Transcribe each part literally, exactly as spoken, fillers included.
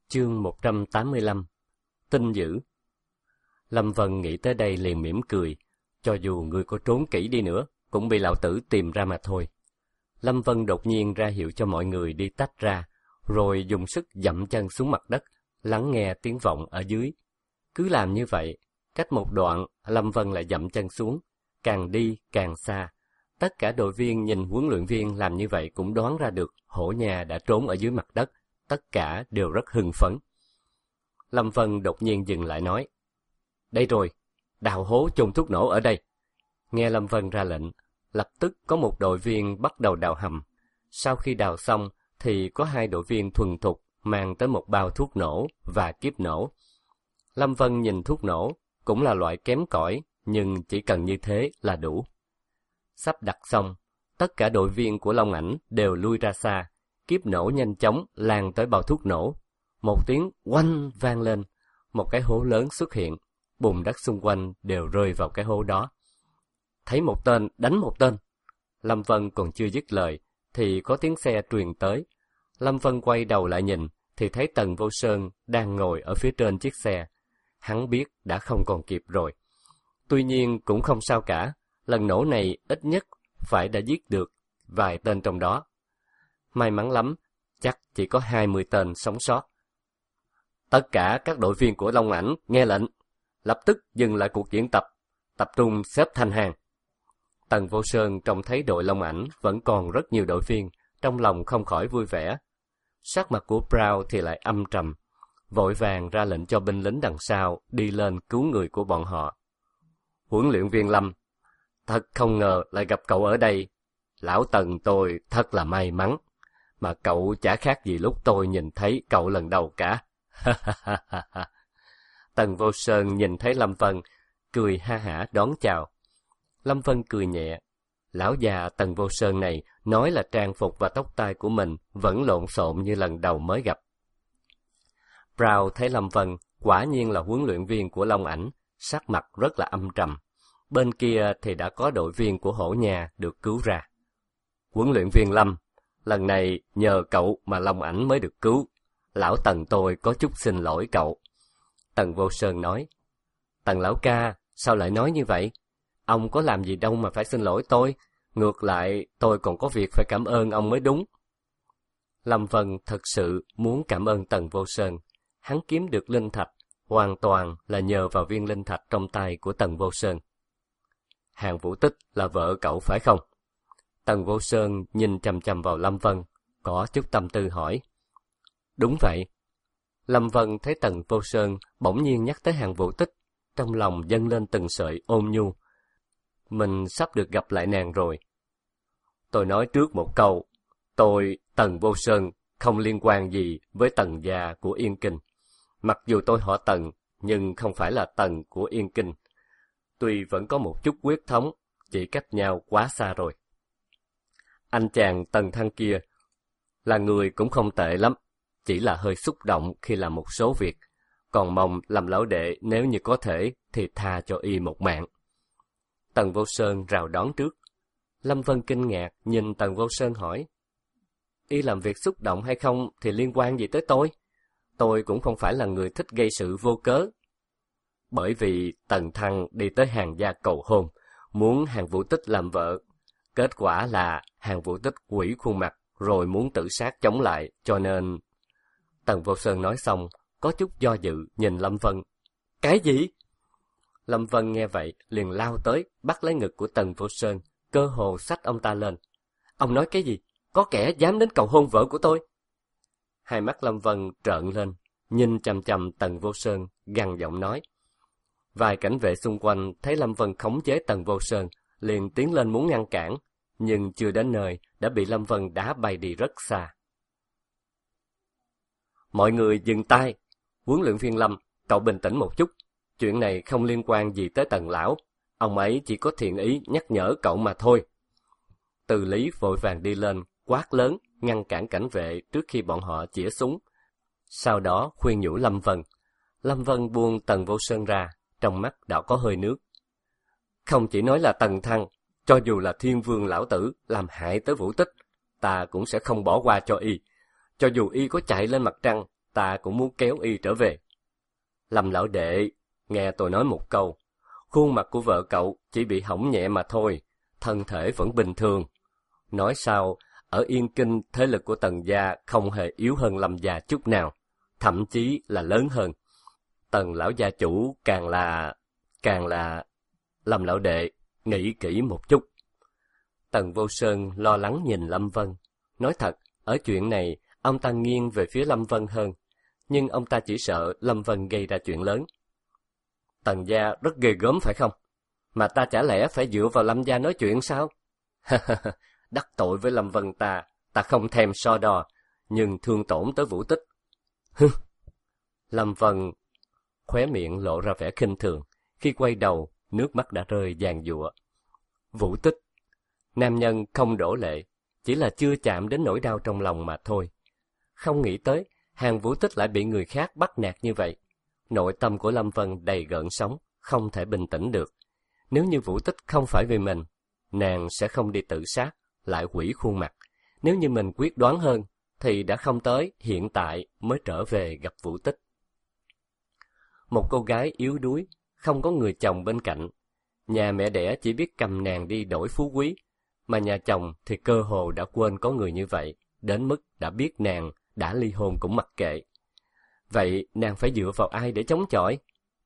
Chương một trăm tám mươi lăm. Tin dữ. Lâm Vân nghĩ tới đây liền mỉm cười, cho dù người có trốn kỹ đi nữa, cũng bị lão tử tìm ra mà thôi. Lâm Vân đột nhiên ra hiệu cho mọi người đi tách ra, rồi dùng sức dậm chân xuống mặt đất, lắng nghe tiếng vọng ở dưới. Cứ làm như vậy, cách một đoạn, Lâm Vân lại dậm chân xuống, càng đi càng xa. Tất cả đội viên nhìn huấn luyện viên làm như vậy cũng đoán ra được hổ nhà đã trốn ở dưới mặt đất, tất cả đều rất hưng phấn. Lâm Vân đột nhiên dừng lại nói, đây rồi, đào hố chôn thuốc nổ ở đây. Nghe Lâm Vân ra lệnh, lập tức có một đội viên bắt đầu đào hầm. Sau khi đào xong thì có hai đội viên thuần thục mang tới một bao thuốc nổ và kiếp nổ. Lâm Vân nhìn thuốc nổ, cũng là loại kém cỏi, nhưng chỉ cần như thế là đủ. Sắp đặt xong, tất cả đội viên của Long Ảnh đều lui ra xa, kiếp nổ nhanh chóng lan tới bao thuốc nổ. Một tiếng oanh vang lên, một cái hố lớn xuất hiện, bùn đất xung quanh đều rơi vào cái hố đó. Thấy một tên đánh một tên. Lâm Vân còn chưa dứt lời thì có tiếng xe truyền tới. Lâm Vân quay đầu lại nhìn thì thấy Tần Vô Sơn đang ngồi ở phía trên chiếc xe. Hắn biết đã không còn kịp rồi. Tuy nhiên cũng không sao cả, lần nổ này ít nhất phải đã giết được vài tên trong đó. May mắn lắm, chắc chỉ có hai mươi tên sống sót. Tất cả các đội viên của Long Ảnh nghe lệnh, lập tức dừng lại cuộc diễn tập, tập trung xếp thành hàng. Tần Vô Sơn trông thấy đội Long Ảnh vẫn còn rất nhiều đội viên, trong lòng không khỏi vui vẻ. Sắc mặt của Brown thì lại âm trầm, vội vàng ra lệnh cho binh lính đằng sau đi lên cứu người của bọn họ. Huấn luyện viên Lâm, thật không ngờ lại gặp cậu ở đây. Lão Tần tôi thật là may mắn, mà cậu chả khác gì lúc tôi nhìn thấy cậu lần đầu cả. Tần Vô Sơn nhìn thấy Lâm Vân, cười ha hả đón chào. Lâm Vân cười nhẹ. Lão già Tần Vô Sơn này nói là trang phục và tóc tai của mình vẫn lộn xộn như lần đầu mới gặp. Brown thấy Lâm Vân quả nhiên là huấn luyện viên của Long Ảnh, sắc mặt rất là âm trầm. Bên kia thì đã có đội viên của hổ nhà được cứu ra. Huấn luyện viên Lâm, lần này nhờ cậu mà Long Ảnh mới được cứu. Lão Tần tôi có chút xin lỗi cậu. Tần Vô Sơn nói. Tần lão ca, sao lại nói như vậy? Ông có làm gì đâu mà phải xin lỗi tôi. Ngược lại, tôi còn có việc phải cảm ơn ông mới đúng. Lâm Vân thật sự muốn cảm ơn Tần Vô Sơn. Hắn kiếm được linh thạch, hoàn toàn là nhờ vào viên linh thạch trong tay của Tần Vô Sơn. Hàn Vũ Tích là vợ cậu phải không? Tần Vô Sơn nhìn chằm chằm vào Lâm Vân, có chút tâm tư hỏi. Đúng vậy. Lâm Vân thấy Tần Vô Sơn bỗng nhiên nhắc tới Hàn Vũ Tích, trong lòng dâng lên từng sợi ôn nhu. Mình sắp được gặp lại nàng rồi. Tôi nói trước một câu, tôi, Tần Vô Sơn, không liên quan gì với Tần gia của Yên Kinh. Mặc dù tôi họ Tần, nhưng không phải là Tần của Yên Kinh. Tuy vẫn có một chút huyết thống, chỉ cách nhau quá xa rồi. Anh chàng Tần Thăng kia là người cũng không tệ lắm, chỉ là hơi xúc động khi làm một số việc, còn mong làm lão đệ nếu như có thể thì tha cho y một mạng. Tần Vô Sơn rào đón trước. Lâm Vân kinh ngạc nhìn Tần Vô Sơn hỏi, y làm việc xúc động hay không thì liên quan gì tới tôi? Tôi cũng không phải là người thích gây sự vô cớ. Bởi vì Tần Thăng đi tới Hàn gia cầu hôn, muốn Hàn Vũ Tích làm vợ. Kết quả là Hàn Vũ Tích quỷ khuôn mặt rồi muốn tự sát chống lại, cho nên... Tần Vô Sơn nói xong, có chút do dự nhìn Lâm Vân. Cái gì? Lâm Vân nghe vậy, liền lao tới, bắt lấy ngực của Tần Vô Sơn, cơ hồ xách ông ta lên. Ông nói cái gì? Có kẻ dám đến cầu hôn vợ của tôi? Hai mắt Lâm Vân trợn lên, nhìn chằm chằm Tần Vô Sơn, gằn giọng nói. Vài cảnh vệ xung quanh thấy Lâm Vân khống chế Tần Vô Sơn, liền tiến lên muốn ngăn cản, nhưng chưa đến nơi đã bị Lâm Vân đá bay đi rất xa. Mọi người dừng tay. Huấn luyện viên Lâm, cậu bình tĩnh một chút. Chuyện này không liên quan gì tới Tần lão. Ông ấy chỉ có thiện ý nhắc nhở cậu mà thôi. Từ Lý vội vàng đi lên, quát lớn, ngăn cản cảnh vệ trước khi bọn họ chĩa súng. Sau đó khuyên nhủ Lâm Vân. Lâm Vân buông Tần Vô Sơn ra, trong mắt đã có hơi nước. Không chỉ nói là Tần Thăng, cho dù là Thiên Vương lão tử làm hại tới Vũ Tích, ta cũng sẽ không bỏ qua cho y. Cho dù y có chạy lên mặt trăng, ta cũng muốn kéo y trở về. Lâm lão đệ, nghe tôi nói một câu, khuôn mặt của vợ cậu chỉ bị hỏng nhẹ mà thôi, thân thể vẫn bình thường. Nói sao, ở Yên Kinh thế lực của Tần gia không hề yếu hơn Lâm gia chút nào, thậm chí là lớn hơn. Tần lão gia chủ càng là... càng là... Lâm lão đệ, nghĩ kỹ một chút. Tần Vô Sơn lo lắng nhìn Lâm Vân. Nói thật, ở chuyện này, ông ta nghiêng về phía Lâm Vân hơn, nhưng ông ta chỉ sợ Lâm Vân gây ra chuyện lớn. Tần gia rất ghê gớm phải không? Mà ta chả lẽ phải dựa vào Lâm gia nói chuyện sao? Đắc tội với Lâm Vân ta, ta không thèm so đo, nhưng thương tổn tới Vũ Tích. Lâm Vân khóe miệng lộ ra vẻ khinh thường, khi quay đầu, nước mắt đã rơi giàn giụa. Vũ Tích, nam nhân không đổ lệ, chỉ là chưa chạm đến nỗi đau trong lòng mà thôi. Không nghĩ tới, hàng Vũ Tích lại bị người khác bắt nạt như vậy. Nội tâm của Lâm Vân đầy gợn sóng, không thể bình tĩnh được. Nếu như Vũ Tích không phải vì mình, nàng sẽ không đi tự sát, lại hủy khuôn mặt. Nếu như mình quyết đoán hơn, thì đã không tới hiện tại mới trở về gặp Vũ Tích. Một cô gái yếu đuối, không có người chồng bên cạnh. Nhà mẹ đẻ chỉ biết cầm nàng đi đổi phú quý, mà nhà chồng thì cơ hồ đã quên có người như vậy, đến mức đã biết nàng đã ly hôn cũng mặc kệ. Vậy nàng phải dựa vào ai để chống chọi?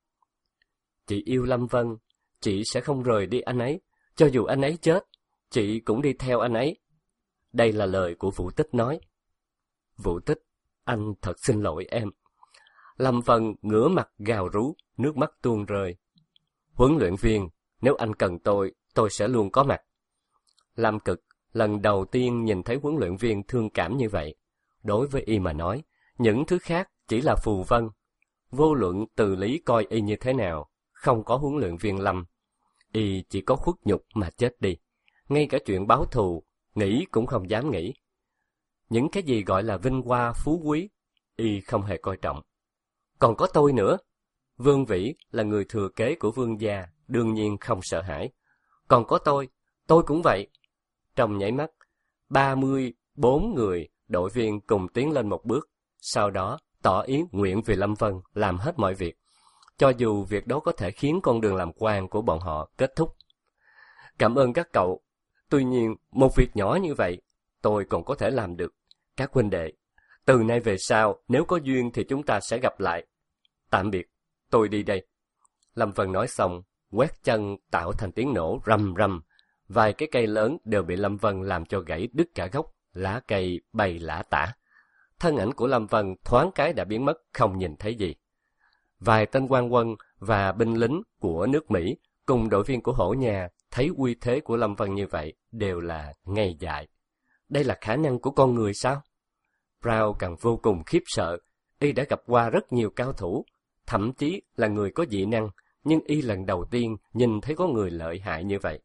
Chị yêu Lâm Vân, chị sẽ không rời đi anh ấy, cho dù anh ấy chết, chị cũng đi theo anh ấy. Đây là lời của Vũ Tích nói. Vũ Tích, anh thật xin lỗi em. Lâm Vân ngửa mặt gào rú, nước mắt tuôn rơi. Huấn luyện viên, nếu anh cần tôi, tôi sẽ luôn có mặt. Lâm Cực lần đầu tiên nhìn thấy huấn luyện viên thương cảm như vậy. Đối với y mà nói, những thứ khác chỉ là phù vân. Vô luận từ lý coi y như thế nào, không có huấn luyện viên Lâm, y chỉ có khuất nhục mà chết đi. Ngay cả chuyện báo thù, nghĩ cũng không dám nghĩ. Những cái gì gọi là vinh hoa phú quý, y không hề coi trọng. Còn có tôi nữa. Vương Vĩ là người thừa kế của Vương gia, đương nhiên không sợ hãi. Còn có tôi, tôi cũng vậy. Trong nháy mắt, ba mươi bốn người đội viên cùng tiến lên một bước, sau đó tỏ ý nguyện vì Lâm Vân làm hết mọi việc, cho dù việc đó có thể khiến con đường làm quan của bọn họ kết thúc. Cảm ơn các cậu. Tuy nhiên, một việc nhỏ như vậy, tôi còn có thể làm được. Các huynh đệ, từ nay về sau, nếu có duyên thì chúng ta sẽ gặp lại. Tạm biệt, tôi đi đây. Lâm Vân nói xong, quét chân tạo thành tiếng nổ rầm rầm. Vài cái cây lớn đều bị Lâm Vân làm cho gãy đứt cả gốc, lá cây bay lả tả. Thân ảnh của Lâm Vân thoáng cái đã biến mất, không nhìn thấy gì. Vài tên quan quân và binh lính của nước Mỹ cùng đội viên của Hổ Nhà thấy uy thế của Lâm Vân như vậy đều là ngây dại. Đây là khả năng của con người sao? Brown càng vô cùng khiếp sợ. Y đã gặp qua rất nhiều cao thủ, thậm chí là người có dị năng, nhưng y lần đầu tiên nhìn thấy có người lợi hại như vậy.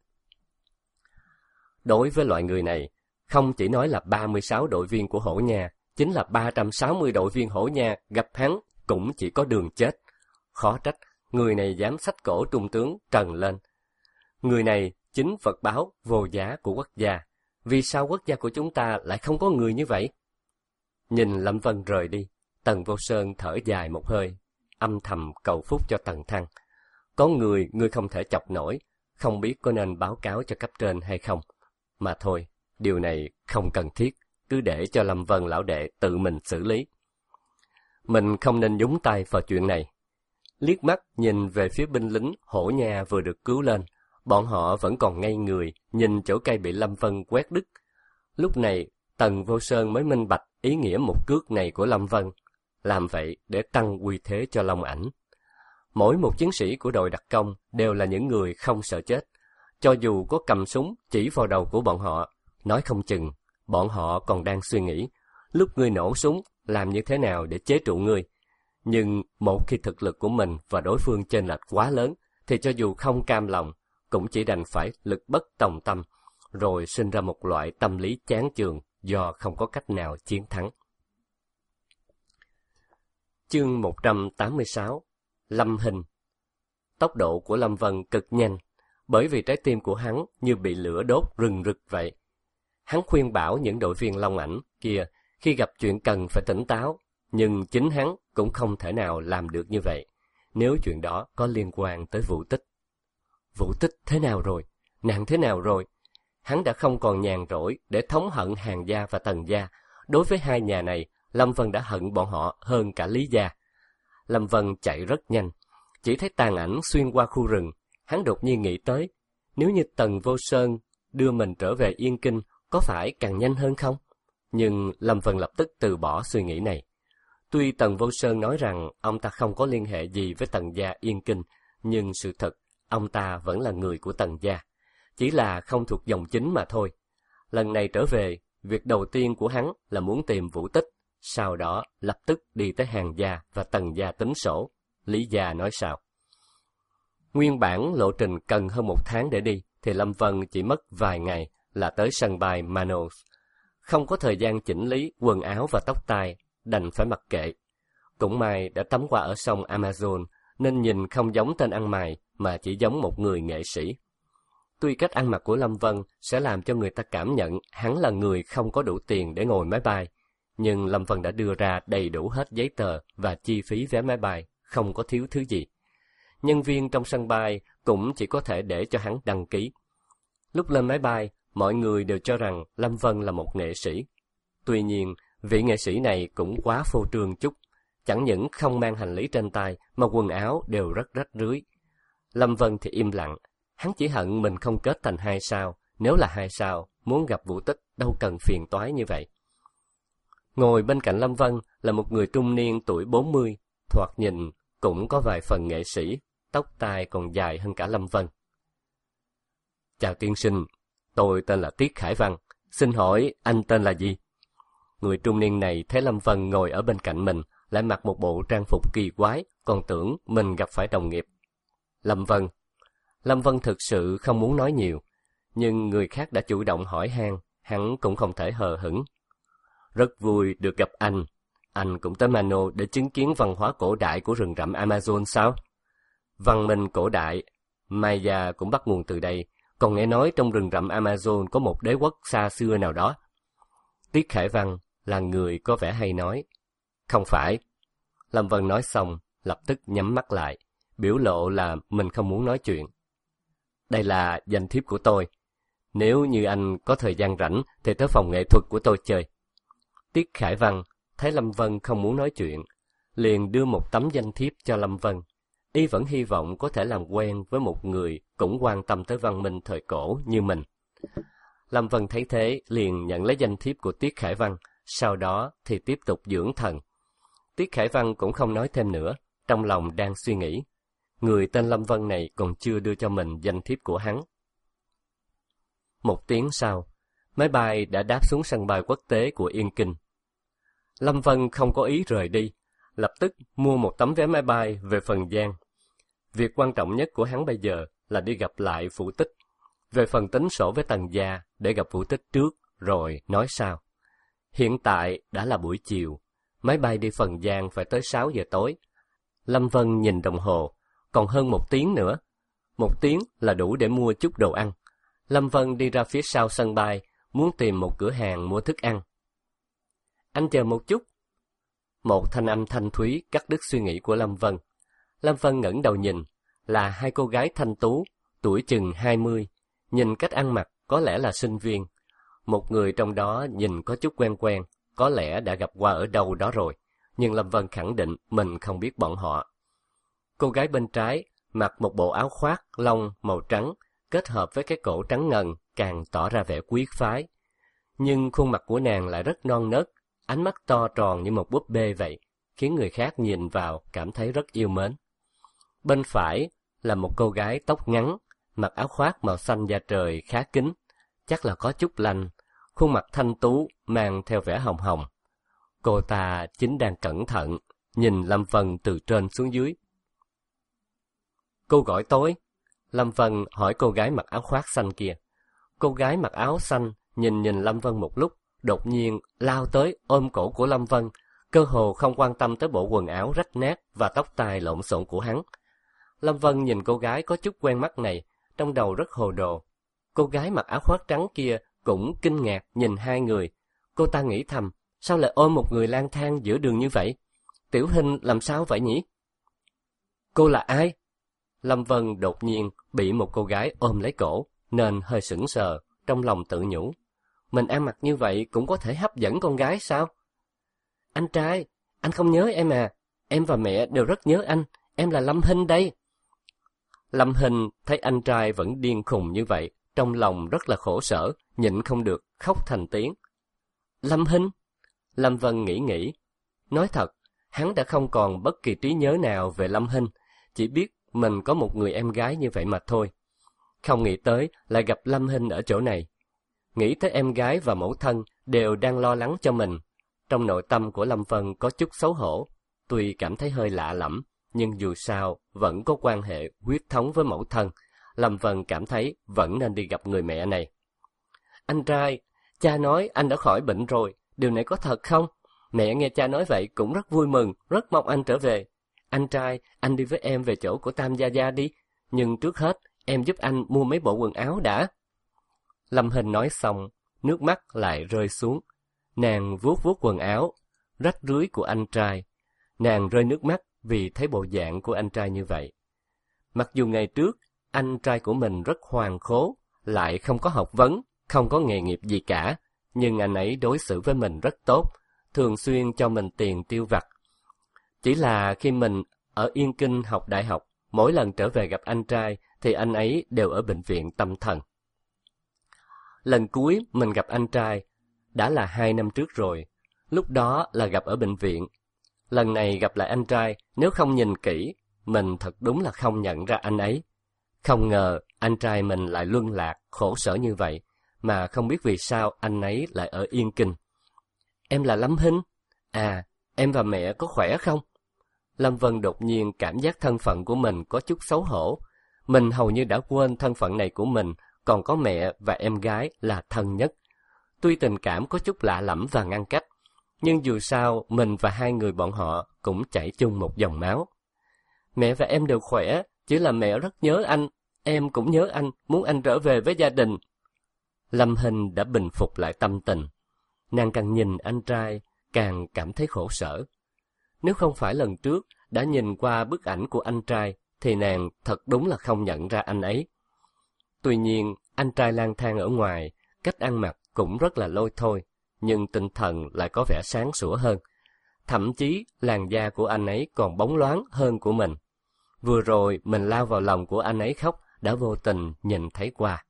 Đối với loại người này, không chỉ nói là ba mươi sáu đội viên của Hổ Nha, chính là ba trăm sáu mươi đội viên Hổ Nha gặp hắn cũng chỉ có đường chết. Khó trách, người này dám xách cổ trung tướng trần lên. Người này chính vật báo vô giá của quốc gia. Vì sao quốc gia của chúng ta lại không có người như vậy? Nhìn Lâm Vân rời đi, Tần Vô Sơn thở dài một hơi, âm thầm cầu phúc cho Tần Thăng. Có người ngươi không thể chọc nổi, không biết có nên báo cáo cho cấp trên hay không. Mà thôi, điều này không cần thiết, cứ để cho Lâm Vân lão đệ tự mình xử lý. Mình không nên nhúng tay vào chuyện này. Liếc mắt nhìn về phía binh lính Hổ Nha vừa được cứu lên, bọn họ vẫn còn ngây người, nhìn chỗ cây bị Lâm Vân quét đứt. Lúc này, Tần Vô Sơn mới minh bạch ý nghĩa một cước này của Lâm Vân, làm vậy để tăng uy thế cho Long Ảnh. Mỗi một chiến sĩ của đội đặc công đều là những người không sợ chết. Cho dù có cầm súng chỉ vào đầu của bọn họ, nói không chừng, bọn họ còn đang suy nghĩ, lúc ngươi nổ súng, làm như thế nào để chế trụ ngươi. Nhưng một khi thực lực của mình và đối phương chênh lệch quá lớn, thì cho dù không cam lòng, cũng chỉ đành phải lực bất tòng tâm, rồi sinh ra một loại tâm lý chán chường do không có cách nào chiến thắng. Chương một trăm tám mươi sáu. Lâm Hình. Tốc độ của Lâm Vân cực nhanh, bởi vì trái tim của hắn như bị lửa đốt rừng rực vậy. Hắn khuyên bảo những đội viên Long Ảnh kia khi gặp chuyện cần phải tỉnh táo, Nhưng chính hắn cũng không thể nào làm được như vậy, nếu chuyện đó có liên quan tới Vũ Tích. Vũ Tích thế nào rồi? Nàng thế nào rồi? Hắn đã không còn nhàn rỗi để thống hận Hàn gia và Tần gia. Đối với hai nhà này, Lâm Vân đã hận bọn họ hơn cả Lý gia. Lâm Vân chạy rất nhanh, chỉ thấy tàn ảnh xuyên qua khu rừng. Hắn đột nhiên nghĩ tới, nếu như Tần Vô Sơn đưa mình trở về Yên Kinh, có phải càng nhanh hơn không? Nhưng Lâm Vân lập tức từ bỏ suy nghĩ này. Tuy Tần Vô Sơn nói rằng ông ta không có liên hệ gì với Tần gia Yên Kinh, nhưng sự thật, ông ta vẫn là người của Tần gia. Chỉ là không thuộc dòng chính mà thôi. Lần này trở về, việc đầu tiên của hắn là muốn tìm Vũ Tích, sau đó lập tức đi tới Hàn gia và Tần gia tính sổ. Lý gia nói sao? Nguyên bản lộ trình cần hơn một tháng để đi, thì Lâm Vân chỉ mất vài ngày là tới sân bay Manos. Không có thời gian chỉnh lý quần áo và tóc tai, đành phải mặc kệ. Cũng may đã tắm qua ở sông Amazon, nên nhìn không giống tên ăn mày, mà chỉ giống một người nghệ sĩ. Tuy cách ăn mặc của Lâm Vân sẽ làm cho người ta cảm nhận hắn là người không có đủ tiền để ngồi máy bay, nhưng Lâm Vân đã đưa ra đầy đủ hết giấy tờ và chi phí vé máy bay, không có thiếu thứ gì. Nhân viên trong sân bay cũng chỉ có thể để cho hắn đăng ký. Lúc lên máy bay, mọi người đều cho rằng Lâm Vân là một nghệ sĩ. Tuy nhiên, vị nghệ sĩ này cũng quá phô trương chút, chẳng những không mang hành lý trên tay mà quần áo đều rất rách rưới. Lâm Vân thì im lặng, hắn chỉ hận mình không kết thành hai sao, nếu là hai sao, muốn gặp Vũ Tích đâu cần phiền toái như vậy. Ngồi bên cạnh Lâm Vân là một người trung niên tuổi bốn mươi, thoạt nhìn cũng có vài phần nghệ sĩ, tóc tai còn dài hơn cả Lâm Vân. Chào tiên sinh, tôi tên là Tiết Khải Văn, xin hỏi anh tên là gì? Người trung niên này thấy Lâm Vân ngồi ở bên cạnh mình, lại mặc một bộ trang phục kỳ quái, còn tưởng mình gặp phải đồng nghiệp. Lâm Vân. Lâm Vân thực sự không muốn nói nhiều, nhưng người khác đã chủ động hỏi han, hắn cũng không thể hờ hững. Rất vui được gặp anh. Anh cũng tới Mano để chứng kiến văn hóa cổ đại của rừng rậm Amazon sao? Văn minh cổ đại, Maya cũng bắt nguồn từ đây, còn nghe nói trong rừng rậm Amazon có một đế quốc xa xưa nào đó. Tiết Khải Văn là người có vẻ hay nói. Không phải. Lâm Vân nói xong, lập tức nhắm mắt lại, biểu lộ là mình không muốn nói chuyện. Đây là danh thiếp của tôi. Nếu như anh có thời gian rảnh thì tới phòng nghệ thuật của tôi chơi. Tiết Khải Văn thấy Lâm Vân không muốn nói chuyện, liền đưa một tấm danh thiếp cho Lâm Vân. Y vẫn hy vọng có thể làm quen với một người cũng quan tâm tới văn minh thời cổ như mình. Lâm Vân thấy thế liền nhận lấy danh thiếp của Tiết Khải Văn, sau đó thì tiếp tục dưỡng thần. Tiết Khải Văn cũng không nói thêm nữa, trong lòng đang suy nghĩ. Người tên Lâm Vân này còn chưa đưa cho mình danh thiếp của hắn. Một tiếng sau, máy bay đã đáp xuống sân bay quốc tế của Yên Kinh. Lâm Vân không có ý rời đi, lập tức mua một tấm vé máy bay về Phần Giang. Việc quan trọng nhất của hắn bây giờ là đi gặp lại Vũ Tích. Về phần tính sổ với Tần gia để gặp Vũ Tích trước, rồi nói sao. Hiện tại đã là buổi chiều, máy bay đi Phần Giang phải tới sáu giờ tối. Lâm Vân nhìn đồng hồ, còn hơn một tiếng nữa. Một tiếng là đủ để mua chút đồ ăn. Lâm Vân đi ra phía sau sân bay, muốn tìm một cửa hàng mua thức ăn. Anh chờ một chút. Một thanh âm thanh thúy cắt đứt suy nghĩ của Lâm Vân. Lâm Vân ngẩng đầu nhìn, là hai cô gái thanh tú, tuổi chừng hai mươi, nhìn cách ăn mặc có lẽ là sinh viên. Một người trong đó nhìn có chút quen quen, có lẽ đã gặp qua ở đâu đó rồi, nhưng Lâm Vân khẳng định mình không biết bọn họ. Cô gái bên trái mặc một bộ áo khoác lông màu trắng, kết hợp với cái cổ trắng ngần càng tỏ ra vẻ quý phái. Nhưng khuôn mặt của nàng lại rất non nớt, ánh mắt to tròn như một búp bê vậy, khiến người khác nhìn vào cảm thấy rất yêu mến. Bên phải là một cô gái tóc ngắn, mặc áo khoác màu xanh da trời khá kín, chắc là có chút lạnh, khuôn mặt thanh tú mang theo vẻ hồng hồng. Cô ta chính đang cẩn thận nhìn Lâm Vân từ trên xuống dưới. Cô gọi tối. Lâm Vân hỏi cô gái mặc áo khoác xanh kia. Cô gái mặc áo xanh nhìn nhìn Lâm Vân một lúc, đột nhiên lao tới ôm cổ của Lâm Vân, cơ hồ không quan tâm tới bộ quần áo rách nát và tóc tai lộn xộn của hắn. Lâm Vân nhìn cô gái có chút quen mắt này, trong đầu rất hồ đồ. Cô gái mặc áo khoác trắng kia cũng kinh ngạc nhìn hai người. Cô ta nghĩ thầm, sao lại ôm một người lang thang giữa đường như vậy? Tiểu Hinh làm sao vậy nhỉ? Cô là ai? Lâm Vân đột nhiên bị một cô gái ôm lấy cổ, nên hơi sững sờ, trong lòng tự nhủ. Mình ăn mặc như vậy cũng có thể hấp dẫn con gái sao? Anh trai, anh không nhớ em à? Em và mẹ đều rất nhớ anh, em là Lâm Hinh đây. Lâm Hinh thấy anh trai vẫn điên khùng như vậy, trong lòng rất là khổ sở, nhịn không được, khóc thành tiếng. Lâm Hinh? Lâm Vân nghĩ nghĩ. Nói thật, hắn đã không còn bất kỳ trí nhớ nào về Lâm Hinh, chỉ biết mình có một người em gái như vậy mà thôi. Không nghĩ tới lại gặp Lâm Hinh ở chỗ này. Nghĩ tới em gái và mẫu thân đều đang lo lắng cho mình. Trong nội tâm của Lâm Vân có chút xấu hổ, tuy cảm thấy hơi lạ lẫm, nhưng dù sao vẫn có quan hệ huyết thống với mẫu thân. Lâm Vân cảm thấy vẫn nên đi gặp người mẹ này. Anh trai, cha nói anh đã khỏi bệnh rồi, điều này có thật không? Mẹ nghe cha nói vậy cũng rất vui mừng, rất mong anh trở về. Anh trai, anh đi với em về chỗ của Tam Gia Gia đi, nhưng trước hết em giúp anh mua mấy bộ quần áo đã. Lâm Hinh nói xong, nước mắt lại rơi xuống. Nàng vuốt vuốt quần áo, rách rưới của anh trai. Nàng rơi nước mắt vì thấy bộ dạng của anh trai như vậy. Mặc dù ngày trước, anh trai của mình rất hoàn khố, lại không có học vấn, không có nghề nghiệp gì cả, nhưng anh ấy đối xử với mình rất tốt, thường xuyên cho mình tiền tiêu vặt. Chỉ là khi mình ở Yên Kinh học đại học, mỗi lần trở về gặp anh trai thì anh ấy đều ở bệnh viện tâm thần. Lần cuối mình gặp anh trai đã là hai năm trước rồi, lúc đó là gặp ở bệnh viện. Lần này gặp lại anh trai, nếu không nhìn kỹ, mình thật đúng là không nhận ra anh ấy. Không ngờ anh trai mình lại luân lạc, khổ sở như vậy, mà không biết vì sao anh ấy lại ở Yên Kinh. Em là Lâm Hinh? À, em và mẹ có khỏe không? Lâm Vân đột nhiên cảm giác thân phận của mình có chút xấu hổ. Mình hầu như đã quên thân phận này của mình, còn có mẹ và em gái là thân nhất. Tuy tình cảm có chút lạ lẫm và ngăn cách, nhưng dù sao mình và hai người bọn họ cũng chảy chung một dòng máu. Mẹ và em đều khỏe, chỉ là mẹ rất nhớ anh, em cũng nhớ anh, muốn anh trở về với gia đình. Lâm Hinh đã bình phục lại tâm tình. Nàng càng nhìn anh trai, càng cảm thấy khổ sở. Nếu không phải lần trước đã nhìn qua bức ảnh của anh trai, thì nàng thật đúng là không nhận ra anh ấy. Tuy nhiên, anh trai lang thang ở ngoài, cách ăn mặc cũng rất là lôi thôi, nhưng tinh thần lại có vẻ sáng sủa hơn. Thậm chí, làn da của anh ấy còn bóng loáng hơn của mình. Vừa rồi, mình lao vào lòng của anh ấy khóc, đã vô tình nhìn thấy qua.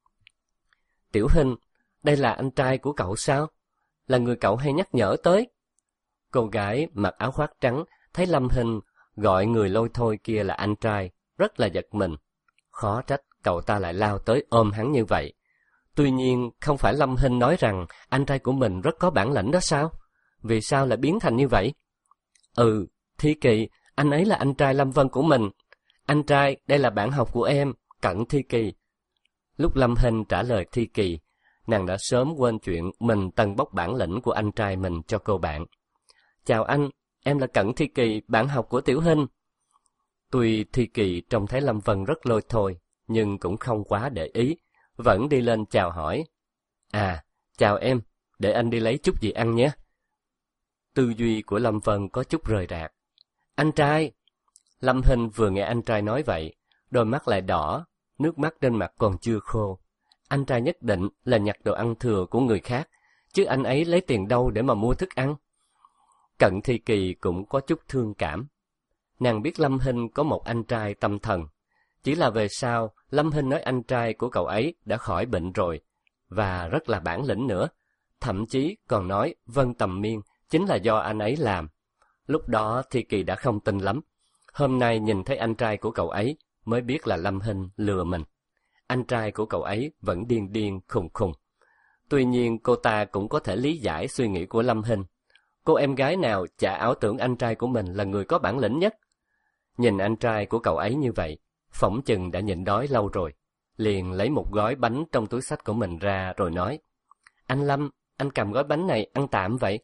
Tiểu Hinh, đây là anh trai của cậu sao? Là người cậu hay nhắc nhở tới. Cô gái mặc áo khoác trắng, thấy Lâm Hinh gọi người lôi thôi kia là anh trai, rất là giật mình. Khó trách cậu ta lại lao tới ôm hắn như vậy. Tuy nhiên, không phải Lâm Hinh nói rằng anh trai của mình rất có bản lĩnh đó sao? Vì sao lại biến thành như vậy? Ừ, Thi Kỳ, anh ấy là anh trai Lâm Vân của mình. Anh trai, đây là bạn học của em, Cận Thi Kỳ. Lúc Lâm Hinh trả lời Thi Kỳ, nàng đã sớm quên chuyện mình tâng bốc bản lĩnh của anh trai mình cho cô bạn. Chào anh, em là Cận Thi Kỳ, bạn học của Tiểu Hinh. Tuy Thi Kỳ trông thấy Lâm Vân rất lôi thôi, nhưng cũng không quá để ý, vẫn đi lên chào hỏi. À, chào em, để anh đi lấy chút gì ăn nhé. Tư duy của Lâm Vân có chút rời rạc. Anh trai! Lâm Hinh vừa nghe anh trai nói vậy, đôi mắt lại đỏ, nước mắt trên mặt còn chưa khô. Anh trai nhất định là nhặt đồ ăn thừa của người khác, chứ anh ấy lấy tiền đâu để mà mua thức ăn. Cận Thi Kỳ cũng có chút thương cảm. Nàng biết Lâm Hinh có một anh trai tâm thần. Chỉ là về sau, Lâm Hinh nói anh trai của cậu ấy đã khỏi bệnh rồi, và rất là bản lĩnh nữa. Thậm chí còn nói Vân Tầm Miên chính là do anh ấy làm. Lúc đó Thi Kỳ đã không tin lắm. Hôm nay nhìn thấy anh trai của cậu ấy, mới biết là Lâm Hinh lừa mình. Anh trai của cậu ấy vẫn điên điên khùng khùng. Tuy nhiên cô ta cũng có thể lý giải suy nghĩ của Lâm Hinh. Cô em gái nào chả ảo tưởng anh trai của mình là người có bản lĩnh nhất. Nhìn anh trai của cậu ấy như vậy, phỏng chừng đã nhịn đói lâu rồi. Liền lấy một gói bánh trong túi xách của mình ra rồi nói. Anh Lâm, anh cầm gói bánh này ăn tạm vậy.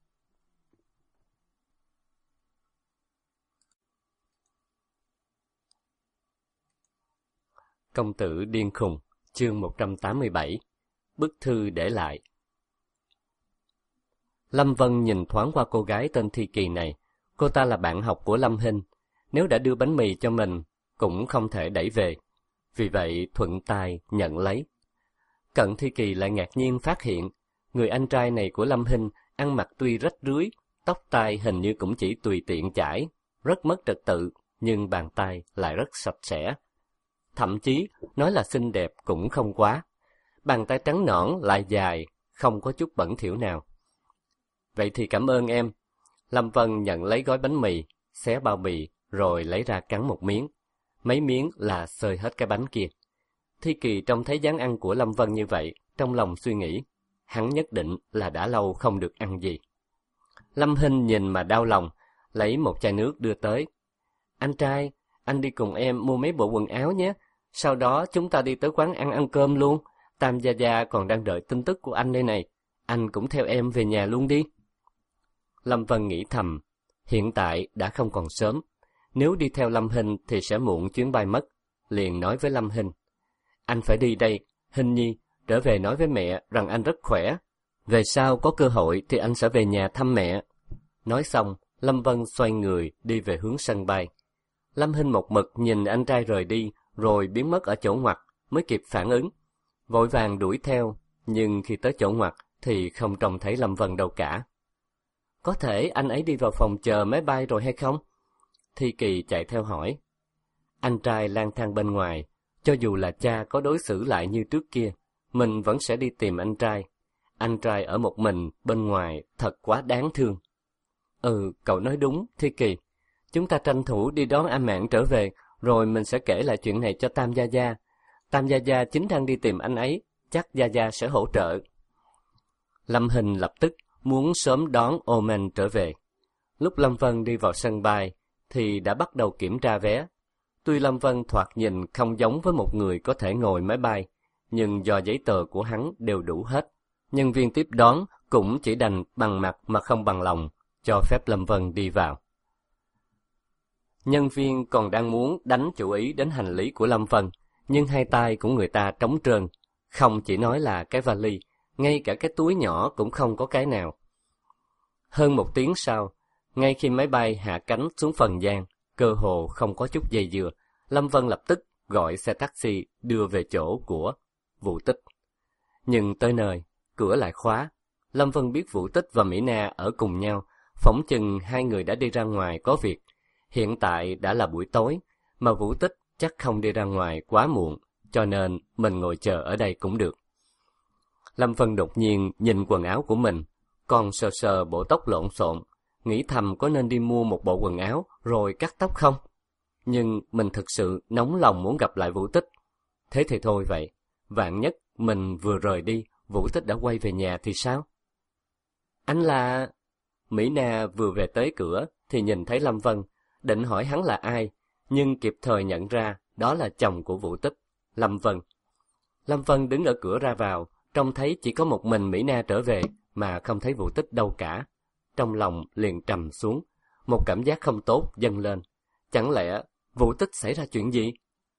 Công tử điên khùng, chương một trăm tám mươi bảy. Bức thư để lại. Lâm Vân nhìn thoáng qua cô gái tên Thi Kỳ này. Cô ta là bạn học của Lâm Hinh, nếu đã đưa bánh mì cho mình, cũng không thể đẩy về. Vì vậy thuận tay nhận lấy. Cận Thi Kỳ lại ngạc nhiên phát hiện, người anh trai này của Lâm Hinh ăn mặc tuy rách rưới, tóc tai hình như cũng chỉ tùy tiện chải, rất mất trật tự, nhưng bàn tay lại rất sạch sẽ. Thậm chí, nói là xinh đẹp cũng không quá. Bàn tay trắng nõn lại dài, không có chút bẩn thỉu nào. Vậy thì cảm ơn em. Lâm Vân nhận lấy gói bánh mì, xé bao bì, rồi lấy ra cắn một miếng. Mấy miếng là xơi hết cái bánh kia. Thi Kỳ trông thấy dáng ăn của Lâm Vân như vậy, trong lòng suy nghĩ, hắn nhất định là đã lâu không được ăn gì. Lâm Hinh nhìn mà đau lòng, lấy một chai nước đưa tới. Anh trai, anh đi cùng em mua mấy bộ quần áo nhé, sau đó chúng ta đi tới quán ăn ăn cơm luôn. Tam Gia Gia còn đang đợi tin tức của anh đây này, anh cũng theo em về nhà luôn đi. Lâm Vân nghĩ thầm, hiện tại đã không còn sớm, nếu đi theo Lâm Hinh thì sẽ muộn chuyến bay mất, liền nói với Lâm Hinh. Anh phải đi đây, Hinh Nhi, trở về nói với mẹ rằng anh rất khỏe. Về sau có cơ hội thì anh sẽ về nhà thăm mẹ. Nói xong, Lâm Vân xoay người đi về hướng sân bay. Lâm Hinh một mực nhìn anh trai rời đi, rồi biến mất ở chỗ ngoặt, mới kịp phản ứng. Vội vàng đuổi theo, nhưng khi tới chỗ ngoặt thì không trông thấy Lâm Vân đâu cả. Có thể anh ấy đi vào phòng chờ máy bay rồi hay không? Thi Kỳ chạy theo hỏi. Anh trai lang thang bên ngoài, cho dù là cha có đối xử lại như trước kia, mình vẫn sẽ đi tìm anh trai. Anh trai ở một mình bên ngoài thật quá đáng thương. Ừ, cậu nói đúng, Thi Kỳ. Chúng ta tranh thủ đi đón A Mạn trở về, rồi mình sẽ kể lại chuyện này cho Tam Gia Gia. Tam Gia Gia chính đang đi tìm anh ấy, chắc Gia Gia sẽ hỗ trợ. Lâm Hinh lập tức muốn sớm đón Oman trở về. Lúc Lâm Vân đi vào sân bay, thì đã bắt đầu kiểm tra vé. Tuy Lâm Vân thoạt nhìn không giống với một người có thể ngồi máy bay, nhưng do giấy tờ của hắn đều đủ hết, nhân viên tiếp đón cũng chỉ đành bằng mặt mà không bằng lòng, cho phép Lâm Vân đi vào. Nhân viên còn đang muốn đánh chủ ý đến hành lý của Lâm Vân, nhưng hai tay của người ta trống trơn, không chỉ nói là cái vali, ngay cả cái túi nhỏ cũng không có cái nào. Hơn một tiếng sau, ngay khi máy bay hạ cánh xuống Phần Giang, cơ hồ không có chút dây dưa, Lâm Vân lập tức gọi xe taxi đưa về chỗ của Vũ Tích. Nhưng tới nơi, cửa lại khóa. Lâm Vân biết Vũ Tích và Mỹ Na ở cùng nhau, phỏng chừng hai người đã đi ra ngoài có việc. Hiện tại đã là buổi tối, mà Vũ Tích chắc không đi ra ngoài quá muộn, cho nên mình ngồi chờ ở đây cũng được. Lâm Vân đột nhiên nhìn quần áo của mình, còn sờ sờ bộ tóc lộn xộn, nghĩ thầm có nên đi mua một bộ quần áo rồi cắt tóc không? Nhưng mình thực sự nóng lòng muốn gặp lại Vũ Tích. Thế thì thôi vậy, vạn nhất mình vừa rời đi, Vũ Tích đã quay về nhà thì sao? Anh là... Mỹ Na vừa về tới cửa thì nhìn thấy Lâm Vân, định hỏi hắn là ai, nhưng kịp thời nhận ra đó là chồng của Vũ Tích, Lâm Vân. Lâm Vân đứng ở cửa ra vào, trông thấy chỉ có một mình Mỹ Na trở về, mà không thấy Vũ Tích đâu cả. Trong lòng liền trầm xuống, một cảm giác không tốt dâng lên. Chẳng lẽ Vũ Tích xảy ra chuyện gì?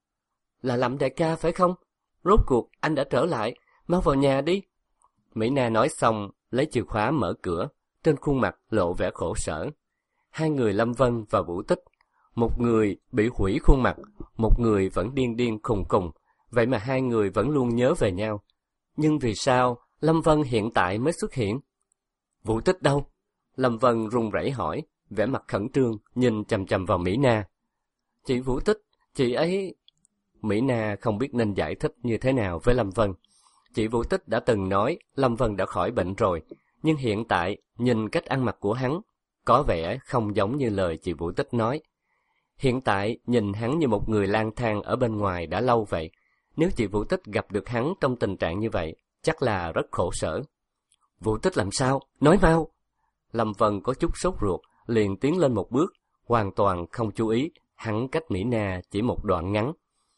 Là Lâm đại ca phải không? Rốt cuộc anh đã trở lại, mau vào nhà đi. Mỹ Na nói xong, lấy chìa khóa mở cửa, trên khuôn mặt lộ vẻ khổ sở. Hai người Lâm Vân và Vũ Tích, một người bị hủy khuôn mặt, một người vẫn điên điên khùng khùng, vậy mà hai người vẫn luôn nhớ về nhau. Nhưng vì sao Lâm Vân hiện tại mới xuất hiện? Vũ Tích đâu? Lâm Vân run rẩy hỏi, vẻ mặt khẩn trương, nhìn chằm chằm vào Mỹ Na. Chị Vũ Tích, chị ấy... Mỹ Na không biết nên giải thích như thế nào với Lâm Vân. Chị Vũ Tích đã từng nói Lâm Vân đã khỏi bệnh rồi, nhưng hiện tại, nhìn cách ăn mặc của hắn, có vẻ không giống như lời chị Vũ Tích nói. Hiện tại, nhìn hắn như một người lang thang ở bên ngoài đã lâu vậy. Nếu chị Vũ Tích gặp được hắn trong tình trạng như vậy, chắc là rất khổ sở. Vũ Tích làm sao? Nói mau! Lâm Vân có chút sốt ruột, liền tiến lên một bước, hoàn toàn không chú ý, hắn cách Mỹ Na chỉ một đoạn ngắn.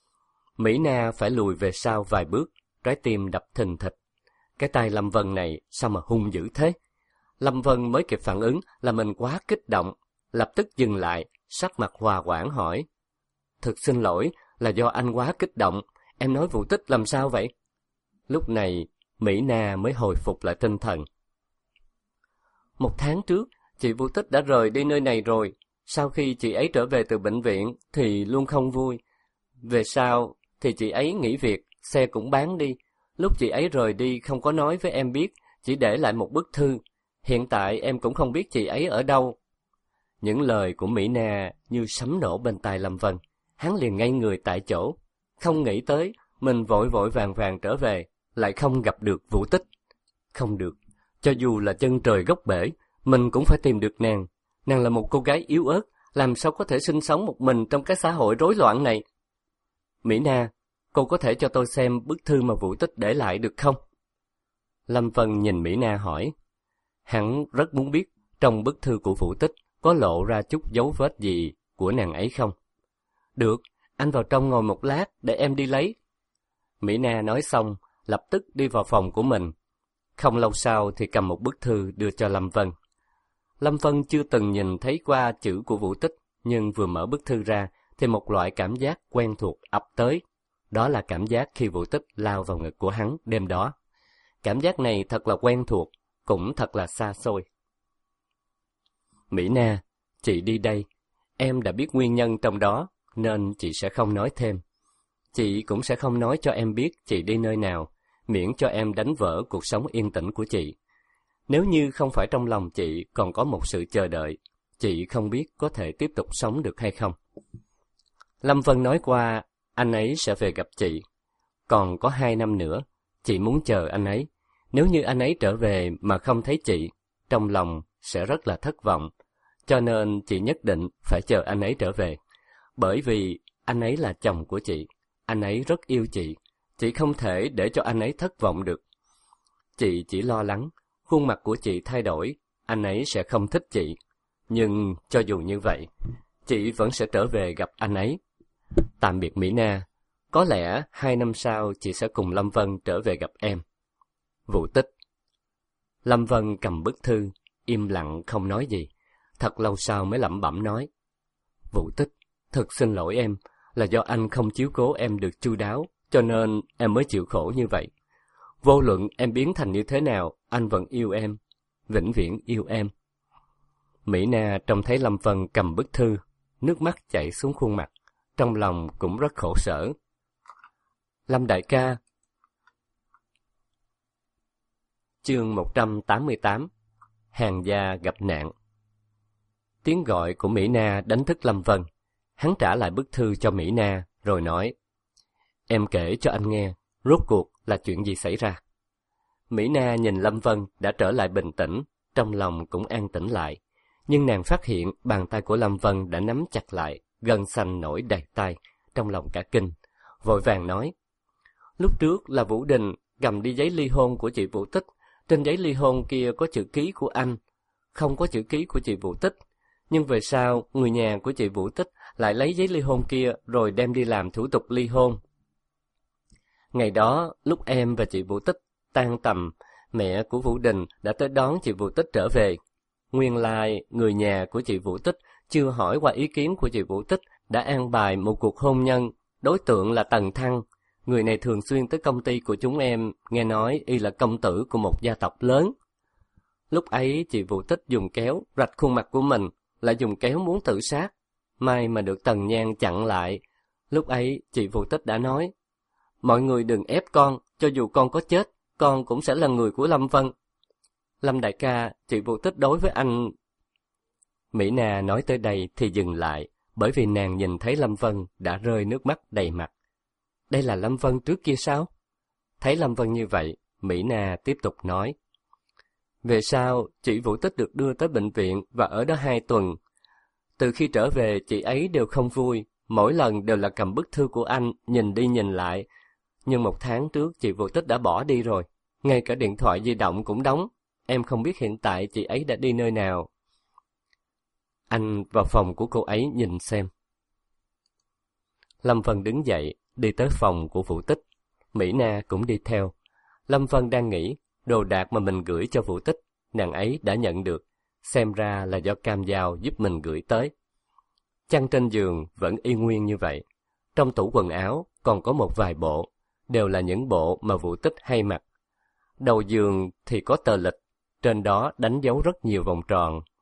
Mỹ Na phải lùi về sau vài bước, trái tim đập thình thịch. Cái tay Lâm Vân này sao mà hung dữ thế? Lâm Vân mới kịp phản ứng là mình quá kích động, lập tức dừng lại, sắc mặt hòa hoãn hỏi. Thực xin lỗi, là do anh quá kích động, em nói Vũ Tích làm sao vậy? Lúc này, Mỹ Na mới hồi phục lại tinh thần. Một tháng trước, chị Vũ Tích đã rời đi nơi này rồi. Sau khi chị ấy trở về từ bệnh viện thì luôn không vui. Về sau thì chị ấy nghỉ việc, xe cũng bán đi. Lúc chị ấy rời đi không có nói với em biết, chỉ để lại một bức thư. Hiện tại em cũng không biết chị ấy ở đâu. Những lời của Mỹ Na như sấm nổ bên tai Lâm Vân. Hắn liền ngây người tại chỗ, không nghĩ tới mình vội vội vàng vàng trở về, lại không gặp được Vũ Tích. Không được, cho dù là chân trời góc bể, mình cũng phải tìm được nàng. Nàng là một cô gái yếu ớt, làm sao có thể sinh sống một mình trong cái xã hội rối loạn này? Mỹ Na, cô có thể cho tôi xem bức thư mà Vũ Tích để lại được không? Lâm Vân nhìn Mỹ Na hỏi. Hắn rất muốn biết trong bức thư của Vũ Tích có lộ ra chút dấu vết gì của nàng ấy không? Được, anh vào trong ngồi một lát để em đi lấy. Mỹ Na nói xong, lập tức đi vào phòng của mình. Không lâu sau thì cầm một bức thư đưa cho Lâm Vân. Lâm Vân chưa từng nhìn thấy qua chữ của Vũ Tích, nhưng vừa mở bức thư ra thì một loại cảm giác quen thuộc ập tới. Đó là cảm giác khi Vũ Tích lao vào ngực của hắn đêm đó. Cảm giác này thật là quen thuộc, cũng thật là xa xôi. Mỹ Na, chị đi đây. Em đã biết nguyên nhân trong đó, nên chị sẽ không nói thêm. Chị cũng sẽ không nói cho em biết chị đi nơi nào, miễn cho em đánh vỡ cuộc sống yên tĩnh của chị. Nếu như không phải trong lòng chị còn có một sự chờ đợi, chị không biết có thể tiếp tục sống được hay không. Lâm Vân nói qua, anh ấy sẽ về gặp chị. Còn có hai năm nữa, chị muốn chờ anh ấy. Nếu như anh ấy trở về mà không thấy chị, trong lòng sẽ rất là thất vọng. Cho nên chị nhất định phải chờ anh ấy trở về. Bởi vì anh ấy là chồng của chị. Anh ấy rất yêu chị. Chị không thể để cho anh ấy thất vọng được. Chị chỉ lo lắng, khuôn mặt của chị thay đổi, anh ấy sẽ không thích chị. Nhưng cho dù như vậy, chị vẫn sẽ trở về gặp anh ấy. Tạm biệt Mỹ Na. Có lẽ hai năm sau chị sẽ cùng Lâm Vân trở về gặp em. Vũ Tích. Lâm Vân cầm bức thư, im lặng không nói gì. Thật lâu sau mới lẩm bẩm nói. Vũ Tích, thật xin lỗi em, là do anh không chiếu cố em được chu đáo, cho nên em mới chịu khổ như vậy. Vô luận em biến thành như thế nào, anh vẫn yêu em, vĩnh viễn yêu em. Mỹ Na trông thấy Lâm Vân cầm bức thư, nước mắt chảy xuống khuôn mặt, trong lòng cũng rất khổ sở. Lâm đại ca. Chương một trăm tám mươi tám. Hàng gia gặp nạn. Tiếng gọi của Mỹ Na đánh thức Lâm Vân. Hắn trả lại bức thư cho Mỹ Na, rồi nói, em kể cho anh nghe, rốt cuộc là chuyện gì xảy ra. Mỹ Na nhìn Lâm Vân đã trở lại bình tĩnh, trong lòng cũng an tĩnh lại. Nhưng nàng phát hiện bàn tay của Lâm Vân đã nắm chặt lại, gân xanh nổi đầy tay, trong lòng cả kinh. Vội vàng nói, lúc trước là Vũ Đình cầm đi giấy ly hôn của chị Vũ Tích. Trên giấy ly hôn kia có chữ ký của anh, không có chữ ký của chị Vũ Tích. Nhưng về sau, người nhà của chị Vũ Tích lại lấy giấy ly hôn kia rồi đem đi làm thủ tục ly hôn. Ngày đó, lúc em và chị Vũ Tích tan tầm, mẹ của Vũ Đình đã tới đón chị Vũ Tích trở về. Nguyên lai, người nhà của chị Vũ Tích chưa hỏi qua ý kiến của chị Vũ Tích đã an bài một cuộc hôn nhân, đối tượng là Tần Thăng. Người này thường xuyên tới công ty của chúng em, nghe nói y là công tử của một gia tộc lớn. Lúc ấy chị Vũ Tích dùng kéo rạch khuôn mặt của mình, lại dùng kéo muốn tự sát. May mà được Tần Nhan chặn lại. Lúc ấy chị Vũ Tích đã nói, mọi người đừng ép con, cho dù con có chết, con cũng sẽ là người của Lâm Vân. Lâm đại ca, chị Vũ Tích đối với anh... Mỹ Na nói tới đây thì dừng lại, bởi vì nàng nhìn thấy Lâm Vân đã rơi nước mắt đầy mặt. Đây là Lâm Vân trước kia sao? Thấy Lâm Vân như vậy, Mỹ Na tiếp tục nói. Về sau, chị Vũ Tích được đưa tới bệnh viện và ở đó hai tuần. Từ khi trở về, chị ấy đều không vui, mỗi lần đều là cầm bức thư của anh, nhìn đi nhìn lại. Nhưng một tháng trước, chị Vũ Tích đã bỏ đi rồi, ngay cả điện thoại di động cũng đóng. Em không biết hiện tại chị ấy đã đi nơi nào. Anh vào phòng của cô ấy nhìn xem. Lâm Vân đứng dậy, đi tới phòng của Vũ Tích. Mỹ Na cũng đi theo. Lâm Vân đang nghĩ, đồ đạc mà mình gửi cho Vũ Tích, nàng ấy đã nhận được. Xem ra là do Cam Giao giúp mình gửi tới. Chăn trên giường vẫn y nguyên như vậy. Trong tủ quần áo còn có một vài bộ, đều là những bộ mà Vũ Tích hay mặc. Đầu giường thì có tờ lịch, trên đó đánh dấu rất nhiều vòng tròn,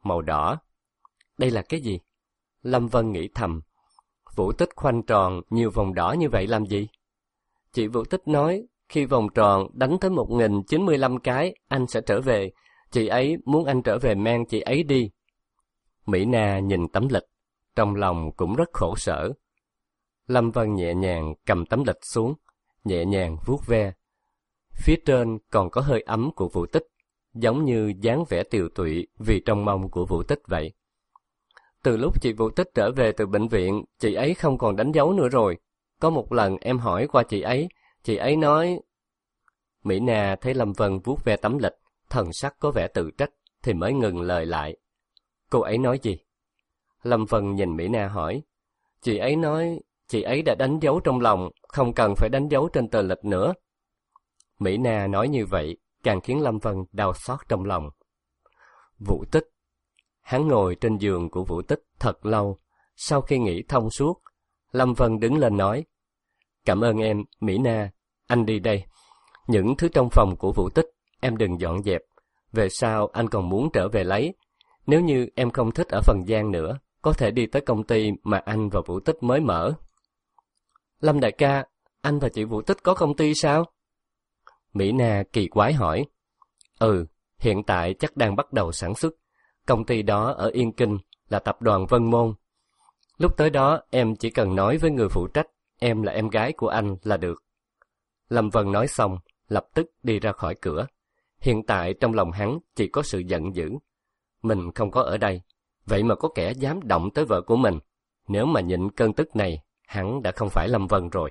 màu đỏ. Đây là cái gì? Lâm Vân nghĩ thầm. Vũ Tích khoanh tròn nhiều vòng đỏ như vậy làm gì? Chị Vũ Tích nói, khi vòng tròn đánh tới một nghìn chín mươi lăm cái, anh sẽ trở về. Chị ấy muốn anh trở về mang chị ấy đi. Mỹ Na nhìn tấm lịch, trong lòng cũng rất khổ sở. Lâm Vân nhẹ nhàng cầm tấm lịch xuống, nhẹ nhàng vuốt ve. Phía trên còn có hơi ấm của Vũ Tích, giống như dáng vẻ tiều tụy vì trong mong của Vũ Tích vậy. Từ lúc chị Vũ Tích trở về từ bệnh viện, chị ấy không còn đánh dấu nữa rồi. Có một lần em hỏi qua chị ấy, chị ấy nói... Mỹ Na thấy Lâm Vân vuốt ve tấm lịch, thần sắc có vẻ tự trách, thì mới ngừng lời lại. Cô ấy nói gì? Lâm Vân nhìn Mỹ Na hỏi. Chị ấy nói, chị ấy đã đánh dấu trong lòng, không cần phải đánh dấu trên tờ lịch nữa. Mỹ Na nói như vậy, càng khiến Lâm Vân đau xót trong lòng. Vũ Tích. Hắn ngồi trên giường của Vũ Tích thật lâu. Sau khi nghĩ thông suốt, Lâm Vân đứng lên nói. Cảm ơn em, Mỹ Na. Anh đi đây. Những thứ trong phòng của Vũ Tích, em đừng dọn dẹp. Về sau anh còn muốn trở về lấy. Nếu như em không thích ở Phần Giang nữa, có thể đi tới công ty mà anh và Vũ Tích mới mở. Lâm đại ca, anh và chị Vũ Tích có công ty sao? Mỹ Na kỳ quái hỏi. Ừ, hiện tại chắc đang bắt đầu sản xuất. Công ty đó ở Yên Kinh là tập đoàn Vân Môn. Lúc tới đó em chỉ cần nói với người phụ trách em là em gái của anh là được. Lâm Vân nói xong, lập tức đi ra khỏi cửa. Hiện tại trong lòng hắn chỉ có sự giận dữ. Mình không có ở đây, vậy mà có kẻ dám động tới vợ của mình. Nếu mà nhịn cơn tức này, hắn đã không phải Lâm Vân rồi.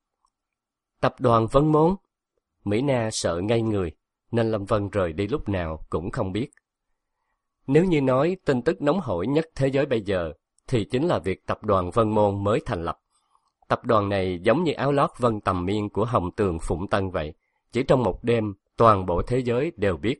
Tập đoàn Vân Môn? Mỹ Na sợ ngây người, nên Lâm Vân rời đi lúc nào cũng không biết. Nếu như nói tin tức nóng hổi nhất thế giới bây giờ, thì chính là việc tập đoàn Vân Môn mới thành lập. Tập đoàn này giống như áo lót Vân Tầm Miên của Hồng Tường Phụng Tân vậy. Chỉ trong một đêm, toàn bộ thế giới đều biết.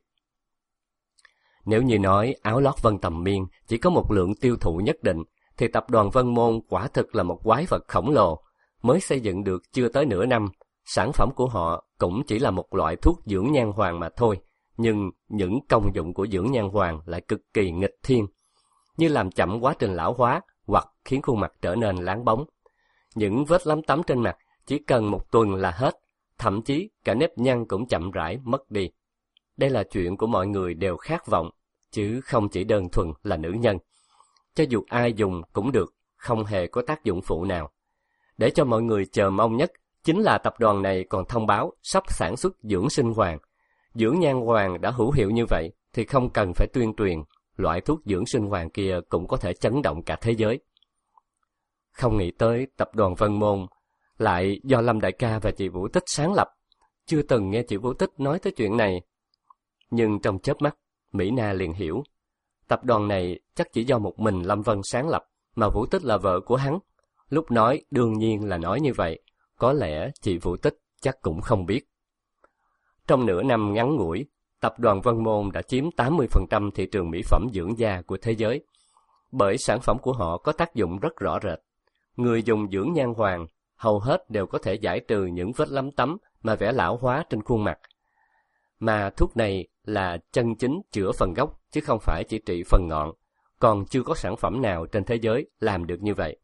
Nếu như nói áo lót Vân Tầm Miên chỉ có một lượng tiêu thụ nhất định, thì tập đoàn Vân Môn quả thực là một quái vật khổng lồ. Mới xây dựng được chưa tới nửa năm, sản phẩm của họ cũng chỉ là một loại thuốc dưỡng nhan hoàng mà thôi. Nhưng những công dụng của dưỡng nhan hoàng lại cực kỳ nghịch thiên, như làm chậm quá trình lão hóa hoặc khiến khuôn mặt trở nên láng bóng. Những vết lấm tấm trên mặt chỉ cần một tuần là hết, thậm chí cả nếp nhăn cũng chậm rãi mất đi. Đây là chuyện của mọi người đều khát vọng, chứ không chỉ đơn thuần là nữ nhân. Cho dù ai dùng cũng được, không hề có tác dụng phụ nào. Để cho mọi người chờ mong nhất, chính là tập đoàn này còn thông báo sắp sản xuất dưỡng sinh hoàng. Dưỡng nhan hoàng đã hữu hiệu như vậy, thì không cần phải tuyên truyền, loại thuốc dưỡng sinh hoàng kia cũng có thể chấn động cả thế giới. Không nghĩ tới tập đoàn Vân Môn lại do Lâm đại ca và chị Vũ Tích sáng lập. Chưa từng nghe chị Vũ Tích nói tới chuyện này. Nhưng trong chớp mắt, Mỹ Na liền hiểu. Tập đoàn này chắc chỉ do một mình Lâm Vân sáng lập, mà Vũ Tích là vợ của hắn. Lúc nói đương nhiên là nói như vậy, có lẽ chị Vũ Tích chắc cũng không biết. Trong nửa năm ngắn ngủi, tập đoàn Vân Môn đã chiếm tám mươi phần trăm thị trường mỹ phẩm dưỡng da của thế giới. Bởi sản phẩm của họ có tác dụng rất rõ rệt. Người dùng dưỡng nhan hoàng hầu hết đều có thể giải trừ những vết lấm tấm mà vẻ lão hóa trên khuôn mặt. Mà thuốc này là chân chính chữa phần gốc chứ không phải chỉ trị phần ngọn, còn chưa có sản phẩm nào trên thế giới làm được như vậy.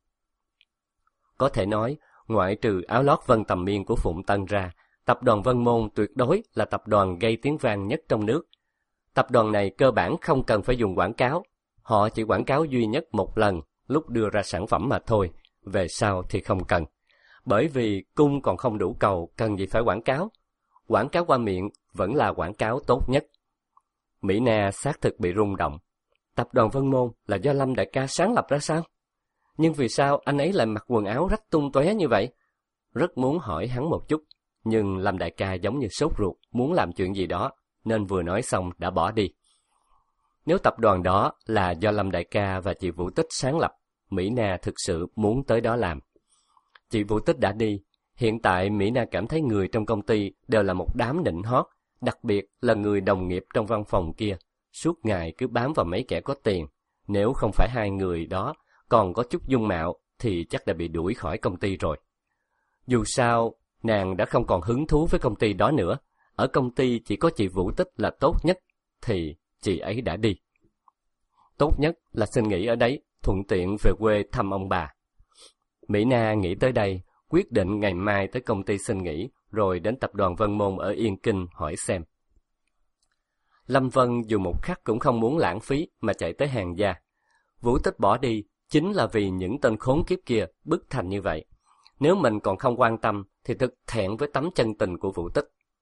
Có thể nói, ngoại trừ áo lót Vân Tầm Miên của Phụng Tân ra, tập đoàn Vân Môn tuyệt đối là tập đoàn gây tiếng vang nhất trong nước. Tập đoàn này cơ bản không cần phải dùng quảng cáo, họ chỉ quảng cáo duy nhất một lần lúc đưa ra sản phẩm mà thôi, về sau thì không cần. Bởi vì cung còn không đủ cầu, cần gì phải quảng cáo. Quảng cáo qua miệng vẫn là quảng cáo tốt nhất. Mỹ Na xác thực bị rung động. Tập đoàn Vân Môn là do Lâm đại ca sáng lập ra sao? Nhưng vì sao anh ấy lại mặc quần áo rách tung tóe như vậy? Rất muốn hỏi hắn một chút, nhưng Lâm đại ca giống như sốt ruột muốn làm chuyện gì đó, nên vừa nói xong đã bỏ đi. Nếu tập đoàn đó là do Lâm đại ca và chị Vũ Tích sáng lập, Mỹ Na thực sự muốn tới đó làm. Chị Vũ Tích đã đi, hiện tại Mỹ Na cảm thấy người trong công ty đều là một đám nịnh hót, đặc biệt là người đồng nghiệp trong văn phòng kia, suốt ngày cứ bám vào mấy kẻ có tiền. Nếu không phải hai người đó còn có chút dung mạo thì chắc đã bị đuổi khỏi công ty rồi. Dù sao, nàng đã không còn hứng thú với công ty đó nữa. Ở công ty chỉ có chị Vũ Tích là tốt nhất, thì chị ấy đã đi. tốt nhất là xin nghỉ ở đấy, thuận tiện về quê thăm ông bà. Mỹ Na nghĩ tới đây, quyết định ngày mai tới công ty xin nghỉ, rồi đến tập đoàn Vân Môn ở Yên Kinh hỏi xem. Lâm Vân dù một khắc cũng không muốn lãng phí mà chạy tới Hàn Gia. Vũ Tích bỏ đi chính là vì những tên khốn kiếp kia bức thành như vậy. Nếu mình còn không quan tâm thì thực thẹn với tấm chân tình của Vũ Tích.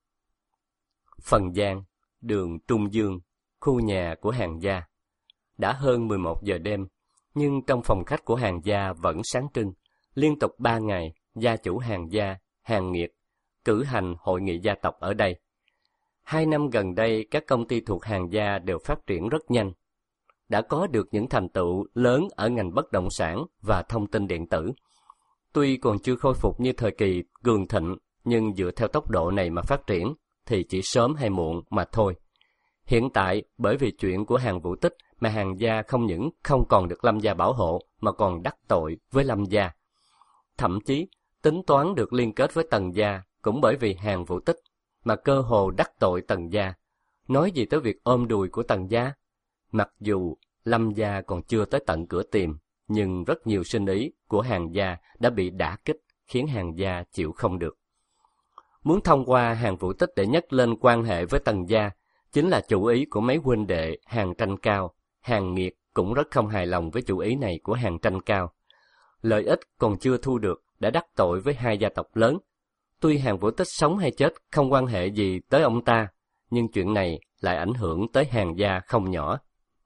Phần Giang, đường Trung Dương, khu nhà của Hàn Gia. Đã hơn mười một giờ đêm, nhưng trong phòng khách của Hàn Gia vẫn sáng trưng. Liên tục ba ngày, gia chủ Hàn Gia, Hàn Nghiệt, cử hành hội nghị gia tộc ở đây. Hai năm gần đây, các công ty thuộc Hàn Gia đều phát triển rất nhanh. Đã có được những thành tựu lớn ở ngành bất động sản và thông tin điện tử. Tuy còn chưa khôi phục như thời kỳ cường thịnh, nhưng dựa theo tốc độ này mà phát triển, thì chỉ sớm hay muộn mà thôi. Hiện tại, bởi vì chuyện của Hàn Vũ Tích mà Hàn Gia không những không còn được Lâm Gia bảo hộ, mà còn đắc tội với Lâm Gia. Thậm chí, tính toán được liên kết với Tần Gia cũng bởi vì Hàn Vũ Tích, mà cơ hồ đắc tội Tần Gia. Nói gì tới việc ôm đùi của Tần Gia? Mặc dù Lâm Gia còn chưa tới tận cửa tìm, nhưng rất nhiều sinh ý của Hàn Gia đã bị đả kích, khiến Hàn Gia chịu không được. Muốn thông qua Hàn Vũ Tích để nhấc lên quan hệ với Tần Gia, chính là chủ ý của mấy huynh đệ Hàn Tranh Cao. Hàn Nghiệt cũng rất không hài lòng với chủ ý này của Hàn Tranh Cao. Lợi ích còn chưa thu được, đã đắc tội với hai gia tộc lớn. Tuy Hàn Vũ Tích sống hay chết không quan hệ gì tới ông ta, nhưng chuyện này lại ảnh hưởng tới Hàn Gia không nhỏ.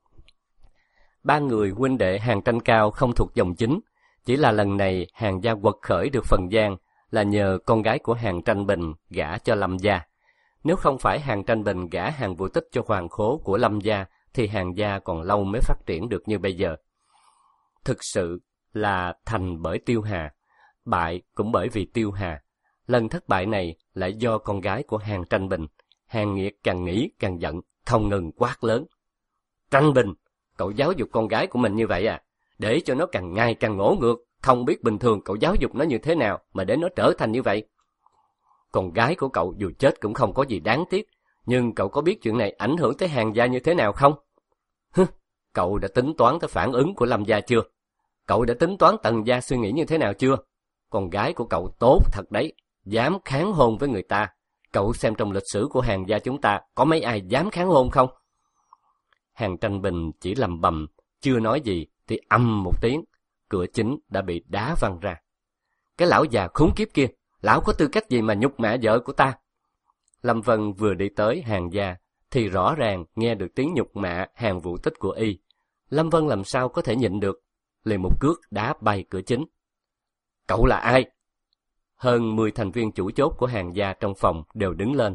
Ba người huynh đệ Hàn Tranh Cao không thuộc dòng chính, chỉ là lần này Hàn Gia quật khởi được phần Giang là nhờ con gái của Hàn Tranh Bình gả cho Lâm Gia. Nếu không phải Hàn Tranh Bình gả Hàn Vũ Tích cho hoàng khố của Lâm Gia, thì Hàn Gia còn lâu mới phát triển được như bây giờ. Thực sự là thành bởi Tiêu Hà, bại cũng bởi vì Tiêu Hà. Lần thất bại này lại do con gái của Hàn Tranh Bình. Hàn Nghiệt càng nghĩ càng giận, không ngừng quát lớn. Tranh Bình, cậu giáo dục con gái của mình như vậy à? Để cho nó càng ngày càng ngỗ ngược, không biết bình thường cậu giáo dục nó như thế nào mà để nó trở thành như vậy. Con gái của cậu dù chết cũng không có gì đáng tiếc, nhưng cậu có biết chuyện này ảnh hưởng tới Hàn Gia như thế nào không? Hứ, cậu đã tính toán tới phản ứng của Lâm Gia chưa? Cậu đã tính toán Tần Gia suy nghĩ như thế nào chưa? Con gái của cậu tốt thật đấy, dám kháng hôn với người ta. Cậu xem trong lịch sử của Hàn Gia chúng ta có mấy ai dám kháng hôn không? Hàn Tranh Bình chỉ lầm bầm, chưa nói gì thì ầm một tiếng, cửa chính đã bị đá văng ra. Cái lão già khốn kiếp kia, lão có tư cách gì mà nhục mạ vợ của ta? Lâm Vân vừa đi tới Hàn Gia thì rõ ràng nghe được tiếng nhục mạ Hàn Vũ Tích của y. Lâm Vân làm sao có thể nhịn được, liền một cước đá bay cửa chính. Cậu là ai? Hơn mười thành viên chủ chốt của Hàn Gia trong phòng đều đứng lên.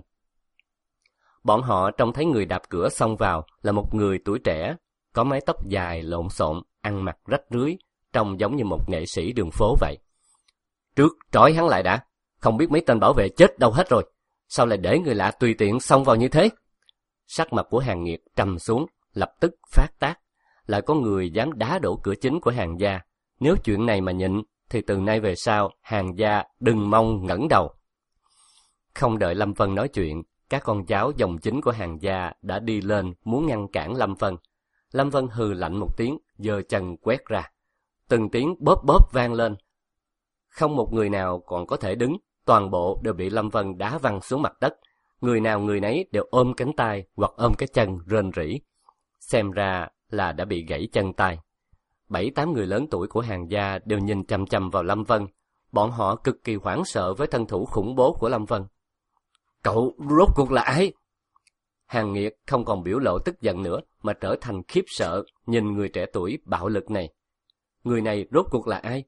Bọn họ trông thấy người đạp cửa xông vào là một người tuổi trẻ, có mái tóc dài lộn xộn, ăn mặc rách rưới, trông giống như một nghệ sĩ đường phố vậy. Trước trói hắn lại đã, không biết mấy tên bảo vệ chết đâu hết rồi, sao lại để người lạ tùy tiện xông vào như thế? Sắc mặt của Hàn Nghiệt trầm xuống, lập tức phát tác, lại có người dám đá đổ cửa chính của Hàn Gia. Nếu chuyện này mà nhịn, thì từ nay về sau Hàn Gia đừng mong ngẩng đầu. Không đợi Lâm Vân nói chuyện, các con cháu dòng chính của Hàn Gia đã đi lên muốn ngăn cản Lâm Vân. Lâm Vân hừ lạnh một tiếng, giơ chân quét ra. Từng tiếng bóp bóp vang lên. Không một người nào còn có thể đứng, toàn bộ đều bị Lâm Vân đá văng xuống mặt đất. Người nào người nấy đều ôm cánh tay hoặc ôm cái chân rên rỉ. Xem ra là đã bị gãy chân tay. Bảy tám người lớn tuổi của Hàn Gia đều nhìn chằm chằm vào Lâm Vân. Bọn họ cực kỳ hoảng sợ với thân thủ khủng bố của Lâm Vân. Cậu rốt cuộc là ai? Hàn Nghiệt không còn biểu lộ tức giận nữa mà trở thành khiếp sợ nhìn người trẻ tuổi bạo lực này. Người này rốt cuộc là ai?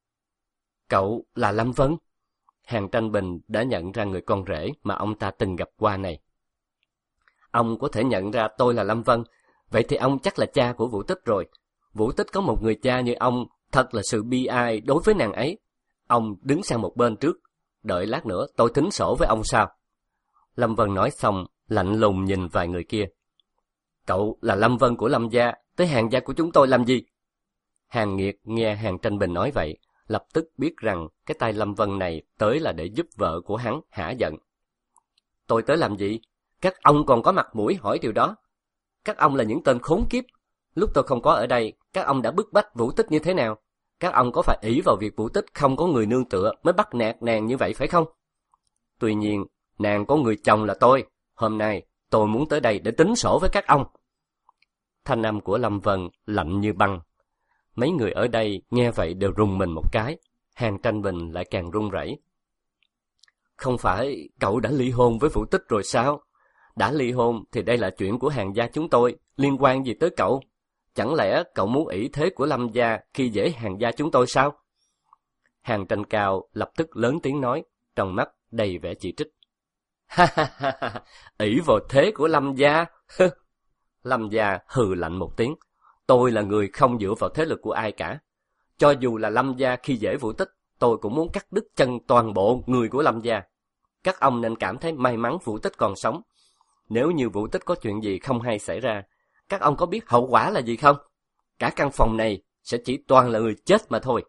Cậu là Lâm Vân. Hàn Tranh Bình đã nhận ra người con rể mà ông ta từng gặp qua này. Ông có thể nhận ra tôi là Lâm Vân, vậy thì ông chắc là cha của Vũ Tích rồi. Vũ Tích có một người cha như ông, thật là sự bi ai đối với nàng ấy. Ông đứng sang một bên trước, đợi lát nữa tôi tính sổ với ông sao? Lâm Vân nói xong, lạnh lùng nhìn vài người kia. Cậu là Lâm Vân của Lâm Gia, tới Hàn Gia của chúng tôi làm gì? Hàn Nghiệt nghe Hàn Tranh Bình nói vậy, lập tức biết rằng cái tay Lâm Vân này tới là để giúp vợ của hắn hả giận. Tôi tới làm gì? Các ông còn có mặt mũi hỏi điều đó. Các ông là những tên khốn kiếp. Lúc tôi không có ở đây, các ông đã bức bách Vũ Tích như thế nào? Các ông có phải ỷ vào việc Vũ Tích không có người nương tựa mới bắt nạt nàng như vậy phải không? Tuy nhiên, nàng có người chồng là tôi. Hôm nay, tôi muốn tới đây để tính sổ với các ông. Thanh âm của Lâm Vân lạnh như băng. Mấy người ở đây nghe vậy đều rùng mình một cái. Hàn Tranh Bình lại càng run rẩy. Không phải cậu đã ly hôn với Vũ Tích rồi sao? Đã ly hôn thì đây là chuyện của Hàn gia chúng tôi, liên quan gì tới cậu? Chẳng lẽ cậu muốn ỷ thế của Lâm gia khi dễ Hàn gia chúng tôi sao? Hàn Tranh Cao lập tức lớn tiếng nói, trong mắt đầy vẻ chỉ trích. Ha ha ha ha, ỷ vào thế của Lâm gia? Lâm gia hừ lạnh một tiếng. Tôi là người không dựa vào thế lực của ai cả. Cho dù là Lâm gia khi dễ Vũ Tích, tôi cũng muốn cắt đứt chân toàn bộ người của Lâm gia. Các ông nên cảm thấy may mắn Vũ Tích còn sống. Nếu như Vũ Tích có chuyện gì không hay xảy ra, các ông có biết hậu quả là gì không? Cả căn phòng này sẽ chỉ toàn là người chết mà thôi.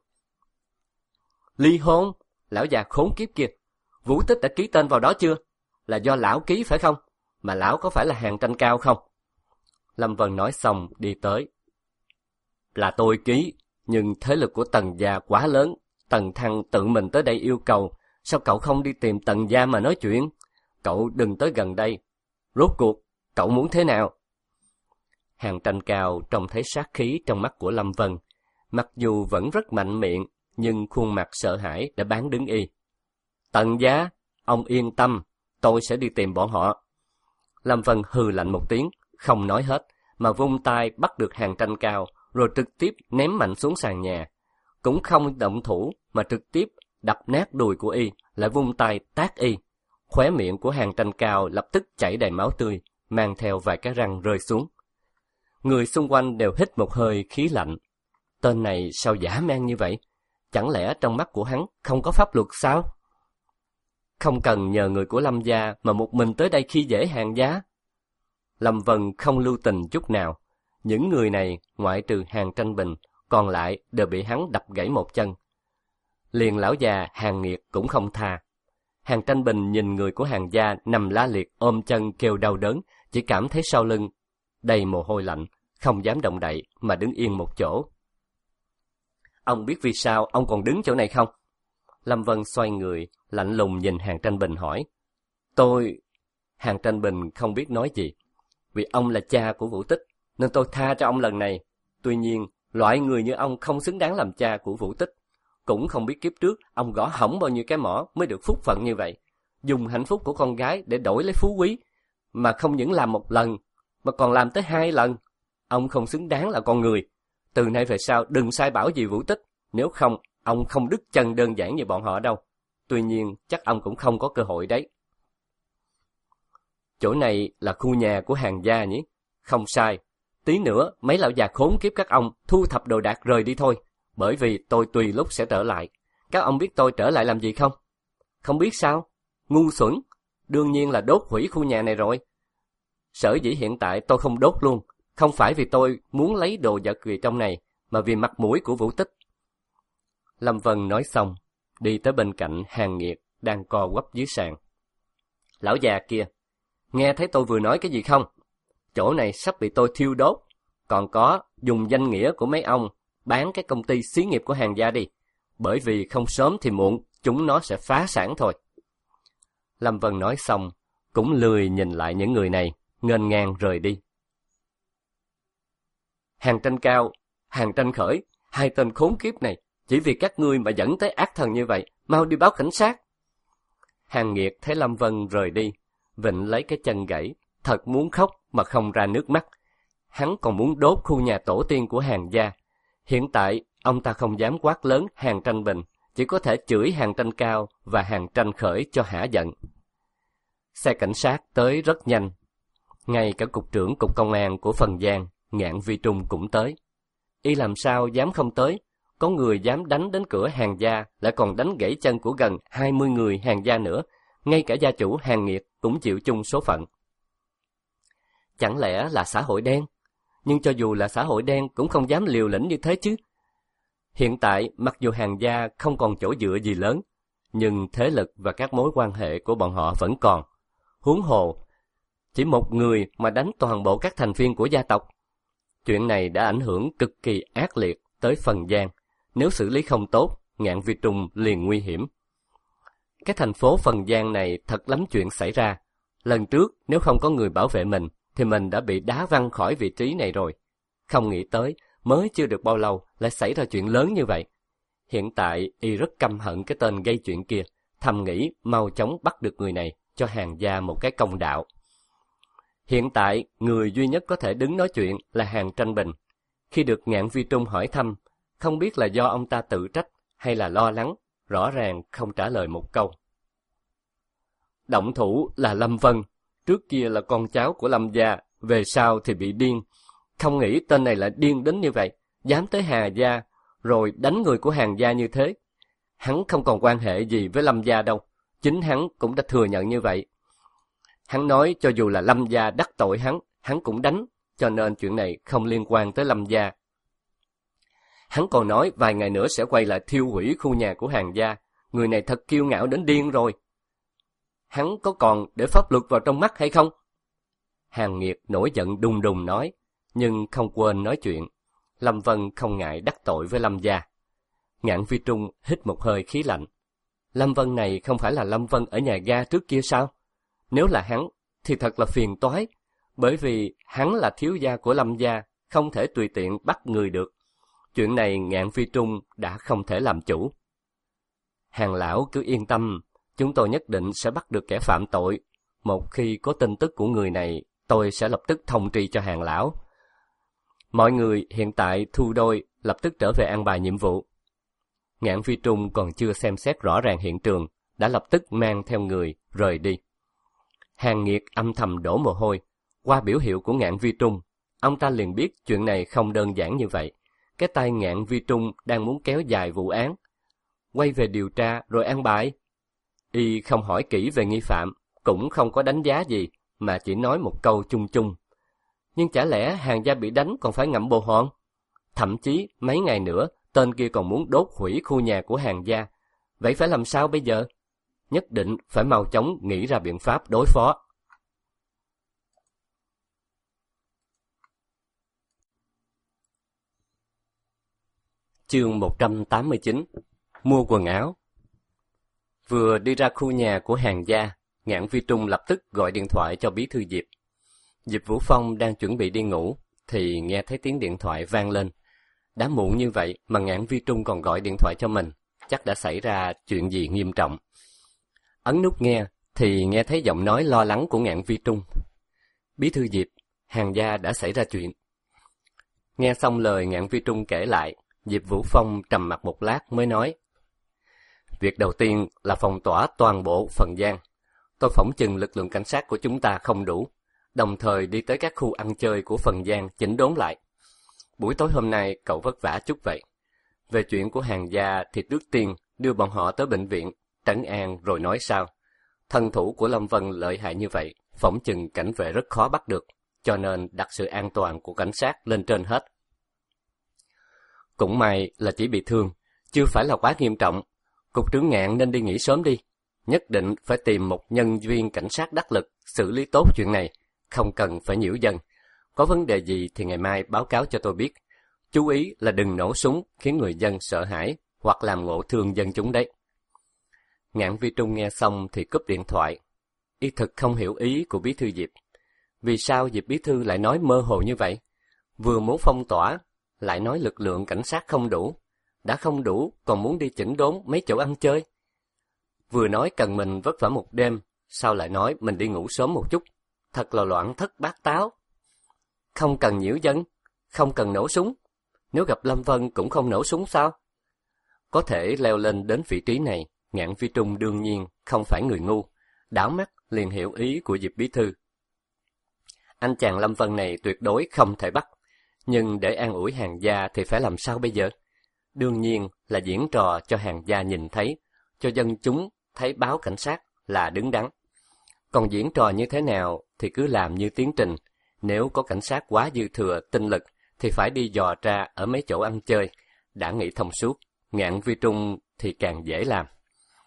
Ly hôn? Lão già khốn kiếp kia. Vũ Tích đã ký tên vào đó chưa? Là do lão ký phải không? Mà lão có phải là Hàn Tranh Cao không? Lâm Vân nói xong đi tới. Là tôi ký, nhưng thế lực của Tần gia quá lớn. Tần Thăng tự mình tới đây yêu cầu. Sao cậu không đi tìm Tần gia mà nói chuyện? Cậu đừng tới gần đây. Rốt cuộc, cậu muốn thế nào? Hàn Tranh Cao trông thấy sát khí trong mắt của Lâm Vân. Mặc dù vẫn rất mạnh miệng, nhưng khuôn mặt sợ hãi đã bán đứng y. Tần gia, ông yên tâm, tôi sẽ đi tìm bọn họ. Lâm Vân hừ lạnh một tiếng, không nói hết, mà vung tay bắt được Hàn Tranh Cao, rồi trực tiếp ném mạnh xuống sàn nhà. Cũng không động thủ, mà trực tiếp đập nát đùi của y, lại vung tay tát y. Khóe miệng của Hàn Tranh Cao lập tức chảy đầy máu tươi, mang theo vài cái răng rơi xuống. Người xung quanh đều hít một hơi khí lạnh. Tên này sao dã man như vậy? Chẳng lẽ trong mắt của hắn không có pháp luật sao? Không cần nhờ người của Lâm gia mà một mình tới đây khi dễ Hàn gia. Lâm Vân không lưu tình chút nào. Những người này, ngoại trừ Hàn Tranh Bình, còn lại đều bị hắn đập gãy một chân. Liền lão già Hàn Nghiệt cũng không tha. Hàn Tranh Bình nhìn người của Hàn gia nằm la liệt ôm chân kêu đau đớn, chỉ cảm thấy sau lưng đầy mồ hôi lạnh, không dám động đậy mà đứng yên một chỗ. Ông biết vì sao ông còn đứng chỗ này không? Lâm Vân xoay người, lạnh lùng nhìn Hàn Tranh Bình hỏi. Tôi... Hàn Tranh Bình không biết nói gì. Vì ông là cha của Vũ Tích, nên tôi tha cho ông lần này. Tuy nhiên, loại người như ông không xứng đáng làm cha của Vũ Tích. Cũng không biết kiếp trước ông gõ hỏng bao nhiêu cái mỏ mới được phúc phận như vậy. Dùng hạnh phúc của con gái để đổi lấy phú quý, mà không những làm một lần, mà còn làm tới hai lần. Ông không xứng đáng là con người. Từ nay về sau đừng sai bảo gì Vũ Tích, nếu không ông không đứt chân đơn giản như bọn họ đâu. Tuy nhiên chắc ông cũng không có cơ hội đấy. Chỗ này là khu nhà của Hàn gia nhỉ? Không sai. Tí nữa mấy lão già khốn kiếp các ông thu thập đồ đạc rời đi thôi. Bởi vì tôi tùy lúc sẽ trở lại. Các ông biết tôi trở lại làm gì không? Không biết sao? Ngu xuẩn. Đương nhiên là đốt hủy khu nhà này rồi. Sở dĩ hiện tại tôi không đốt luôn. Không phải vì tôi muốn lấy đồ vật gì trong này, mà vì mặt mũi của Vũ Tích. Lâm Vân nói xong, đi tới bên cạnh Hàn Nghiệt đang co quắp dưới sàn. Lão già kia, nghe thấy tôi vừa nói cái gì không? Chỗ này sắp bị tôi thiêu đốt. Còn có, dùng danh nghĩa của mấy ông bán cái công ty xí nghiệp của Hàn gia đi. Bởi vì không sớm thì muộn, chúng nó sẽ phá sản thôi. Lâm Vân nói xong, cũng lười nhìn lại những người này, nghênh ngang rời đi. Hàn Tranh Cao, Hàn Tranh Khởi, hai tên khốn kiếp này, chỉ vì các ngươi mà dẫn tới ác thần như vậy, mau đi báo cảnh sát. Hàn Nghiệt thấy Lâm Vân rời đi, vịnh lấy cái chân gãy, thật muốn khóc mà không ra nước mắt. Hắn còn muốn đốt khu nhà tổ tiên của Hàn gia. Hiện tại, ông ta không dám quát lớn Hàn Tranh Bình, chỉ có thể chửi Hàn Tranh Cao và Hàn Tranh Khởi cho hả giận. Xe cảnh sát tới rất nhanh. Ngay cả cục trưởng cục công an của Phần Giang, Ngạn Vi Trung cũng tới. Y làm sao dám không tới? Có người dám đánh đến cửa Hàn gia, lại còn đánh gãy chân của gần hai mươi người Hàn gia nữa. Ngay cả gia chủ Hàn Nghiệt cũng chịu chung số phận. Chẳng lẽ là xã hội đen? Nhưng cho dù là xã hội đen cũng không dám liều lĩnh như thế chứ. Hiện tại, mặc dù Hàn gia không còn chỗ dựa gì lớn, nhưng thế lực và các mối quan hệ của bọn họ vẫn còn. Huống hồ, chỉ một người mà đánh toàn bộ các thành viên của gia tộc. Chuyện này đã ảnh hưởng cực kỳ ác liệt tới Phần Giang. Nếu xử lý không tốt, Ngạn Vi Trung liền nguy hiểm. Cái thành phố Phần Giang này thật lắm chuyện xảy ra. Lần trước, nếu không có người bảo vệ mình, thì mình đã bị đá văng khỏi vị trí này rồi. Không nghĩ tới, mới chưa được bao lâu, lại xảy ra chuyện lớn như vậy. Hiện tại, y rất căm hận cái tên gây chuyện kia, thầm nghĩ mau chóng bắt được người này, cho Hàn gia một cái công đạo. Hiện tại, người duy nhất có thể đứng nói chuyện là Hàn Tranh Bình. Khi được Ngạn Vi Trung hỏi thăm, không biết là do ông ta tự trách hay là lo lắng, rõ ràng không trả lời một câu. Động thủ là Lâm Vân, trước kia là con cháu của Lâm gia, về sau thì bị điên. Không nghĩ tên này lại điên đến như vậy, dám tới Hà gia, rồi đánh người của Hàn gia như thế. Hắn không còn quan hệ gì với Lâm gia đâu, chính hắn cũng đã thừa nhận như vậy. Hắn nói cho dù là Lâm gia đắc tội hắn, hắn cũng đánh, cho nên chuyện này không liên quan tới Lâm gia. Hắn còn nói vài ngày nữa sẽ quay lại thiêu hủy khu nhà của Hàn gia, người này thật kiêu ngạo đến điên rồi. Hắn có còn để pháp luật vào trong mắt hay không? Hàn Nghiệt nổi giận đùng đùng nói, nhưng không quên nói chuyện. Lâm Vân không ngại đắc tội với Lâm gia. Ngạn Vi Trung hít một hơi khí lạnh. Lâm Vân này không phải là Lâm Vân ở nhà ga trước kia sao? Nếu là hắn, thì thật là phiền toái, bởi vì hắn là thiếu gia của Lâm gia, không thể tùy tiện bắt người được. Chuyện này Ngạn Vi Trung đã không thể làm chủ. Hàn lão cứ yên tâm, chúng tôi nhất định sẽ bắt được kẻ phạm tội. Một khi có tin tức của người này, tôi sẽ lập tức thông tri cho Hàn lão. Mọi người hiện tại thu đôi, lập tức trở về an bài nhiệm vụ. Ngạn Vi Trung còn chưa xem xét rõ ràng hiện trường, đã lập tức mang theo người rời đi. Hàn Nghiệt âm thầm đổ mồ hôi. Qua biểu hiệu của Ngạn Vi Trung, ông ta liền biết chuyện này không đơn giản như vậy. Cái tay Ngạn Vi Trung đang muốn kéo dài vụ án. Quay về điều tra rồi an bài. Y không hỏi kỹ về nghi phạm, cũng không có đánh giá gì, mà chỉ nói một câu chung chung. Nhưng chả lẽ Hàn gia bị đánh còn phải ngậm bồ hòn? Thậm chí mấy ngày nữa, tên kia còn muốn đốt hủy khu nhà của Hàn gia. Vậy phải làm sao bây giờ? Nhất định phải mau chóng nghĩ ra biện pháp đối phó. Chương một trăm tám mươi chín. Mua quần áo. Vừa đi ra khu nhà của Hàn gia, Ngạn Vi Trung lập tức gọi điện thoại cho bí thư Diệp. Diệp Vũ Phong đang chuẩn bị đi ngủ, thì nghe thấy tiếng điện thoại vang lên. Đã muộn như vậy mà Ngạn Vi Trung còn gọi điện thoại cho mình, chắc đã xảy ra chuyện gì nghiêm trọng. Ấn nút nghe, thì nghe thấy giọng nói lo lắng của Ngạn Vi Trung. Bí thư Diệp, Hàn gia đã xảy ra chuyện. Nghe xong lời Ngạn Vi Trung kể lại, Diệp Vũ Phong trầm mặc một lát mới nói. Việc đầu tiên là phong tỏa toàn bộ Phần Giang. Tôi phỏng chừng lực lượng cảnh sát của chúng ta không đủ, đồng thời đi tới các khu ăn chơi của Phần Giang chỉnh đốn lại. Buổi tối hôm nay cậu vất vả chút vậy. Về chuyện của Hàn gia thì trước tiên đưa bọn họ tới bệnh viện, trấn an rồi nói sao. Thân thủ của Lâm Vân lợi hại như vậy, phỏng chừng cảnh vệ rất khó bắt được, cho nên đặt sự an toàn của cảnh sát lên trên hết. Cũng may là chỉ bị thương, chưa phải là quá nghiêm trọng. Cục trưởng Ngạn nên đi nghỉ sớm đi. Nhất định phải tìm một nhân viên cảnh sát đắc lực xử lý tốt chuyện này, không cần phải nhiễu dân. Có vấn đề gì thì ngày mai báo cáo cho tôi biết. Chú ý là đừng nổ súng khiến người dân sợ hãi hoặc làm ngộ thương dân chúng đấy. Ngạn Vi Trung nghe xong thì cúp điện thoại. Y thực không hiểu ý của bí thư Diệp. Vì sao Diệp bí thư lại nói mơ hồ như vậy? Vừa muốn phong tỏa, lại nói lực lượng cảnh sát không đủ. Đã không đủ, còn muốn đi chỉnh đốn mấy chỗ ăn chơi. Vừa nói cần mình vất vả một đêm, sao lại nói mình đi ngủ sớm một chút? Thật là loạn thất bát táo. Không cần nhiễu dân, không cần nổ súng. Nếu gặp Lâm Vân cũng không nổ súng sao? Có thể leo lên đến vị trí này, Ngạn Vi Trung đương nhiên không phải người ngu. Đảo mắt liền hiểu ý của Diệp bí thư. Anh chàng Lâm Vân này tuyệt đối không thể bắt. Nhưng để an ủi Hàn gia thì phải làm sao bây giờ? Đương nhiên là diễn trò cho Hàn gia nhìn thấy, cho dân chúng thấy báo cảnh sát là đứng đắn. Còn diễn trò như thế nào thì cứ làm như tiến trình. Nếu có cảnh sát quá dư thừa tinh lực thì phải đi dò tra ở mấy chỗ ăn chơi. Đã nghĩ thông suốt, Ngạn Vi Trung thì càng dễ làm.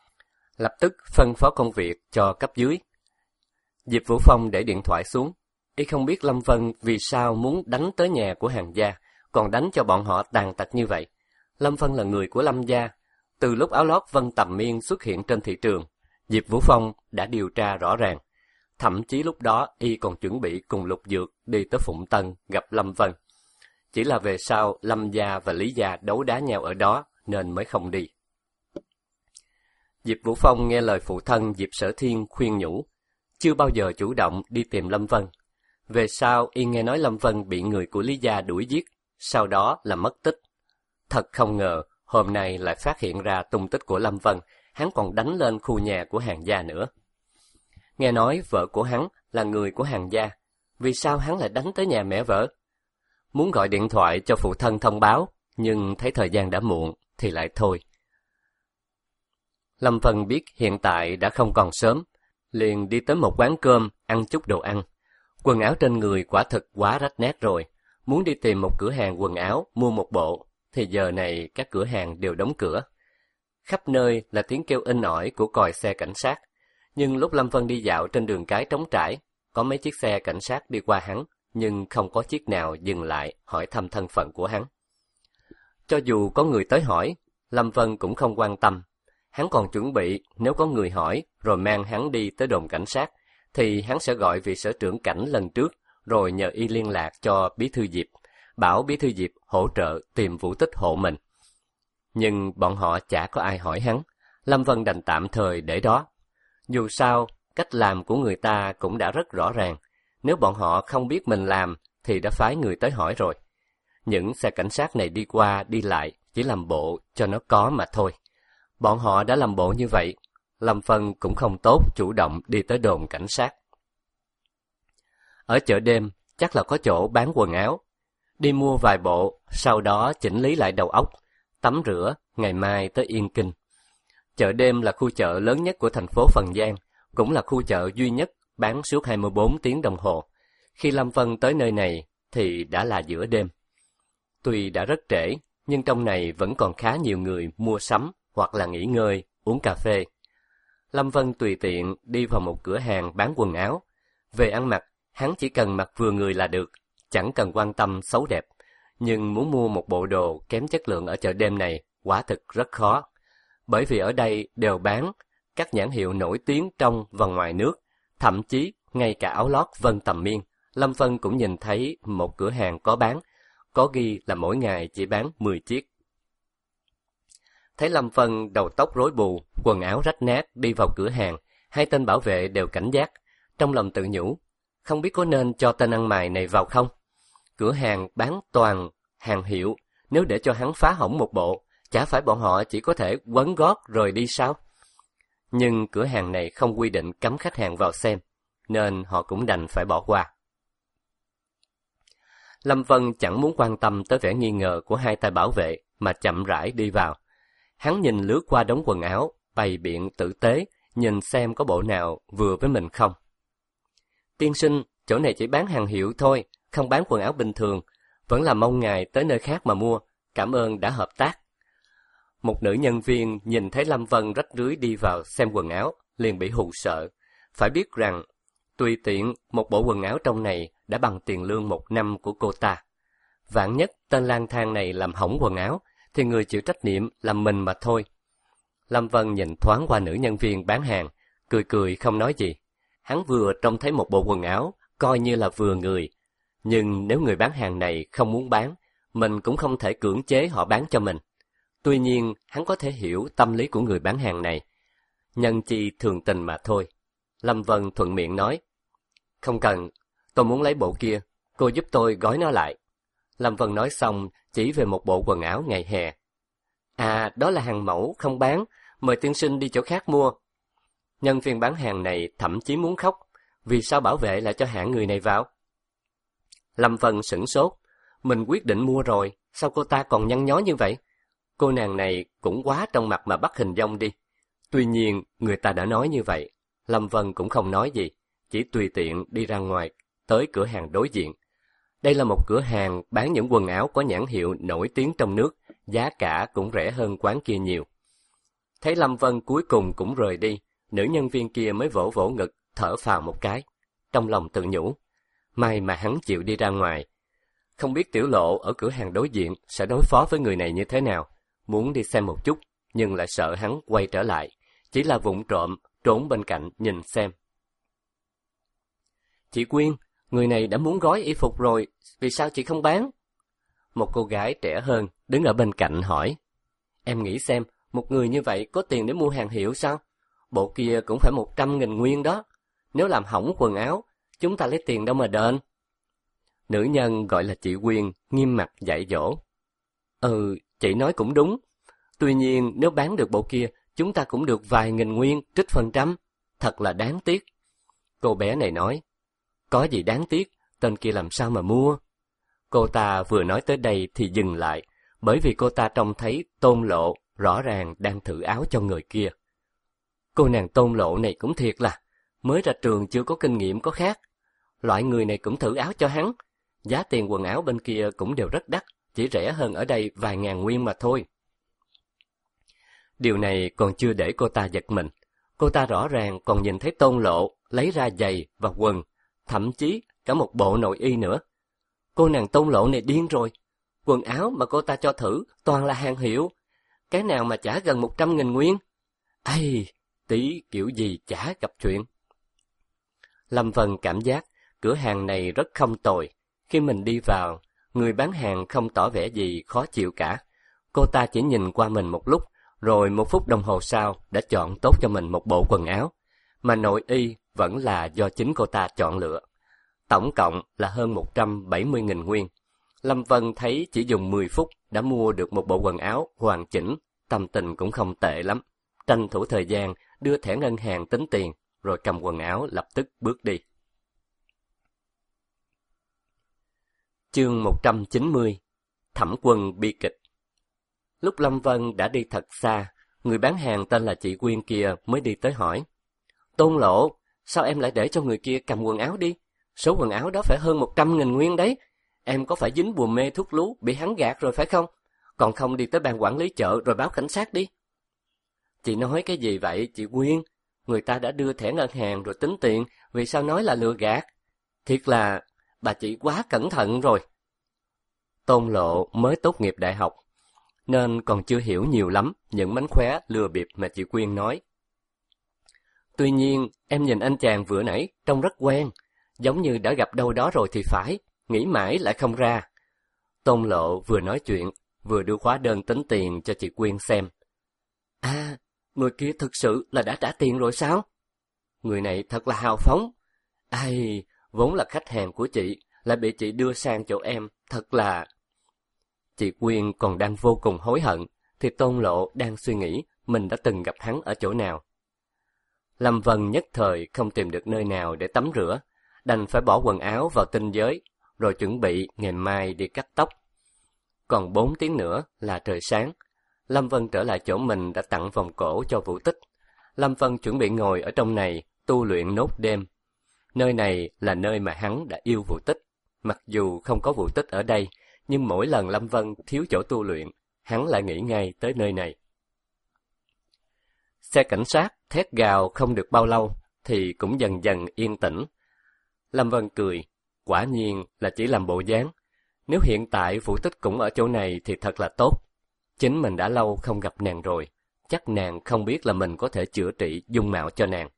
Lập tức phân phó công việc cho cấp dưới. Diệp Vũ Phong để điện thoại xuống, Y không biết Lâm Vân vì sao muốn đánh tới nhà của hàng gia, còn đánh cho bọn họ tàn tật như vậy. Lâm Vân là người của Lâm gia. Từ lúc áo lót Vân Tầm Miên xuất hiện trên thị trường, Diệp Vũ Phong đã điều tra rõ ràng. Thậm chí lúc đó y còn chuẩn bị cùng Lục Dược đi tới Phụng Tân gặp Lâm Vân. Chỉ là về sau Lâm gia và Lý gia đấu đá nhau ở đó nên mới không đi. Diệp Vũ Phong nghe lời phụ thân Diệp Sở Thiên khuyên nhủ, chưa bao giờ chủ động đi tìm Lâm Vân. Về sau y nghe nói Lâm Vân bị người của Lý gia đuổi giết, sau đó là mất tích. Thật không ngờ, hôm nay lại phát hiện ra tung tích của Lâm Vân, hắn còn đánh lên khu nhà của hàng gia nữa. Nghe nói vợ của hắn là người của hàng gia, vì sao hắn lại đánh tới nhà mẹ vợ? Muốn gọi điện thoại cho phụ thân thông báo, nhưng thấy thời gian đã muộn, thì lại thôi. Lâm Vân biết hiện tại đã không còn sớm, liền đi tới một quán cơm, ăn chút đồ ăn. Quần áo trên người quả thực quá rách nát rồi, muốn đi tìm một cửa hàng quần áo mua một bộ, thì giờ này các cửa hàng đều đóng cửa. Khắp nơi là tiếng kêu inh ỏi của còi xe cảnh sát, nhưng lúc Lâm Vân đi dạo trên đường cái trống trải, có mấy chiếc xe cảnh sát đi qua hắn, nhưng không có chiếc nào dừng lại hỏi thăm thân phận của hắn. Cho dù có người tới hỏi, Lâm Vân cũng không quan tâm. Hắn còn chuẩn bị nếu có người hỏi rồi mang hắn đi tới đồn cảnh sát, thì hắn sẽ gọi vị sở trưởng cảnh lần trước, rồi nhờ y liên lạc cho bí thư Diệp, bảo bí thư Diệp hỗ trợ tìm Vũ Tích hộ mình. Nhưng bọn họ chả có ai hỏi hắn, Lâm Vân đành tạm thời để đó. Dù sao, cách làm của người ta cũng đã rất rõ ràng, nếu bọn họ không biết mình làm thì đã phái người tới hỏi rồi. Những xe cảnh sát này đi qua đi lại chỉ làm bộ cho nó có mà thôi. Bọn họ đã làm bộ như vậy, Lâm Vân cũng không tốt chủ động đi tới đồn cảnh sát. Ở chợ đêm chắc là có chỗ bán quần áo. Đi mua vài bộ, sau đó chỉnh lý lại đầu óc, tắm rửa, ngày mai tới Yên Kinh. Chợ đêm là khu chợ lớn nhất của thành phố Phần Giang, cũng là khu chợ duy nhất bán suốt hai mươi bốn tiếng đồng hồ. Khi Lâm Vân tới nơi này thì đã là giữa đêm. Tuy đã rất trễ, nhưng trong này vẫn còn khá nhiều người mua sắm hoặc là nghỉ ngơi, uống cà phê. Lâm Vân tùy tiện đi vào một cửa hàng bán quần áo. Về ăn mặc, hắn chỉ cần mặc vừa người là được, chẳng cần quan tâm xấu đẹp. Nhưng muốn mua một bộ đồ kém chất lượng ở chợ đêm này quả thực rất khó. Bởi vì ở đây đều bán các nhãn hiệu nổi tiếng trong và ngoài nước, thậm chí ngay cả áo lót Vân Tầm Miên, Lâm Vân cũng nhìn thấy một cửa hàng có bán, có ghi là mỗi ngày chỉ bán mười chiếc. Thấy Lâm Vân đầu tóc rối bù, quần áo rách nát đi vào cửa hàng, hai tên bảo vệ đều cảnh giác, trong lòng tự nhủ, không biết có nên cho tên ăn mày này vào không? Cửa hàng bán toàn hàng hiệu, nếu để cho hắn phá hỏng một bộ, chả phải bọn họ chỉ có thể quấn gót rồi đi sao? Nhưng cửa hàng này không quy định cấm khách hàng vào xem, nên họ cũng đành phải bỏ qua. Lâm Vân chẳng muốn quan tâm tới vẻ nghi ngờ của hai tay bảo vệ, mà chậm rãi đi vào. Hắn nhìn lướt qua đống quần áo, bày biện tử tế, nhìn xem có bộ nào vừa với mình không. Tiên sinh, chỗ này chỉ bán hàng hiệu thôi, không bán quần áo bình thường, vẫn là mong ngài tới nơi khác mà mua, cảm ơn đã hợp tác. Một nữ nhân viên nhìn thấy Lâm Vân rách rưới đi vào xem quần áo, liền bị hù sợ. Phải biết rằng, tùy tiện một bộ quần áo trong này đã bằng tiền lương một năm của cô ta. Vạn nhất tên lang thang này làm hỏng quần áo, thì người chịu trách nhiệm là mình mà thôi. Lâm Vân nhìn thoáng qua nữ nhân viên bán hàng, cười cười không nói gì. Hắn vừa trông thấy một bộ quần áo, coi như là vừa người. Nhưng nếu người bán hàng này không muốn bán, mình cũng không thể cưỡng chế họ bán cho mình. Tuy nhiên, hắn có thể hiểu tâm lý của người bán hàng này. Nhân chi thường tình mà thôi. Lâm Vân thuận miệng nói, không cần, tôi muốn lấy bộ kia, cô giúp tôi gói nó lại. Lâm Vân nói xong, chỉ về một bộ quần áo ngày hè. À, đó là hàng mẫu, không bán, mời tiên sinh đi chỗ khác mua. Nhân viên bán hàng này thậm chí muốn khóc, vì sao bảo vệ lại cho hạng người này vào? Lâm Vân sửng sốt, mình quyết định mua rồi, sao cô ta còn nhăn nhó như vậy? Cô nàng này cũng quá trong mặt mà bắt hình dong đi. Tuy nhiên, người ta đã nói như vậy, Lâm Vân cũng không nói gì, chỉ tùy tiện đi ra ngoài, tới cửa hàng đối diện. Đây là một cửa hàng bán những quần áo có nhãn hiệu nổi tiếng trong nước, giá cả cũng rẻ hơn quán kia nhiều. Thấy Lâm Vân cuối cùng cũng rời đi, nữ nhân viên kia mới vỗ vỗ ngực, thở phào một cái. Trong lòng tự nhủ, may mà hắn chịu đi ra ngoài. Không biết Tiểu Lộ ở cửa hàng đối diện sẽ đối phó với người này như thế nào, muốn đi xem một chút, nhưng lại sợ hắn quay trở lại, chỉ là vụng trộm, trốn bên cạnh nhìn xem. Chị Quyên, người này đã muốn gói y phục rồi, vì sao chị không bán? Một cô gái trẻ hơn, đứng ở bên cạnh hỏi. Em nghĩ xem, một người như vậy có tiền để mua hàng hiệu sao? Bộ kia cũng phải một trăm nghìn nguyên đó. Nếu làm hỏng quần áo, chúng ta lấy tiền đâu mà đền? Nữ nhân gọi là chị Quyên, nghiêm mặt dạy dỗ. Ừ, chị nói cũng đúng. Tuy nhiên, nếu bán được bộ kia, chúng ta cũng được vài nghìn nguyên, trích phần trăm. Thật là đáng tiếc. Cô bé này nói. Có gì đáng tiếc, tên kia làm sao mà mua? Cô ta vừa nói tới đây thì dừng lại, bởi vì cô ta trông thấy Tôn Lộ rõ ràng đang thử áo cho người kia. Cô nàng Tôn Lộ này cũng thiệt là, mới ra trường chưa có kinh nghiệm có khác. Loại người này cũng thử áo cho hắn. Giá tiền quần áo bên kia cũng đều rất đắt, chỉ rẻ hơn ở đây vài ngàn nguyên mà thôi. Điều này còn chưa để cô ta giật mình. Cô ta rõ ràng còn nhìn thấy Tôn Lộ lấy ra giày và quần, thậm chí cả một bộ nội y nữa. Cô nàng Tôn Lộ này điên rồi. Quần áo mà cô ta cho thử toàn là hàng hiệu. Cái nào mà trả gần một trăm nghìn nguyên? Ây, tí kiểu gì chả gặp chuyện. Lâm Vân cảm giác cửa hàng này rất không tồi. Khi mình đi vào, người bán hàng không tỏ vẻ gì khó chịu cả. Cô ta chỉ nhìn qua mình một lúc, rồi một phút đồng hồ sau đã chọn tốt cho mình một bộ quần áo, mà nội y vẫn là do chính cô ta chọn lựa. Tổng cộng là hơn một trăm bảy mươi nghìn nguyên. Lâm Vân thấy chỉ dùng mười phút đã mua được một bộ quần áo hoàn chỉnh, tâm tình cũng không tệ lắm. Tranh thủ thời gian, đưa thẻ ngân hàng tính tiền, rồi cầm quần áo lập tức bước đi. Chương một trăm chín mươi. Thẩm Quân bi kịch. Lúc Lâm Vân đã đi thật xa, người bán hàng tên là chị Quyên kia mới đi tới hỏi. Tôn Lộ, sao em lại để cho người kia cầm quần áo đi? Số quần áo đó phải hơn một trăm nghìn nguyên đấy. Em có phải dính bùa mê thuốc lú, bị hắn gạt rồi phải không? Còn không đi tới ban quản lý chợ rồi báo cảnh sát đi. Chị nói cái gì vậy chị Quyên? Người ta đã đưa thẻ ngân hàng rồi tính tiền, vì sao nói là lừa gạt? Thiệt là bà chị quá cẩn thận rồi. Tôn Lộ mới tốt nghiệp đại học, nên còn chưa hiểu nhiều lắm những mánh khóe lừa bịp mà chị Quyên nói. Tuy nhiên, em nhìn anh chàng vừa nãy trông rất quen, giống như đã gặp đâu đó rồi thì phải, nghĩ mãi lại không ra. Tôn Lộ vừa nói chuyện, vừa đưa hóa đơn tính tiền cho chị Quyên xem. À, người kia thực sự là đã trả tiền rồi sao? Người này thật là hào phóng. Ai, vốn là khách hàng của chị, lại bị chị đưa sang chỗ em, thật là... Chị Quyên còn đang vô cùng hối hận, thì Tôn Lộ đang suy nghĩ mình đã từng gặp hắn ở chỗ nào. Lâm Vân nhất thời không tìm được nơi nào để tắm rửa, đành phải bỏ quần áo vào tinh giới, rồi chuẩn bị ngày mai đi cắt tóc. Còn bốn tiếng nữa là trời sáng, Lâm Vân trở lại chỗ mình đã tặng vòng cổ cho Vũ Tích. Lâm Vân chuẩn bị ngồi ở trong này tu luyện nốt đêm. Nơi này là nơi mà hắn đã yêu Vũ Tích. Mặc dù không có Vũ Tích ở đây, nhưng mỗi lần Lâm Vân thiếu chỗ tu luyện, hắn lại nghĩ ngay tới nơi này. Xe cảnh sát thét gào không được bao lâu, thì cũng dần dần yên tĩnh. Lâm Vân cười, quả nhiên là chỉ làm bộ dáng. Nếu hiện tại Vũ Tích cũng ở chỗ này thì thật là tốt. Chính mình đã lâu không gặp nàng rồi, chắc nàng không biết là mình có thể chữa trị dung mạo cho nàng.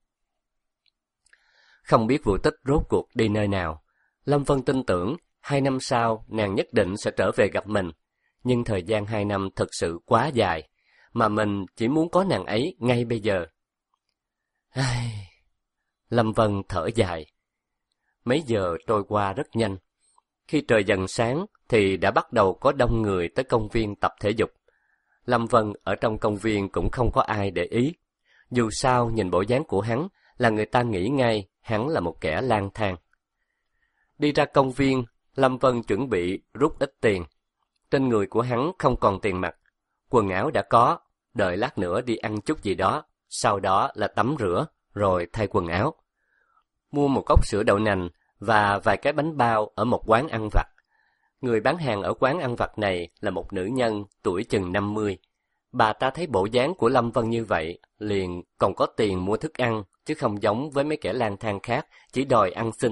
Không biết Vũ Tích rốt cuộc đi nơi nào, Lâm Vân tin tưởng hai năm sau nàng nhất định sẽ trở về gặp mình. Nhưng thời gian hai năm thật sự quá dài, mà mình chỉ muốn có nàng ấy ngay bây giờ. Ai... Lâm Vân thở dài. Mấy giờ trôi qua rất nhanh. Khi trời dần sáng thì đã bắt đầu có đông người tới công viên tập thể dục. Lâm Vân ở trong công viên cũng không có ai để ý. Dù sao nhìn bộ dáng của hắn là người ta nghĩ ngay hắn là một kẻ lang thang. Đi ra công viên, Lâm Vân chuẩn bị rút ít tiền. Trên người của hắn không còn tiền mặt. Quần áo đã có, đợi lát nữa đi ăn chút gì đó, sau đó là tắm rửa, rồi thay quần áo. Mua một cốc sữa đậu nành và vài cái bánh bao ở một quán ăn vặt. Người bán hàng ở quán ăn vặt này là một nữ nhân tuổi chừng năm mươi. Bà ta thấy bộ dáng của Lâm Vân như vậy, liền còn có tiền mua thức ăn, chứ không giống với mấy kẻ lang thang khác chỉ đòi ăn xin,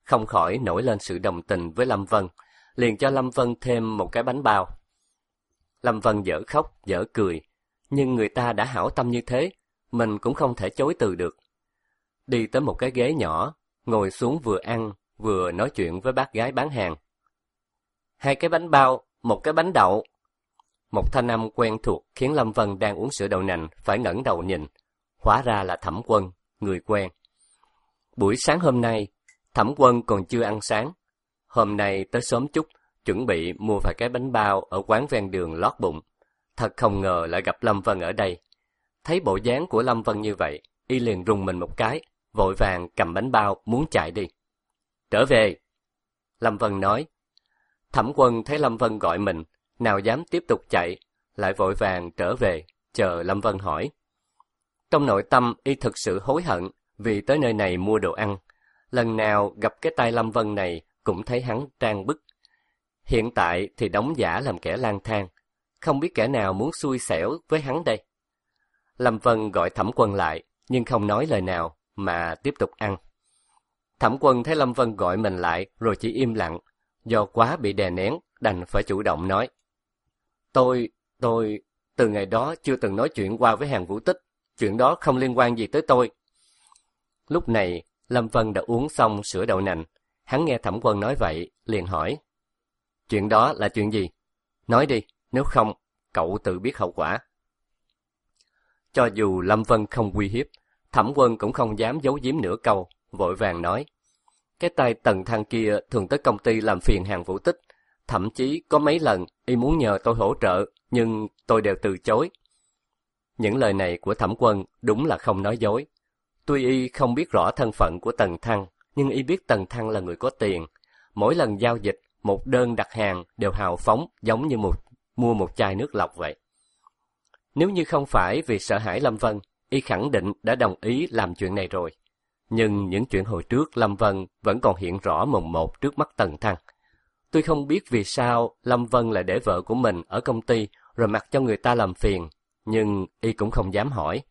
không khỏi nổi lên sự đồng tình với Lâm Vân, liền cho Lâm Vân thêm một cái bánh bao. Lâm Vân dở khóc, dở cười, nhưng người ta đã hảo tâm như thế, mình cũng không thể chối từ được. Đi tới một cái ghế nhỏ, ngồi xuống vừa ăn, vừa nói chuyện với bác gái bán hàng. Hai cái bánh bao, một cái bánh đậu. Một thanh âm quen thuộc khiến Lâm Vân đang uống sữa đậu nành phải ngẩng đầu nhìn. Hóa ra là Thẩm Quân, người quen. Buổi sáng hôm nay, Thẩm Quân còn chưa ăn sáng. Hôm nay tới sớm chút, chuẩn bị mua vài cái bánh bao ở quán ven đường lót bụng. Thật không ngờ lại gặp Lâm Vân ở đây. Thấy bộ dáng của Lâm Vân như vậy, y liền rùng mình một cái, vội vàng cầm bánh bao muốn chạy đi. Trở về! Lâm Vân nói. Thẩm Quân thấy Lâm Vân gọi mình, nào dám tiếp tục chạy, lại vội vàng trở về, chờ Lâm Vân hỏi. Trong nội tâm y thực sự hối hận vì tới nơi này mua đồ ăn. Lần nào gặp cái tay Lâm Vân này cũng thấy hắn trang bức. Hiện tại thì đóng giả làm kẻ lang thang, không biết kẻ nào muốn xui xẻo với hắn đây. Lâm Vân gọi Thẩm Quân lại, nhưng không nói lời nào mà tiếp tục ăn. Thẩm Quân thấy Lâm Vân gọi mình lại rồi chỉ im lặng, do quá bị đè nén đành phải chủ động nói. Tôi, tôi, từ ngày đó chưa từng nói chuyện qua với hàng Vũ Tích, chuyện đó không liên quan gì tới tôi. Lúc này, Lâm Vân đã uống xong sữa đậu nành, hắn nghe Thẩm Quân nói vậy, liền hỏi. Chuyện đó là chuyện gì? Nói đi, nếu không, cậu tự biết hậu quả. Cho dù Lâm Vân không uy hiếp, Thẩm Quân cũng không dám giấu giếm nửa câu, vội vàng nói. Cái tay Tần Thăng kia thường tới công ty làm phiền hàng Vũ Tích, thậm chí có mấy lần y muốn nhờ tôi hỗ trợ, nhưng tôi đều từ chối. Những lời này của Thẩm Quân đúng là không nói dối. Tuy y không biết rõ thân phận của Tần Thăng, nhưng y biết Tần Thăng là người có tiền. Mỗi lần giao dịch, một đơn đặt hàng đều hào phóng giống như một mua một chai nước lọc vậy. Nếu như không phải vì sợ hãi Lâm Vân, y khẳng định đã đồng ý làm chuyện này rồi. Nhưng những chuyện hồi trước Lâm Vân vẫn còn hiện rõ mồn một trước mắt Tần Thăng. Tôi không biết vì sao Lâm Vân lại để vợ của mình ở công ty rồi mặc cho người ta làm phiền, nhưng y cũng không dám hỏi.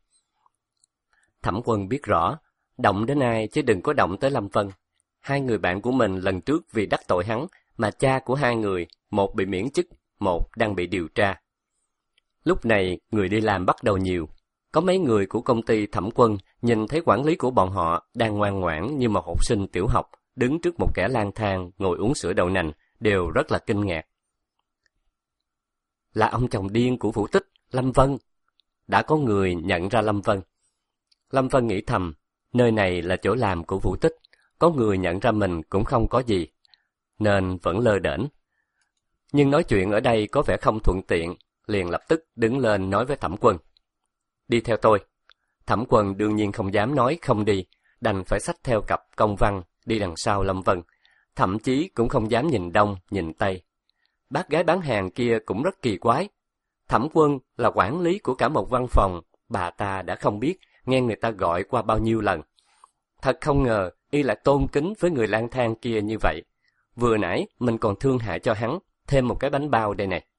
Thẩm Quân biết rõ, động đến ai chứ đừng có động tới Lâm Vân. Hai người bạn của mình lần trước vì đắc tội hắn mà cha của hai người, một bị miễn chức, một đang bị điều tra. Lúc này người đi làm bắt đầu nhiều. Có mấy người của công ty Thẩm Quân nhìn thấy quản lý của bọn họ đang ngoan ngoãn như một học sinh tiểu học, đứng trước một kẻ lang thang ngồi uống sữa đậu nành, đều rất là kinh ngạc. Là ông chồng điên của Vũ Tích, Lâm Vân. Đã có người nhận ra Lâm Vân. Lâm Vân nghĩ thầm, nơi này là chỗ làm của Vũ Tích, có người nhận ra mình cũng không có gì, nên vẫn lơ đễnh. Nhưng nói chuyện ở đây có vẻ không thuận tiện, liền lập tức đứng lên nói với Thẩm Quân. Đi theo tôi. Thẩm Quân đương nhiên không dám nói không đi, đành phải xách theo cặp công văn đi đằng sau Lâm Vân, thậm chí cũng không dám nhìn đông nhìn tây. Bác gái bán hàng kia cũng rất kỳ quái. Thẩm Quân là quản lý của cả một văn phòng, bà ta đã không biết nghe người ta gọi qua bao nhiêu lần. Thật không ngờ y lại tôn kính với người lang thang kia như vậy. Vừa nãy mình còn thương hại cho hắn thêm một cái bánh bao đây này.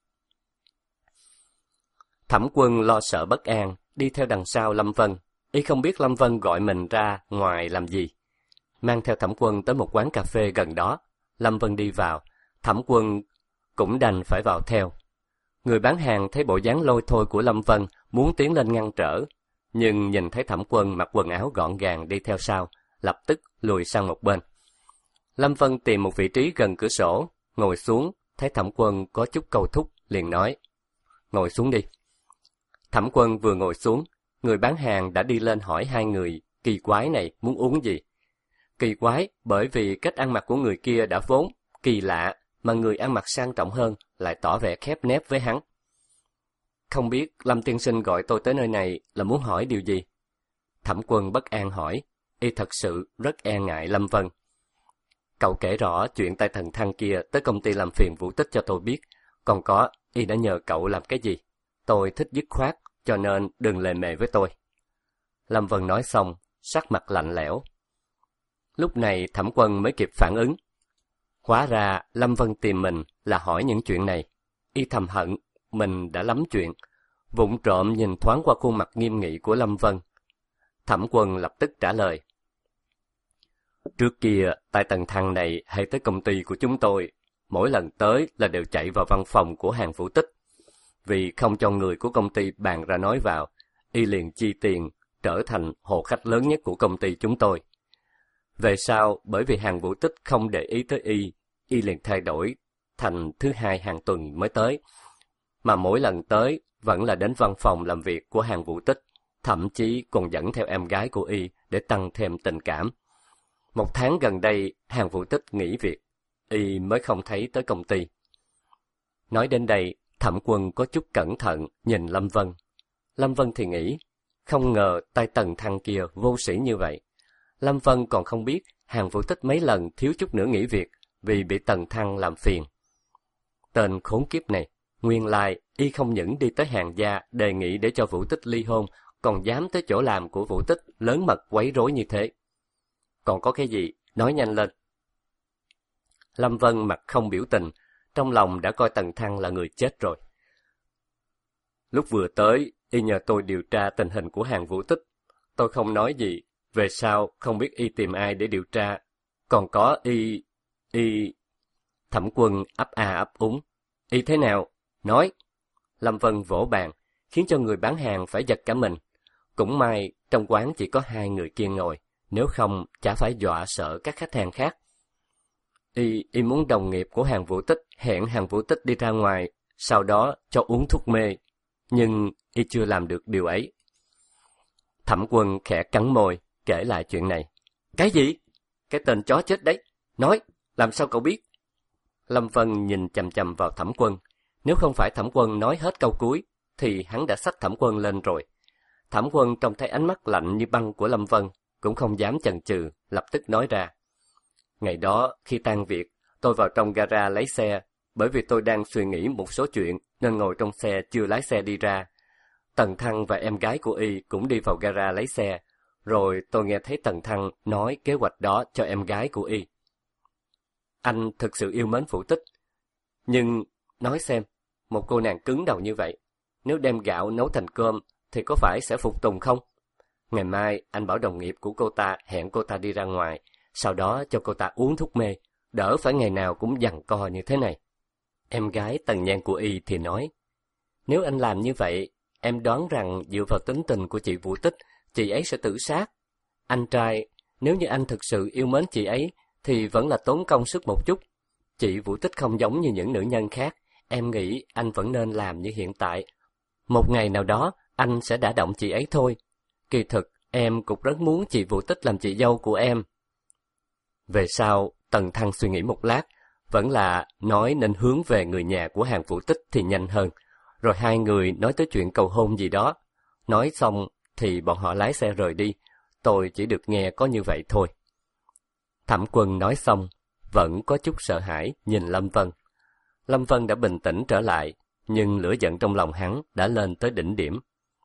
Thẩm Quân lo sợ bất an, đi theo đằng sau Lâm Vân. Y không biết Lâm Vân gọi mình ra ngoài làm gì. Mang theo Thẩm Quân tới một quán cà phê gần đó. Lâm Vân đi vào, Thẩm Quân cũng đành phải vào theo. Người bán hàng thấy bộ dáng lôi thôi của Lâm Vân, muốn tiến lên ngăn trở, nhưng nhìn thấy Thẩm Quân mặc quần áo gọn gàng đi theo sau, lập tức lùi sang một bên. Lâm Vân tìm một vị trí gần cửa sổ, ngồi xuống, thấy Thẩm Quân có chút cầu thúc, liền nói, ngồi xuống đi. Thẩm Quân vừa ngồi xuống, người bán hàng đã đi lên hỏi hai người kỳ quái này muốn uống gì. Kỳ quái bởi vì cách ăn mặc của người kia đã vốn kỳ lạ, mà người ăn mặc sang trọng hơn lại tỏ vẻ khép nép với hắn. Không biết Lâm tiên sinh gọi tôi tới nơi này là muốn hỏi điều gì? Thẩm Quân bất an hỏi, y thật sự rất e ngại Lâm Vân. Cậu kể rõ chuyện tay thần Thăng kia tới công ty làm phiền Vũ Tích cho tôi biết, còn có y đã nhờ cậu làm cái gì. Tôi thích dứt khoát, cho nên đừng lề mề với tôi. Lâm Vân nói xong, sắc mặt lạnh lẽo. Lúc này Thẩm Quân mới kịp phản ứng. Hóa ra Lâm Vân tìm mình là hỏi những chuyện này. Y thầm hận, mình đã lắm chuyện. Vụng trộm nhìn thoáng qua khuôn mặt nghiêm nghị của Lâm Vân. Thẩm Quân lập tức trả lời. Trước kia, tại tầng thang này hay tới công ty của chúng tôi, mỗi lần tới là đều chạy vào văn phòng của hàng Vũ Tích. Vì không cho người của công ty bàn ra nói vào, y liền chi tiền, trở thành hộ khách lớn nhất của công ty chúng tôi. Về sau, bởi vì hàng Vũ Tích không để ý tới y, y liền thay đổi thành thứ hai hàng tuần mới tới. Mà mỗi lần tới, vẫn là đến văn phòng làm việc của hàng Vũ Tích, thậm chí còn dẫn theo em gái của y để tăng thêm tình cảm. Một tháng gần đây, hàng Vũ Tích nghỉ việc, y mới không thấy tới công ty. Nói đến đây, Thẩm Quân có chút cẩn thận nhìn Lâm Vân. Lâm Vân thì nghĩ, không ngờ tay Tần Thăng kia vô sĩ như vậy. Lâm Vân còn không biết hàng Vũ Tích mấy lần thiếu chút nữa nghỉ việc vì bị Tần Thăng làm phiền. Tên khốn kiếp này, nguyên lai y không những đi tới hàng gia đề nghị để cho Vũ Tích ly hôn, còn dám tới chỗ làm của Vũ Tích lớn mật quấy rối như thế. Còn có cái gì, nói nhanh lên. Lâm Vân mặt không biểu tình, trong lòng đã coi Tần Thăng là người chết rồi. Lúc vừa tới, y nhờ tôi điều tra tình hình của hàng Vũ Tích. Tôi không nói gì, về sau không biết y tìm ai để điều tra. Còn có y... y... Thẩm Quân ấp a ấp úng. Y thế nào? Nói. Lâm Vân vỗ bàn, khiến cho người bán hàng phải giật cả mình. Cũng may trong quán chỉ có hai người kia ngồi, nếu không chả phải dọa sợ các khách hàng khác. Y, y muốn đồng nghiệp của hàng Vũ Tích hẹn hàng Vũ Tích đi ra ngoài, sau đó cho uống thuốc mê. Nhưng y chưa làm được điều ấy. Thẩm Quân khẽ cắn môi, kể lại chuyện này. Cái gì? Cái tên chó chết đấy. Nói, làm sao cậu biết? Lâm Vân nhìn chằm chằm vào Thẩm Quân. Nếu không phải Thẩm Quân nói hết câu cuối, thì hắn đã xách Thẩm Quân lên rồi. Thẩm Quân trông thấy ánh mắt lạnh như băng của Lâm Vân, cũng không dám chần chừ, lập tức nói ra. Ngày đó, khi tan việc, tôi vào trong gara lấy xe, bởi vì tôi đang suy nghĩ một số chuyện, nên ngồi trong xe chưa lái xe đi ra. Tần Thăng và em gái của y cũng đi vào gara lấy xe, rồi tôi nghe thấy Tần Thăng nói kế hoạch đó cho em gái của y. Anh thực sự yêu mến Vũ Tích, nhưng nói xem, một cô nàng cứng đầu như vậy, nếu đem gạo nấu thành cơm thì có phải sẽ phục tùng không? Ngày mai anh bảo đồng nghiệp của cô ta hẹn cô ta đi ra ngoài, sau đó cho cô ta uống thuốc mê, đỡ phải ngày nào cũng giằng co như thế này. Em gái Tần Nhan của y thì nói, nếu anh làm như vậy, em đoán rằng dựa vào tính tình của chị Vũ Tích, chị ấy sẽ tự sát. Anh trai, nếu như anh thực sự yêu mến chị ấy, thì vẫn là tốn công sức một chút. Chị Vũ Tích không giống như những nữ nhân khác, em nghĩ anh vẫn nên làm như hiện tại. Một ngày nào đó, anh sẽ đả động chị ấy thôi. Kỳ thực, em cũng rất muốn chị Vũ Tích làm chị dâu của em. Về sau, Tần Thăng suy nghĩ một lát, vẫn là nói nên hướng về người nhà của hàng Vũ Tích thì nhanh hơn. Rồi hai người nói tới chuyện cầu hôn gì đó. Nói xong thì bọn họ lái xe rời đi, tôi chỉ được nghe có như vậy thôi. Thẩm Quân nói xong, vẫn có chút sợ hãi nhìn Lâm Vân. Lâm Vân đã bình tĩnh trở lại, nhưng lửa giận trong lòng hắn đã lên tới đỉnh điểm.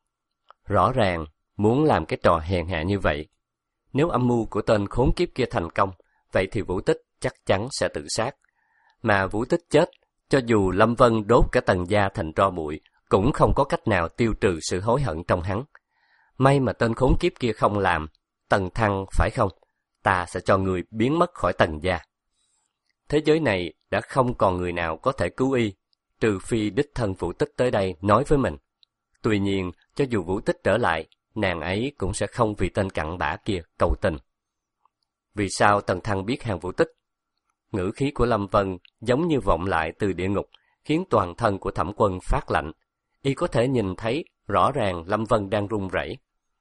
Rõ ràng, muốn làm cái trò hèn hạ như vậy. Nếu âm mưu của tên khốn kiếp kia thành công, vậy thì Vũ Tích chắc chắn sẽ tự sát. Mà Vũ Tích chết, cho dù Lâm Vân đốt cả Tần gia thành tro bụi, cũng không có cách nào tiêu trừ sự hối hận trong hắn. May mà tên khốn kiếp kia không làm. Tần Thăng, phải không? Ta sẽ cho người biến mất khỏi Tần gia. Thế giới này đã không còn người nào có thể cứu y, trừ phi đích thân Vũ Tích tới đây nói với mình. Tuy nhiên, cho dù Vũ Tích trở lại, nàng ấy cũng sẽ không vì tên cặn bã kia cầu tình. Vì sao Tần Thăng biết hàng Vũ Tích? Ngữ khí của Lâm Vân giống như vọng lại từ địa ngục, khiến toàn thân của Thẩm Quân phát lạnh. Y có thể nhìn thấy rõ ràng Lâm Vân đang run rẩy.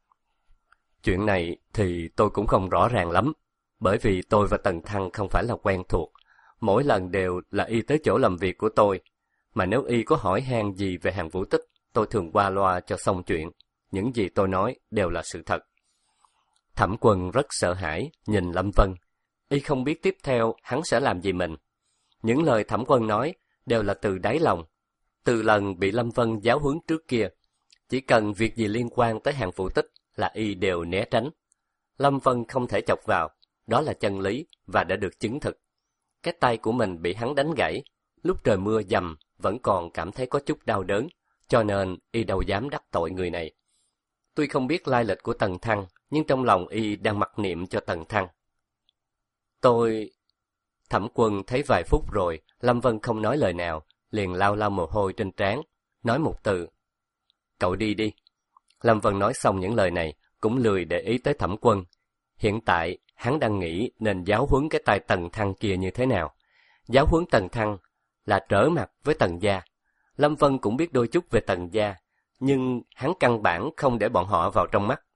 Chuyện này thì tôi cũng không rõ ràng lắm, bởi vì tôi và Tần Thăng không phải là quen thuộc. Mỗi lần đều là y tới chỗ làm việc của tôi, mà nếu y có hỏi han gì về hàng Vũ Tích, tôi thường qua loa cho xong chuyện. Những gì tôi nói đều là sự thật. Thẩm Quân rất sợ hãi nhìn Lâm Vân. Y không biết tiếp theo hắn sẽ làm gì mình. Những lời Thẩm Quân nói đều là từ đáy lòng. Từ lần bị Lâm Vân giáo huấn trước kia, chỉ cần việc gì liên quan tới hàng Vũ Tích là y đều né tránh. Lâm Vân không thể chọc vào, đó là chân lý và đã được chứng thực. Cái tay của mình bị hắn đánh gãy, lúc trời mưa dầm vẫn còn cảm thấy có chút đau đớn, cho nên y đâu dám đắc tội người này. Tuy không biết lai lịch của Tần Thăng, nhưng trong lòng y đang mặc niệm cho Tần Thăng. Tôi... Thẩm Quân thấy vài phút rồi, Lâm Vân không nói lời nào, liền lau lau mồ hôi trên trán, nói một từ. Cậu đi đi. Lâm Vân nói xong những lời này, cũng lười để ý tới Thẩm Quân. Hiện tại, hắn đang nghĩ nên giáo huấn cái tay Tần Thăng kia như thế nào. Giáo huấn Tần Thăng là trở mặt với Tần gia. Lâm Vân cũng biết đôi chút về Tần gia, nhưng hắn căn bản không để bọn họ vào trong mắt.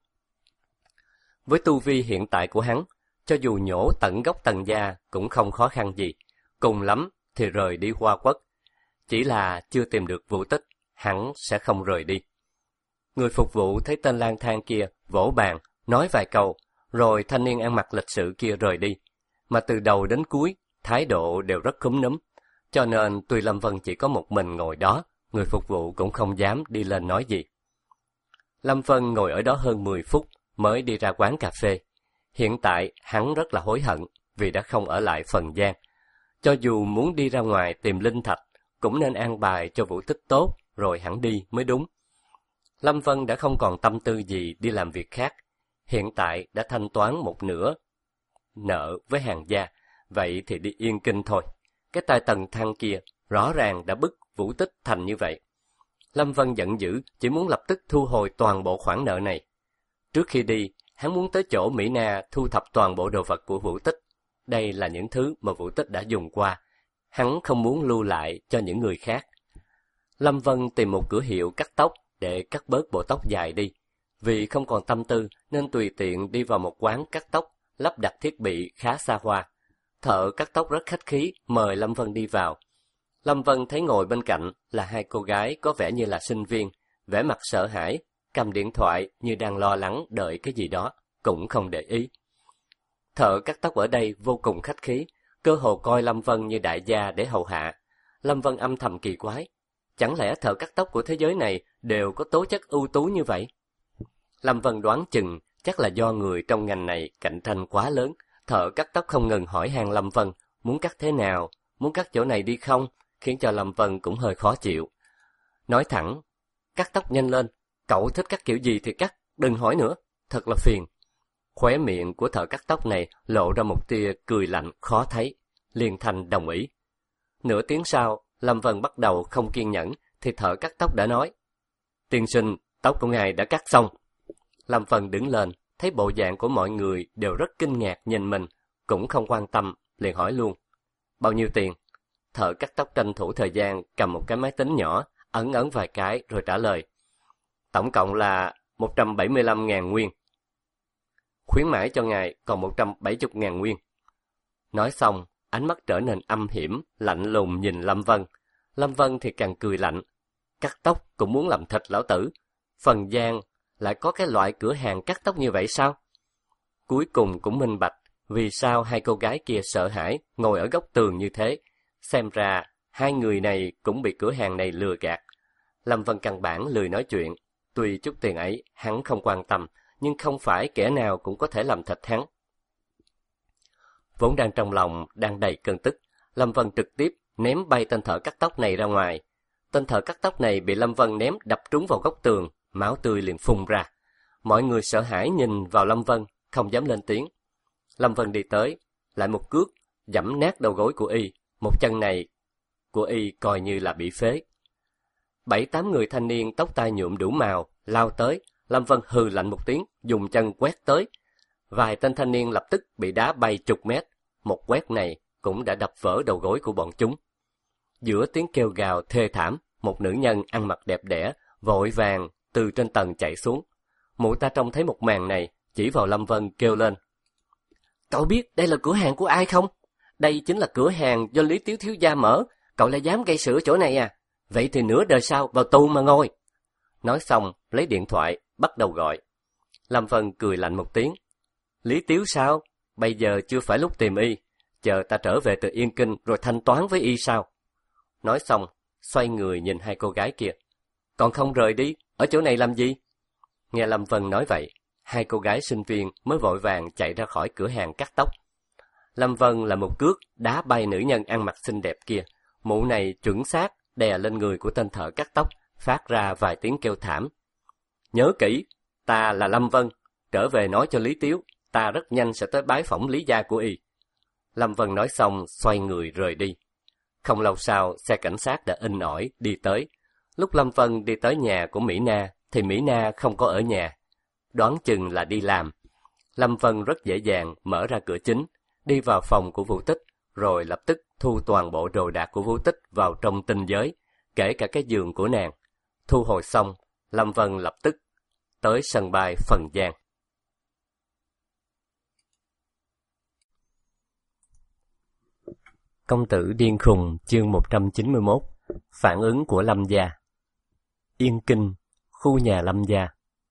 Với tu vi hiện tại của hắn, cho dù nhổ tận gốc Tần gia cũng không khó khăn gì, cùng lắm thì rời đi Hoa Quốc. Chỉ là chưa tìm được Vũ Tích, hắn sẽ không rời đi. Người phục vụ thấy tên lang thang kia vỗ bàn, nói vài câu, rồi thanh niên ăn mặc lịch sự kia rời đi. Mà từ đầu đến cuối, thái độ đều rất khúm núm. Cho nên tuy Lâm Vân chỉ có một mình ngồi đó, người phục vụ cũng không dám đi lên nói gì. Lâm Vân ngồi ở đó hơn mười phút mới đi ra quán cà phê. Hiện tại hắn rất là hối hận vì đã không ở lại Phần Giang. Cho dù muốn đi ra ngoài tìm linh thạch, cũng nên an bài cho Vũ Tích tốt rồi hẳn đi mới đúng. Lâm Vân đã không còn tâm tư gì đi làm việc khác. Hiện tại đã thanh toán một nửa nợ với hàng gia, vậy thì đi Yên Kinh thôi. Cái tay Tần Thăng kia rõ ràng đã bức Vũ Tích thành như vậy. Lâm Vân giận dữ, chỉ muốn lập tức thu hồi toàn bộ khoản nợ này. Trước khi đi, hắn muốn tới chỗ Mỹ Na thu thập toàn bộ đồ vật của Vũ Tích. Đây là những thứ mà Vũ Tích đã dùng qua. Hắn không muốn lưu lại cho những người khác. Lâm Vân tìm một cửa hiệu cắt tóc để cắt bớt bộ tóc dài đi. Vì không còn tâm tư nên tùy tiện đi vào một quán cắt tóc, lắp đặt thiết bị khá xa hoa. Thợ cắt tóc rất khách khí, mời Lâm Vân đi vào. Lâm Vân thấy ngồi bên cạnh là hai cô gái có vẻ như là sinh viên, vẻ mặt sợ hãi, cầm điện thoại như đang lo lắng đợi cái gì đó, cũng không để ý. Thợ cắt tóc ở đây vô cùng khách khí, cơ hồ coi Lâm Vân như đại gia để hầu hạ. Lâm Vân âm thầm kỳ quái, chẳng lẽ thợ cắt tóc của thế giới này đều có tố chất ưu tú như vậy? Lâm Vân đoán chừng chắc là do người trong ngành này cạnh tranh quá lớn. Thợ cắt tóc không ngừng hỏi han Lâm Vân muốn cắt thế nào, muốn cắt chỗ này đi không, khiến cho Lâm Vân cũng hơi khó chịu. Nói thẳng, cắt tóc nhanh lên, cậu thích cắt kiểu gì thì cắt, đừng hỏi nữa, thật là phiền. Khóe miệng của thợ cắt tóc này lộ ra một tia cười lạnh khó thấy, liền thành đồng ý. Nửa tiếng sau, Lâm Vân bắt đầu không kiên nhẫn, thì thợ cắt tóc đã nói, tiên sinh, tóc của ngài đã cắt xong. Lâm Vân đứng lên, thấy bộ dạng của mọi người đều rất kinh ngạc nhìn mình, cũng không quan tâm, liền hỏi luôn, bao nhiêu tiền? Thợ cắt tóc tranh thủ thời gian cầm một cái máy tính nhỏ, ấn ấn vài cái rồi trả lời, tổng cộng là một trăm bảy mươi lăm ngàn nguyên. Khuyến mãi cho ngài còn một trăm bảy mươi ngàn nguyên. Nói xong, ánh mắt trở nên âm hiểm, lạnh lùng nhìn Lâm Vân. Lâm Vân thì càng cười lạnh, cắt tóc cũng muốn làm thịt lão tử. Phần Giang lại có cái loại cửa hàng cắt tóc như vậy sao? Cuối cùng cũng minh bạch, vì sao hai cô gái kia sợ hãi ngồi ở góc tường như thế. Xem ra, hai người này cũng bị cửa hàng này lừa gạt. Lâm Vân căn bản lười nói chuyện, tuy chút tiền ấy hắn không quan tâm, nhưng không phải kẻ nào cũng có thể làm thịt hắn. Vốn đang trong lòng, đang đầy cơn tức, Lâm Vân trực tiếp ném bay tên thợ cắt tóc này ra ngoài. Tên thợ cắt tóc này bị Lâm Vân ném đập trúng vào góc tường, máu tươi liền phun ra. Mọi người sợ hãi nhìn vào Lâm Vân, không dám lên tiếng. Lâm Vân đi tới, lại một cước, giẫm nát đầu gối của y, một chân này của y coi như là bị phế. Bảy tám người thanh niên tóc tai nhuộm đủ màu, lao tới, Lâm Vân hừ lạnh một tiếng, dùng chân quét tới. Vài tên thanh niên lập tức bị đá bay chục mét, một quét này cũng đã đập vỡ đầu gối của bọn chúng. Giữa tiếng kêu gào thê thảm, một nữ nhân ăn mặc đẹp đẽ, vội vàng từ trên tầng chạy xuống. Mụ ta trông thấy một màn này, chỉ vào Lâm Vân kêu lên, cậu biết đây là cửa hàng của ai không? Đây chính là cửa hàng do Lý Tiếu thiếu gia mở, cậu lại dám gây sự chỗ này à? Vậy thì nửa đời sau vào tù mà ngồi. Nói xong, lấy điện thoại, bắt đầu gọi. Lâm Vân cười lạnh một tiếng. Lý Tiếu sao? Bây giờ chưa phải lúc tìm y, chờ ta trở về từ Yên Kinh rồi thanh toán với y sao? Nói xong, xoay người nhìn hai cô gái kia. Còn không rời đi, ở chỗ này làm gì? Nghe Lâm Vân nói vậy, hai cô gái sinh viên mới vội vàng chạy ra khỏi cửa hàng cắt tóc. Lâm Vân là một cước đá bay nữ nhân ăn mặc xinh đẹp kia. Mụ này chuẩn xác đè lên người của tên thợ cắt tóc, phát ra vài tiếng kêu thảm. Nhớ kỹ, ta là Lâm Vân, trở về nói cho Lý Tiếu, ta rất nhanh sẽ tới bái phỏng Lý gia của y. Lâm Vân nói xong, xoay người rời đi. Không lâu sau, xe cảnh sát đã inh ỏi đi tới. Lúc Lâm Vân đi tới nhà của Mỹ Na, thì Mỹ Na không có ở nhà. Đoán chừng là đi làm. Lâm Vân rất dễ dàng mở ra cửa chính, đi vào phòng của Vũ Tích, rồi lập tức thu toàn bộ đồ đạc của Vũ Tích vào trong tinh giới, kể cả cái giường của nàng. Thu hồi xong, Lâm Vân lập tức tới sân bay Phần Giang. Công tử điên khùng chương một trăm chín mươi mốt. Phản ứng của Lâm gia. Yên Kinh, khu nhà Lâm gia.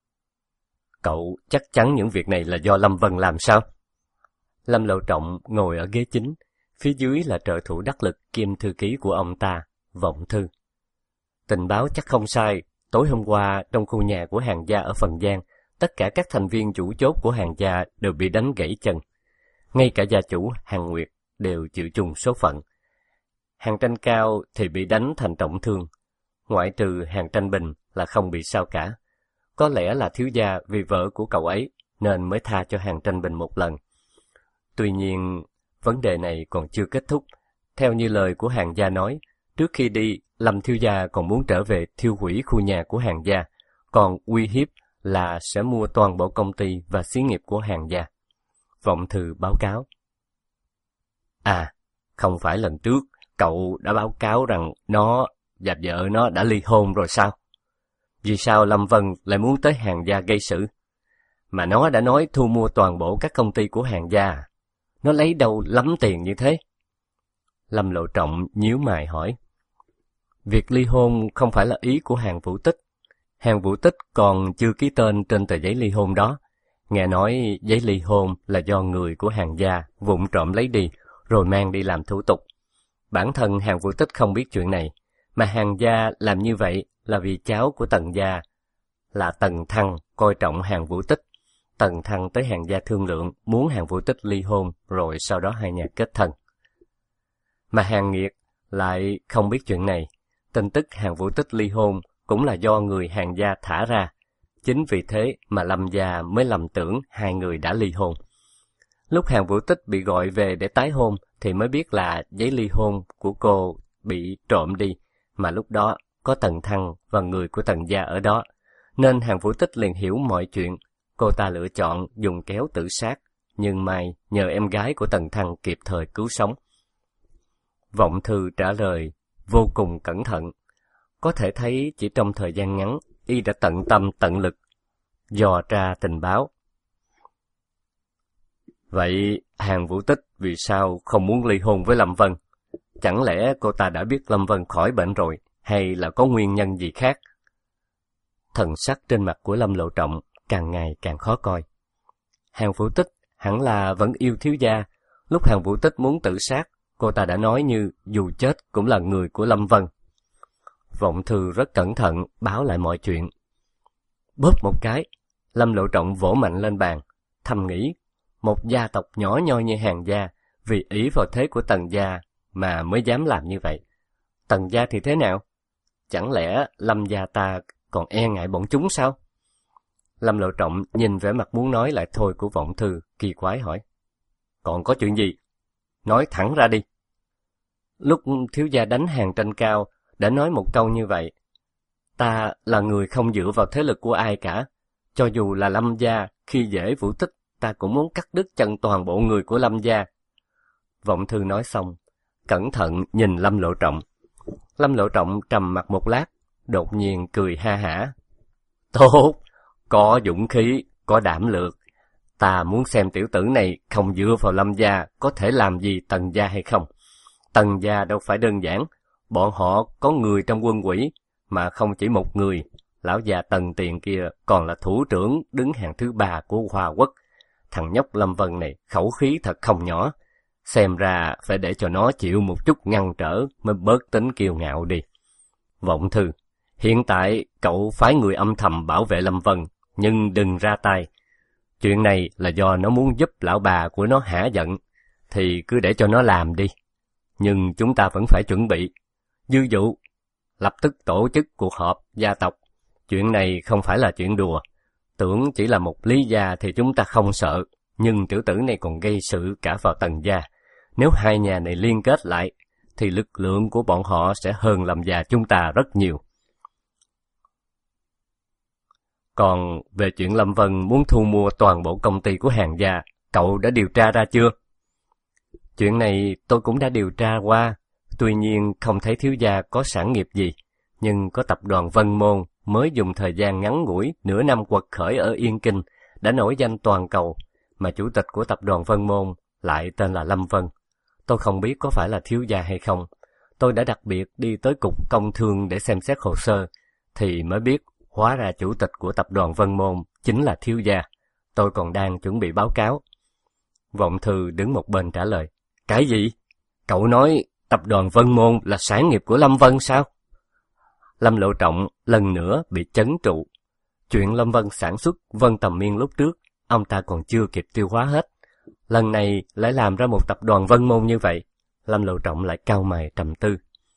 Cậu chắc chắn những việc này là do Lâm Vân làm sao? Lâm Lộ Trọng ngồi ở ghế chính, phía dưới là trợ thủ đắc lực kiêm thư ký của ông ta, Vọng Thư. Tình báo chắc không sai, tối hôm qua trong khu nhà của Hàn gia ở Phần Giang, tất cả các thành viên chủ chốt của Hàn gia đều bị đánh gãy chân. Ngay cả gia chủ Hàn Nguyệt đều chịu chung số phận. Hàn Tranh Cao thì bị đánh thành trọng thương, ngoại trừ Hàn Tranh Bình là không bị sao cả. Có lẽ là thiếu gia vì vợ của cậu ấy nên mới tha cho Hàn Tranh Bình một lần. Tuy nhiên, vấn đề này còn chưa kết thúc. Theo như lời của Hàn gia nói, trước khi đi, Lâm thiếu gia còn muốn trở về thiêu hủy khu nhà của Hàn gia, còn uy hiếp là sẽ mua toàn bộ công ty và xí nghiệp của Hàn gia. Vọng Thư báo cáo. À, không phải lần trước cậu đã báo cáo rằng nó và vợ nó đã ly hôn rồi sao? Vì sao Lâm Vân lại muốn tới Hàn gia gây sự? Mà nó đã nói thu mua toàn bộ các công ty của Hàn gia. Nó lấy đâu lắm tiền như thế? Lâm Lộ Trọng nhíu mày hỏi. Việc ly hôn không phải là ý của Hàn Vũ Tích. Hàn Vũ Tích còn chưa ký tên trên tờ giấy ly hôn đó. Nghe nói giấy ly hôn là do người của Hàn gia vụng trộm lấy đi, rồi mang đi làm thủ tục. Bản thân Hàn Vũ Tích không biết chuyện này, mà Hàn gia làm như vậy là vì cháu của Tần gia là Tần Thăng coi trọng Hàn Vũ Tích. Tần Thăng tới Hàn gia thương lượng muốn Hàn Vũ Tích ly hôn, rồi sau đó hai nhà kết thân. Mà Hàn Nghiệt lại không biết chuyện này. Tin tức Hàn Vũ Tích ly hôn cũng là do người Hàn gia thả ra. Chính vì thế mà Lâm gia mới lầm tưởng hai người đã ly hôn. Lúc Hàn Vũ Tích bị gọi về để tái hôn thì mới biết là giấy ly hôn của cô bị trộm đi, mà lúc đó có Tần Thăng và người của Tần gia ở đó, nên Hàn Vũ Tích liền hiểu mọi chuyện. Cô ta lựa chọn dùng kéo tự sát, nhưng may nhờ em gái của Tần Thăng kịp thời cứu sống. Vọng Thư trả lời vô cùng cẩn thận. Có thể thấy chỉ trong thời gian ngắn, y đã tận tâm tận lực dò tra tình báo. Vậy Hàn Vũ Tích vì sao không muốn ly hôn với Lâm Vân? Chẳng lẽ cô ta đã biết Lâm Vân khỏi bệnh rồi, hay là có nguyên nhân gì khác? Thần sắc trên mặt của Lâm Lộ Trọng càng ngày càng khó coi. Hàn Vũ Tích hẳn là vẫn yêu thiếu gia. Lúc Hàn Vũ Tích muốn tự sát, cô ta đã nói như dù chết cũng là người của Lâm Vân. Vọng Thư rất cẩn thận báo lại mọi chuyện. Bóp một cái, Lâm Lộ Trọng vỗ mạnh lên bàn, thầm nghĩ, một gia tộc nhỏ nhoi như Hàn gia vì ý vào thế của Tần gia mà mới dám làm như vậy. Tần gia thì thế nào? Chẳng lẽ Lâm gia ta còn e ngại bọn chúng sao? Lâm Lộ Trọng nhìn vẻ mặt muốn nói lại thôi của Vọng Thư, kỳ quái hỏi. Còn có chuyện gì? Nói thẳng ra đi. Lúc thiếu gia đánh Hàn Tranh Cao đã nói một câu như vậy. Ta là người không dựa vào thế lực của ai cả. Cho dù là Lâm gia, khi dễ Vũ Tích, ta cũng muốn cắt đứt chân toàn bộ người của Lâm gia. Vọng Thư nói xong, cẩn thận nhìn Lâm Lộ Trọng. Lâm Lộ Trọng trầm mặt một lát, đột nhiên cười ha hả. Tốt, có dũng khí, có đảm lược. Ta muốn xem tiểu tử này không dựa vào Lâm gia có thể làm gì Tần gia hay không. Tần gia đâu phải đơn giản, bọn họ có người trong quân quỹ, mà không chỉ một người. Lão già Tần Tiền kia còn là thủ trưởng đứng hàng thứ ba của Hoa Quốc. Thằng nhóc Lâm Vân này khẩu khí thật không nhỏ. Xem ra phải để cho nó chịu một chút ngăn trở mới bớt tính kiêu ngạo đi. Vọng Thư, hiện tại cậu phái người âm thầm bảo vệ Lâm Vân, nhưng đừng ra tay. Chuyện này là do nó muốn giúp lão bà của nó hả giận, thì cứ để cho nó làm đi. Nhưng chúng ta vẫn phải chuẩn bị. Dư dụ, lập tức tổ chức cuộc họp gia tộc. Chuyện này không phải là chuyện đùa. Tưởng chỉ là một Lý gia thì chúng ta không sợ, nhưng tiểu tử này còn gây sự cả vào Tần gia. Nếu hai nhà này liên kết lại, thì lực lượng của bọn họ sẽ hơn Lâm gia chúng ta rất nhiều. Còn về chuyện Lâm Vân muốn thu mua toàn bộ công ty của Hàn gia, cậu đã điều tra ra chưa? Chuyện này tôi cũng đã điều tra qua, tuy nhiên không thấy thiếu gia có sản nghiệp gì, nhưng có tập đoàn Vân Môn mới dùng thời gian ngắn ngủi nửa năm quật khởi ở Yên Kinh, đã nổi danh toàn cầu, mà chủ tịch của tập đoàn Vân Môn lại tên là Lâm Vân. Tôi không biết có phải là thiếu gia hay không. Tôi đã đặc biệt đi tới cục công thương để xem xét hồ sơ, thì mới biết hóa ra chủ tịch của tập đoàn Vân Môn chính là thiếu gia. Tôi còn đang chuẩn bị báo cáo. Vọng Thư đứng một bên trả lời. Cái gì? Cậu nói tập đoàn Vân Môn là sản nghiệp của Lâm Vân sao? Lâm Lộ Trọng lần nữa bị chấn trụ. Chuyện Lâm Vân sản xuất Vân Tầm Miên lúc trước, ông ta còn chưa kịp tiêu hóa hết. Lần này lại làm ra một tập đoàn Vân Môn như vậy. Lâm Lộ Trọng lại cau mày trầm tư.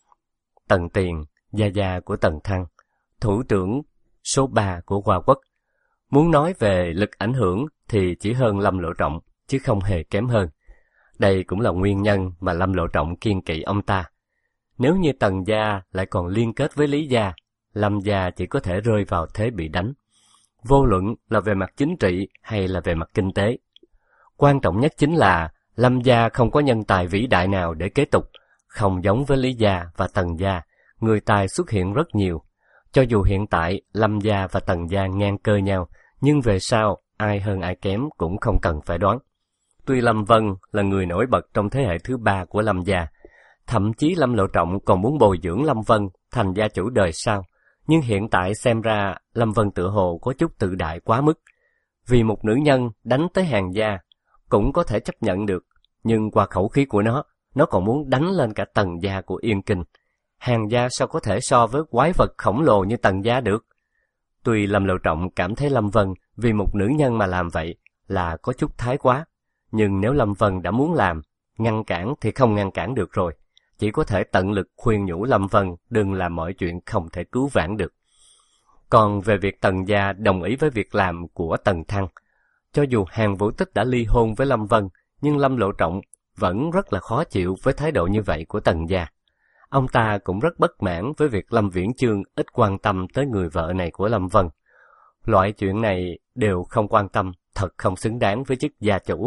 Tần Tiền, gia gia của Tần Thăng, thủ trưởng số ba của Hoa Quốc. Muốn nói về lực ảnh hưởng thì chỉ hơn Lâm Lộ Trọng, chứ không hề kém hơn. Đây cũng là nguyên nhân mà Lâm Lộ Trọng kiêng kỵ ông ta. Nếu như Tần gia lại còn liên kết với Lý gia, Lâm gia chỉ có thể rơi vào thế bị đánh. Vô luận là về mặt chính trị hay là về mặt kinh tế. Quan trọng nhất chính là Lâm gia không có nhân tài vĩ đại nào để kế tục, không giống với Lý gia và Tần gia, người tài xuất hiện rất nhiều. Cho dù hiện tại Lâm gia và Tần gia ngang cơ nhau, nhưng về sau ai hơn ai kém cũng không cần phải đoán. Tuy Lâm Vân là người nổi bật trong thế hệ thứ ba của Lâm gia, thậm chí Lâm Lộ Trọng còn muốn bồi dưỡng Lâm Vân thành gia chủ đời sau, nhưng hiện tại xem ra Lâm Vân tựa hồ có chút tự đại quá mức. Vì một nữ nhân đánh tới Hàn gia cũng có thể chấp nhận được, nhưng qua khẩu khí của nó, nó còn muốn đánh lên cả Tần gia của Yên Kinh. Hàn gia sao có thể so với quái vật khổng lồ như Tần gia được? Tuy Lâm Lộ Trọng cảm thấy Lâm Vân vì một nữ nhân mà làm vậy là có chút thái quá, nhưng nếu Lâm Vân đã muốn làm, ngăn cản thì không ngăn cản được rồi. Chỉ có thể tận lực khuyên nhủ Lâm Vân đừng làm mọi chuyện không thể cứu vãn được. Còn về việc Tần gia đồng ý với việc làm của Tần Thăng, cho dù Hàn Vũ Tích đã ly hôn với Lâm Vân, nhưng Lâm Lộ Trọng vẫn rất là khó chịu với thái độ như vậy của Tần gia. Ông ta cũng rất bất mãn với việc Lâm Viễn Chương ít quan tâm tới người vợ này của Lâm Vân. Loại chuyện này đều không quan tâm, thật không xứng đáng với chức gia chủ.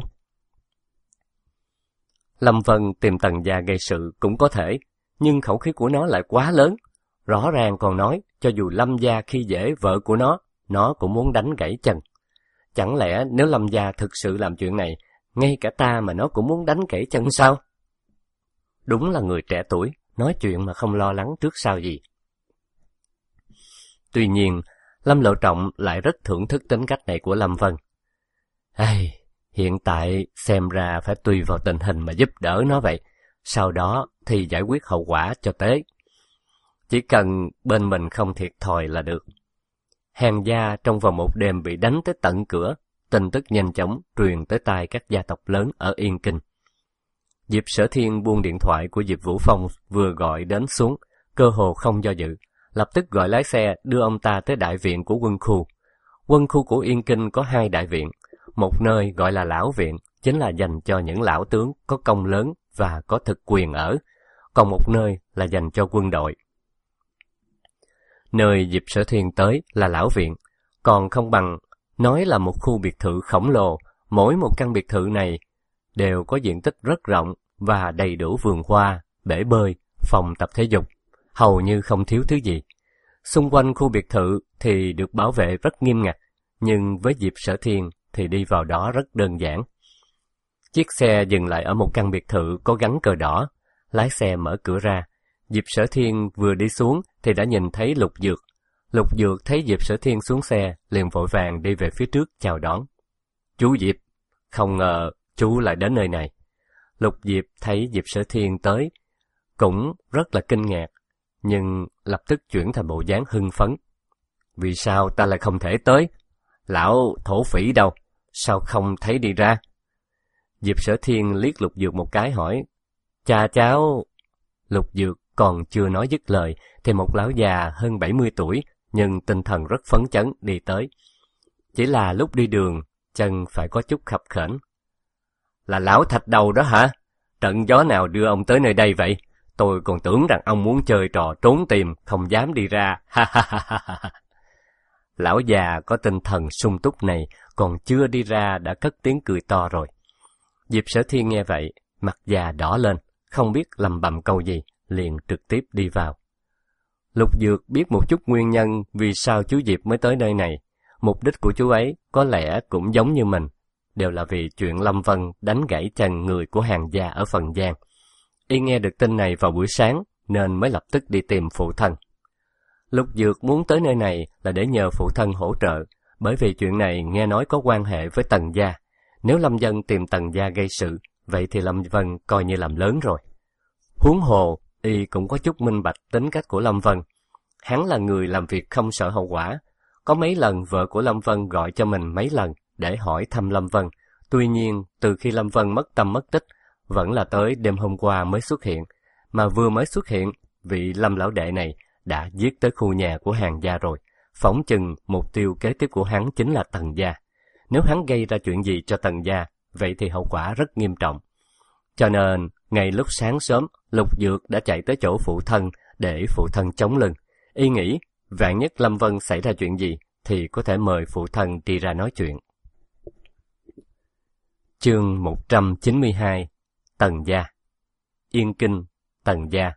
Lâm Vân tìm Tần gia gây sự cũng có thể, nhưng khẩu khí của nó lại quá lớn. Rõ ràng còn nói, cho dù Lâm gia khi dễ vợ của nó, nó cũng muốn đánh gãy chân. Chẳng lẽ nếu Lâm gia thực sự làm chuyện này, ngay cả ta mà nó cũng muốn đánh gãy chân sao? Đúng là người trẻ tuổi, nói chuyện mà không lo lắng trước sau gì. Tuy nhiên, Lâm Lộ Trọng lại rất thưởng thức tính cách này của Lâm Vân. Ai, hiện tại xem ra phải tùy vào tình hình mà giúp đỡ nó vậy, sau đó thì giải quyết hậu quả cho tế. Chỉ cần bên mình không thiệt thòi là được. Hàn gia trong vòng một đêm bị đánh tới tận cửa, tin tức nhanh chóng truyền tới tai các gia tộc lớn ở Yên Kinh. Diệp Sở Thiên buông điện thoại của Diệp Vũ Phong vừa gọi đến xuống, cơ hồ không do dự, lập tức gọi lái xe đưa ông ta tới đại viện của quân khu. Quân khu của Yên Kinh có hai đại viện, một nơi gọi là lão viện, chính là dành cho những lão tướng có công lớn và có thực quyền ở, còn một nơi là dành cho quân đội. Nơi Diệp Sở Thiên tới là lão viện, còn không bằng nói là một khu biệt thự khổng lồ, mỗi một căn biệt thự này đều có diện tích rất rộng và đầy đủ vườn hoa, bể bơi, phòng tập thể dục, hầu như không thiếu thứ gì. Xung quanh khu biệt thự thì được bảo vệ rất nghiêm ngặt, nhưng với Diệp Sở Thiên thì đi vào đó rất đơn giản. Chiếc xe dừng lại ở một căn biệt thự có gắn cờ đỏ, lái xe mở cửa ra. Diệp Sở Thiên vừa đi xuống thì đã nhìn thấy Lục Dược. Lục Dược thấy Diệp Sở Thiên xuống xe, liền vội vàng đi về phía trước chào đón. Chú Diệp, không ngờ chú lại đến nơi này. Lục Diệp thấy Diệp Sở Thiên tới, cũng rất là kinh ngạc, nhưng lập tức chuyển thành bộ dáng hưng phấn. Vì sao ta lại không thể tới? Lão thổ phỉ đâu? Sao không thấy đi ra? Diệp Sở Thiên liếc Lục Dược một cái hỏi, cha cháu... Lục Dược còn chưa nói dứt lời, thì một lão già hơn bảy mươi tuổi, nhưng tinh thần rất phấn chấn đi tới. Chỉ là lúc đi đường, chân phải có chút khập khểnh. Là lão thạch đầu đó hả? Trận gió nào đưa ông tới nơi đây vậy? Tôi còn tưởng rằng ông muốn chơi trò trốn tìm, không dám đi ra. Ha ha ha ha ha. Lão già có tinh thần sung túc này còn chưa đi ra đã cất tiếng cười to rồi. Diệp Sở Thiên nghe vậy, mặt già đỏ lên, không biết lầm bầm câu gì, liền trực tiếp đi vào. Lục Dược biết một chút nguyên nhân vì sao chú Diệp mới tới nơi này. Mục đích của chú ấy có lẽ cũng giống như mình, đều là vì chuyện Lâm Vân đánh gãy chân người của Hàn gia ở Phần Giang. Y nghe được tin này vào buổi sáng nên mới lập tức đi tìm phụ thân. Lục Dược muốn tới nơi này là để nhờ phụ thân hỗ trợ, bởi vì chuyện này nghe nói có quan hệ với Tần gia. Nếu Lâm Vân tìm Tần gia gây sự, vậy thì Lâm Vân coi như làm lớn rồi. Huống hồ, y cũng có chút minh bạch tính cách của Lâm Vân. Hắn là người làm việc không sợ hậu quả. Có mấy lần vợ của Lâm Vân gọi cho mình mấy lần để hỏi thăm Lâm Vân. Tuy nhiên, từ khi Lâm Vân mất tâm mất tích, vẫn là tới đêm hôm qua mới xuất hiện. Mà vừa mới xuất hiện, vị Lâm lão đệ này đã giết tới khu nhà của Hàn gia rồi. Phỏng chừng mục tiêu kế tiếp của hắn chính là Tần gia. Nếu hắn gây ra chuyện gì cho Tần gia, vậy thì hậu quả rất nghiêm trọng. Cho nên, ngay lúc sáng sớm, Lục Dược đã chạy tới chỗ phụ thân để phụ thân chống lưng. Y nghĩ, vạn nhất Lâm Vân xảy ra chuyện gì, thì có thể mời phụ thân đi ra nói chuyện. Chương một trăm chín mươi hai. Tần gia. Yên Kinh, Tần gia.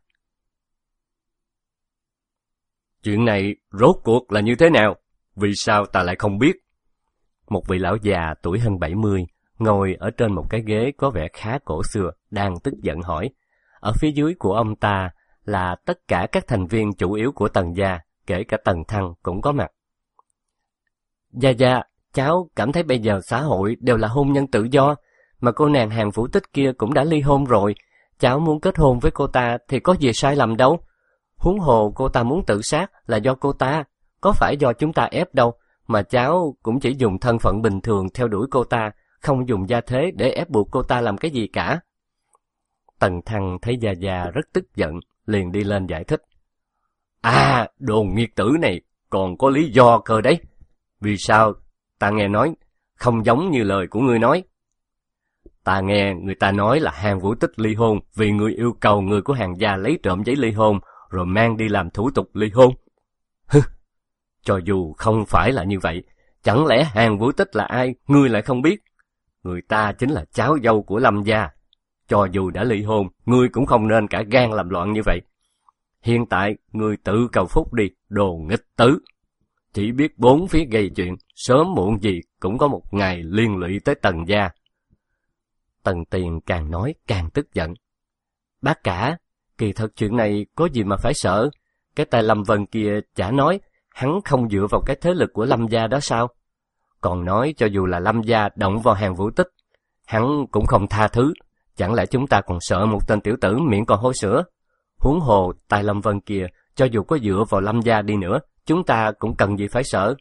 Chuyện này rốt cuộc là như thế nào? Vì sao ta lại không biết? Một vị lão già tuổi hơn bảy mươi, ngồi ở trên một cái ghế có vẻ khá cổ xưa, đang tức giận hỏi. Ở phía dưới của ông ta là tất cả các thành viên chủ yếu của Tần gia, kể cả Tần Thăng cũng có mặt. Gia Gia, cháu cảm thấy bây giờ xã hội đều là hôn nhân tự do, mà cô nàng Hàn Vũ Tích kia cũng đã ly hôn rồi. Cháu muốn kết hôn với cô ta thì có gì sai lầm đâu. Huống hồ cô ta muốn tự sát là do cô ta, có phải do chúng ta ép đâu, mà cháu cũng chỉ dùng thân phận bình thường theo đuổi cô ta, không dùng gia thế để ép buộc cô ta làm cái gì cả. Tần Thăng thấy Gia Gia rất tức giận, liền đi lên giải thích. À, đồ nghiệt tử này còn có lý do cơ đấy. Vì sao? Ta nghe nói không giống như lời của ngươi nói. Ta nghe người ta nói là Hàn Vũ Tích ly hôn vì người yêu cầu người của Hàn gia lấy trộm giấy ly hôn rồi mang đi làm thủ tục ly hôn. Hừ, cho dù không phải là như vậy, chẳng lẽ Hàn Vũ Tích là ai, ngươi lại không biết? Người ta chính là cháu dâu của Lâm gia. Cho dù đã ly hôn, ngươi cũng không nên cả gan làm loạn như vậy. Hiện tại, ngươi tự cầu phúc đi, đồ nghịch tử. Chỉ biết bốn phía gây chuyện, sớm muộn gì cũng có một ngày liên lụy tới Tần gia. Tần Tiền càng nói càng tức giận. Bác cả, kỳ thật chuyện này có gì mà phải sợ? Cái tay Lâm Vân kia chả nói, hắn không dựa vào cái thế lực của Lâm gia đó sao? Còn nói cho dù là Lâm gia động vào Hàn Vũ Tích, hắn cũng không tha thứ. Chẳng lẽ chúng ta còn sợ một tên tiểu tử miệng còn hôi sữa? Huống hồ tay Lâm Vân kia, cho dù có dựa vào Lâm gia đi nữa, chúng ta cũng cần gì phải sợ.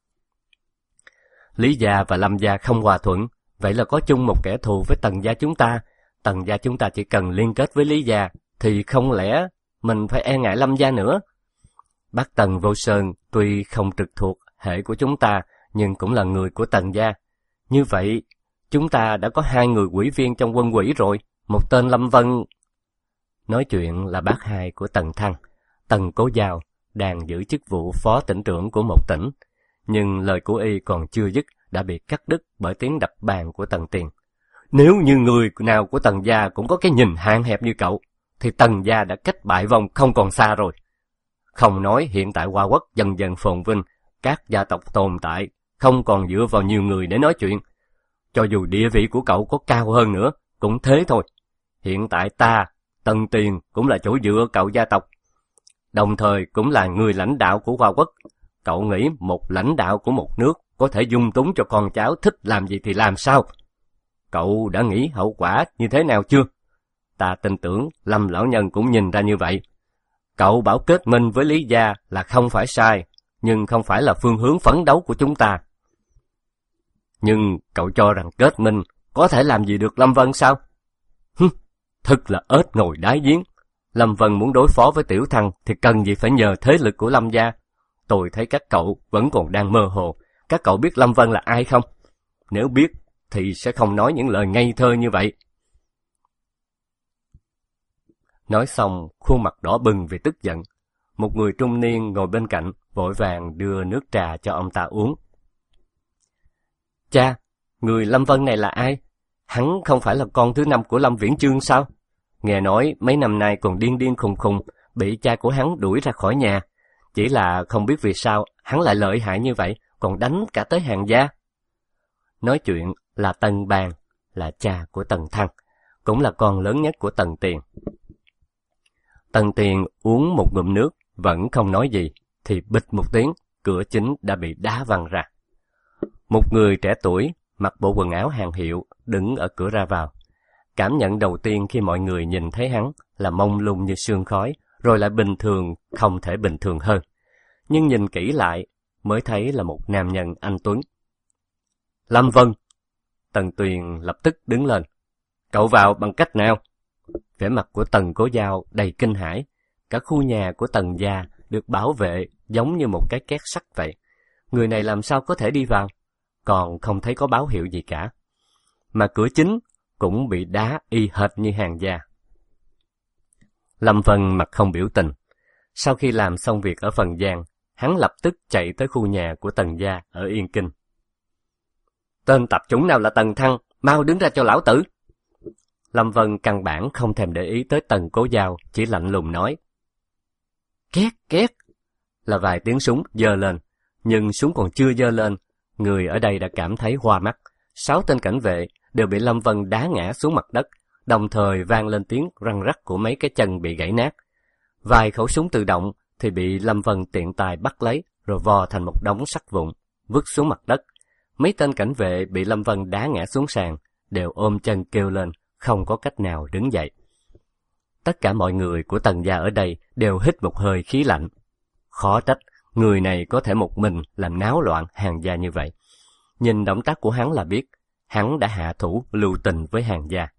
Lý gia và Lâm gia không hòa thuận, vậy là có chung một kẻ thù với Tần gia chúng ta. Tần gia chúng ta chỉ cần liên kết với Lý gia, thì không lẽ mình phải e ngại Lâm gia nữa? Bác Tần Vô Sơn tuy không trực thuộc hệ của chúng ta, nhưng cũng là người của Tần gia. Như vậy, chúng ta đã có hai người quỷ viên trong quân quỷ rồi, một tên Lâm Vân. Nói chuyện là bác hai của Tần Thăng, Tần Cố Giao, đang giữ chức vụ phó tỉnh trưởng của một tỉnh. Nhưng lời của y còn chưa dứt đã bị cắt đứt bởi tiếng đập bàn của Tần Tiền. Nếu như người nào của Tần gia cũng có cái nhìn hạn hẹp như cậu, thì Tần gia đã cách bại vong không còn xa rồi. Không nói hiện tại Hoa Quốc dần dần phồn vinh, các gia tộc tồn tại, không còn dựa vào nhiều người để nói chuyện. Cho dù địa vị của cậu có cao hơn nữa, cũng thế thôi. Hiện tại ta, Tần Tiền cũng là chỗ dựa cậu gia tộc, đồng thời cũng là người lãnh đạo của Hoa Quốc. Cậu nghĩ một lãnh đạo của một nước có thể dung túng cho con cháu thích làm gì thì làm sao? Cậu đã nghĩ hậu quả như thế nào chưa? Ta tin tưởng Lâm lão nhân cũng nhìn ra như vậy. Cậu bảo kết minh với Lý gia là không phải sai, nhưng không phải là phương hướng phấn đấu của chúng ta. Nhưng cậu cho rằng kết minh có thể làm gì được Lâm Vân sao? Hứ, thật là ếch ngồi đáy giếng. Lâm Vân muốn đối phó với Tiểu Thăng thì cần gì phải nhờ thế lực của Lâm gia. Tôi thấy các cậu vẫn còn đang mơ hồ. Các cậu biết Lâm Vân là ai không? Nếu biết thì sẽ không nói những lời ngây thơ như vậy. Nói xong, khuôn mặt đỏ bừng vì tức giận. Một người trung niên ngồi bên cạnh, vội vàng đưa nước trà cho ông ta uống. Cha, người Lâm Vân này là ai? Hắn không phải là con thứ năm của Lâm Viễn Chương sao? Nghe nói mấy năm nay còn điên điên khùng khùng, bị cha của hắn đuổi ra khỏi nhà. Chỉ là không biết vì sao hắn lại lợi hại như vậy, còn đánh cả tới hàng gia. Nói chuyện là Tần Bàng, là cha của Tần Thăng, cũng là con lớn nhất của Tần Tiền. Tần Tiền uống một ngụm nước, vẫn không nói gì, thì bịch một tiếng, cửa chính đã bị đá văng ra. Một người trẻ tuổi, mặc bộ quần áo hàng hiệu, đứng ở cửa ra vào. Cảm nhận đầu tiên khi mọi người nhìn thấy hắn là mông lung như sương khói, rồi lại bình thường, không thể bình thường hơn. Nhưng nhìn kỹ lại, mới thấy là một nam nhân anh tuấn. Lâm Vân! Tần Tuyền lập tức đứng lên. Cậu vào bằng cách nào? Vẻ mặt của Tần Cố Giao đầy kinh hãi. Cả khu nhà của Tần gia được bảo vệ giống như một cái két sắt vậy. Người này làm sao có thể đi vào? Còn không thấy có báo hiệu gì cả. Mà cửa chính cũng bị đá y hệt như hàng gia. Lâm Vân mặt không biểu tình. Sau khi làm xong việc ở Phần Giang, hắn lập tức chạy tới khu nhà của Tần gia ở Yên Kinh. Tên tập chủng nào là Tần Thăng, mau đứng ra cho lão tử. Lâm Vân căn bản không thèm để ý tới Tần Cố Giao, chỉ lạnh lùng nói. Két két là vài tiếng súng giơ lên, nhưng súng còn chưa giơ lên, người ở đây đã cảm thấy hoa mắt. Sáu tên cảnh vệ đều bị Lâm Vân đá ngã xuống mặt đất, đồng thời vang lên tiếng răng rắc của mấy cái chân bị gãy nát. Vài khẩu súng tự động thì bị Lâm Vân tiện tay bắt lấy, rồi vò thành một đống sắt vụn, vứt xuống mặt đất. Mấy tên cảnh vệ bị Lâm Vân đá ngã xuống sàn, đều ôm chân kêu lên, không có cách nào đứng dậy. Tất cả mọi người của Tần gia ở đây đều hít một hơi khí lạnh. Khó trách, người này có thể một mình làm náo loạn hàng gia như vậy. Nhìn động tác của hắn là biết, hắn đã hạ thủ lưu tình với hàng gia.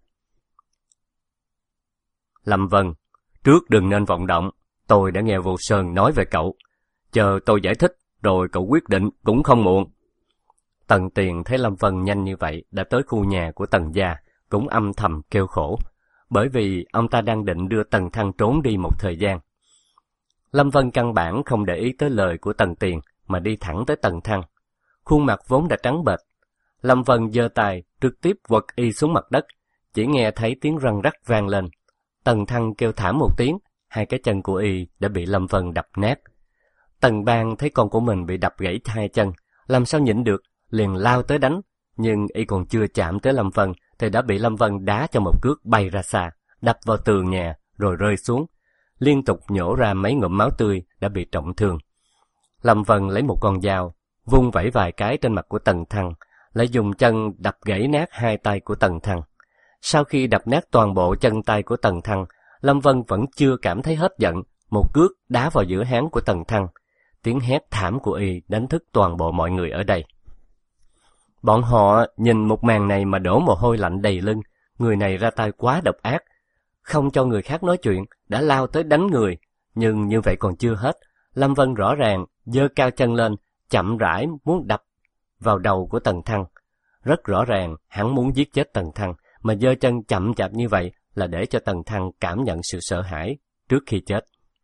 Lâm Vân, trước đừng nên vọng động, tôi đã nghe Vô Sơn nói về cậu. Chờ tôi giải thích, rồi cậu quyết định cũng không muộn. Tần Tiền thấy Lâm Vân nhanh như vậy đã tới khu nhà của Tần gia, cũng âm thầm kêu khổ, bởi vì ông ta đang định đưa Tần Thăng trốn đi một thời gian. Lâm Vân căn bản không để ý tới lời của Tần Tiền, mà đi thẳng tới Tần Thăng. Khuôn mặt vốn đã trắng bệch, Lâm Vân giơ tay trực tiếp quật y xuống mặt đất, chỉ nghe thấy tiếng răng rắc vang lên. Tần Thăng kêu thảm một tiếng, hai cái chân của y đã bị Lâm Vân đập nát. Tần Bang thấy con của mình bị đập gãy hai chân, làm sao nhịn được, liền lao tới đánh, nhưng y còn chưa chạm tới Lâm Vân thì đã bị Lâm Vân đá cho một cước bay ra xa, đập vào tường nhà rồi rơi xuống, liên tục nhổ ra mấy ngụm máu tươi, đã bị trọng thương. Lâm Vân lấy một con dao, vung vẩy vài cái trên mặt của Tần Thăng, lại dùng chân đập gãy nát hai tay của Tần Thăng. Sau khi đập nát toàn bộ chân tay của Tần Thăng, Lâm Vân vẫn chưa cảm thấy hết giận, một cước đá vào giữa háng của Tần Thăng. Tiếng hét thảm của y đánh thức toàn bộ mọi người ở đây. Bọn họ nhìn một màn này mà đổ mồ hôi lạnh đầy lưng. Người này ra tay quá độc ác, không cho người khác nói chuyện, đã lao tới đánh người. Nhưng như vậy còn chưa hết, Lâm Vân rõ ràng giơ cao chân lên, chậm rãi muốn đập vào đầu của Tần Thăng. Rất rõ ràng hắn muốn giết chết Tần Thăng, mà giơ chân chậm chạp như vậy là để cho Tần Thăng cảm nhận sự sợ hãi trước khi chết.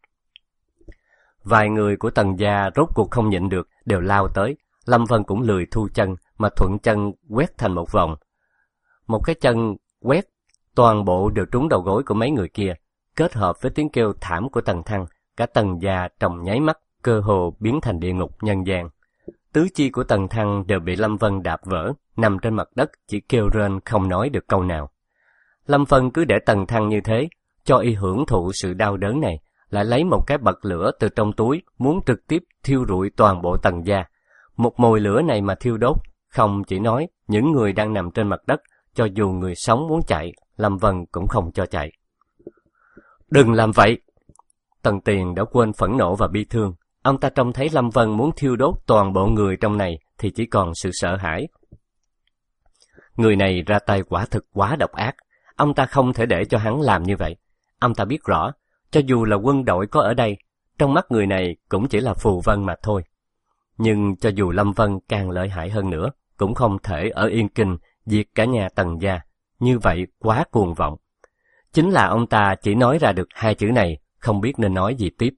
Vài người của Tần gia rốt cuộc không nhịn được, đều lao tới. Lâm Vân cũng lười thu chân, mà thuận chân quét thành một vòng. Một cái chân quét, toàn bộ đều trúng đầu gối của mấy người kia, kết hợp với tiếng kêu thảm của Tần Thăng, cả Tần gia trong nháy mắt cơ hồ biến thành địa ngục nhân gian. Tứ chi của Tần Thăng đều bị Lâm Vân đạp vỡ, nằm trên mặt đất chỉ kêu rên không nói được câu nào. Lâm Vân cứ để Tần Thăng như thế, cho y hưởng thụ sự đau đớn này, lại lấy một cái bật lửa từ trong túi, muốn trực tiếp thiêu rụi toàn bộ Tần gia. Một mồi lửa này mà thiêu đốt, không chỉ nói những người đang nằm trên mặt đất, cho dù người sống muốn chạy, Lâm Vân cũng không cho chạy. Đừng làm vậy! Tần Tiền đã quên phẫn nộ và bi thương. Ông ta trông thấy Lâm Vân muốn thiêu đốt toàn bộ người trong này thì chỉ còn sự sợ hãi. Người này ra tay quả thực quá độc ác. Ông ta không thể để cho hắn làm như vậy. Ông ta biết rõ, cho dù là quân đội có ở đây, trong mắt người này cũng chỉ là phù vân mà thôi. Nhưng cho dù Lâm Vân càng lợi hại hơn nữa, cũng không thể ở Yên Kinh diệt cả nhà Tần gia. Như vậy quá cuồng vọng. Chính là ông ta chỉ nói ra được hai chữ này, không biết nên nói gì tiếp.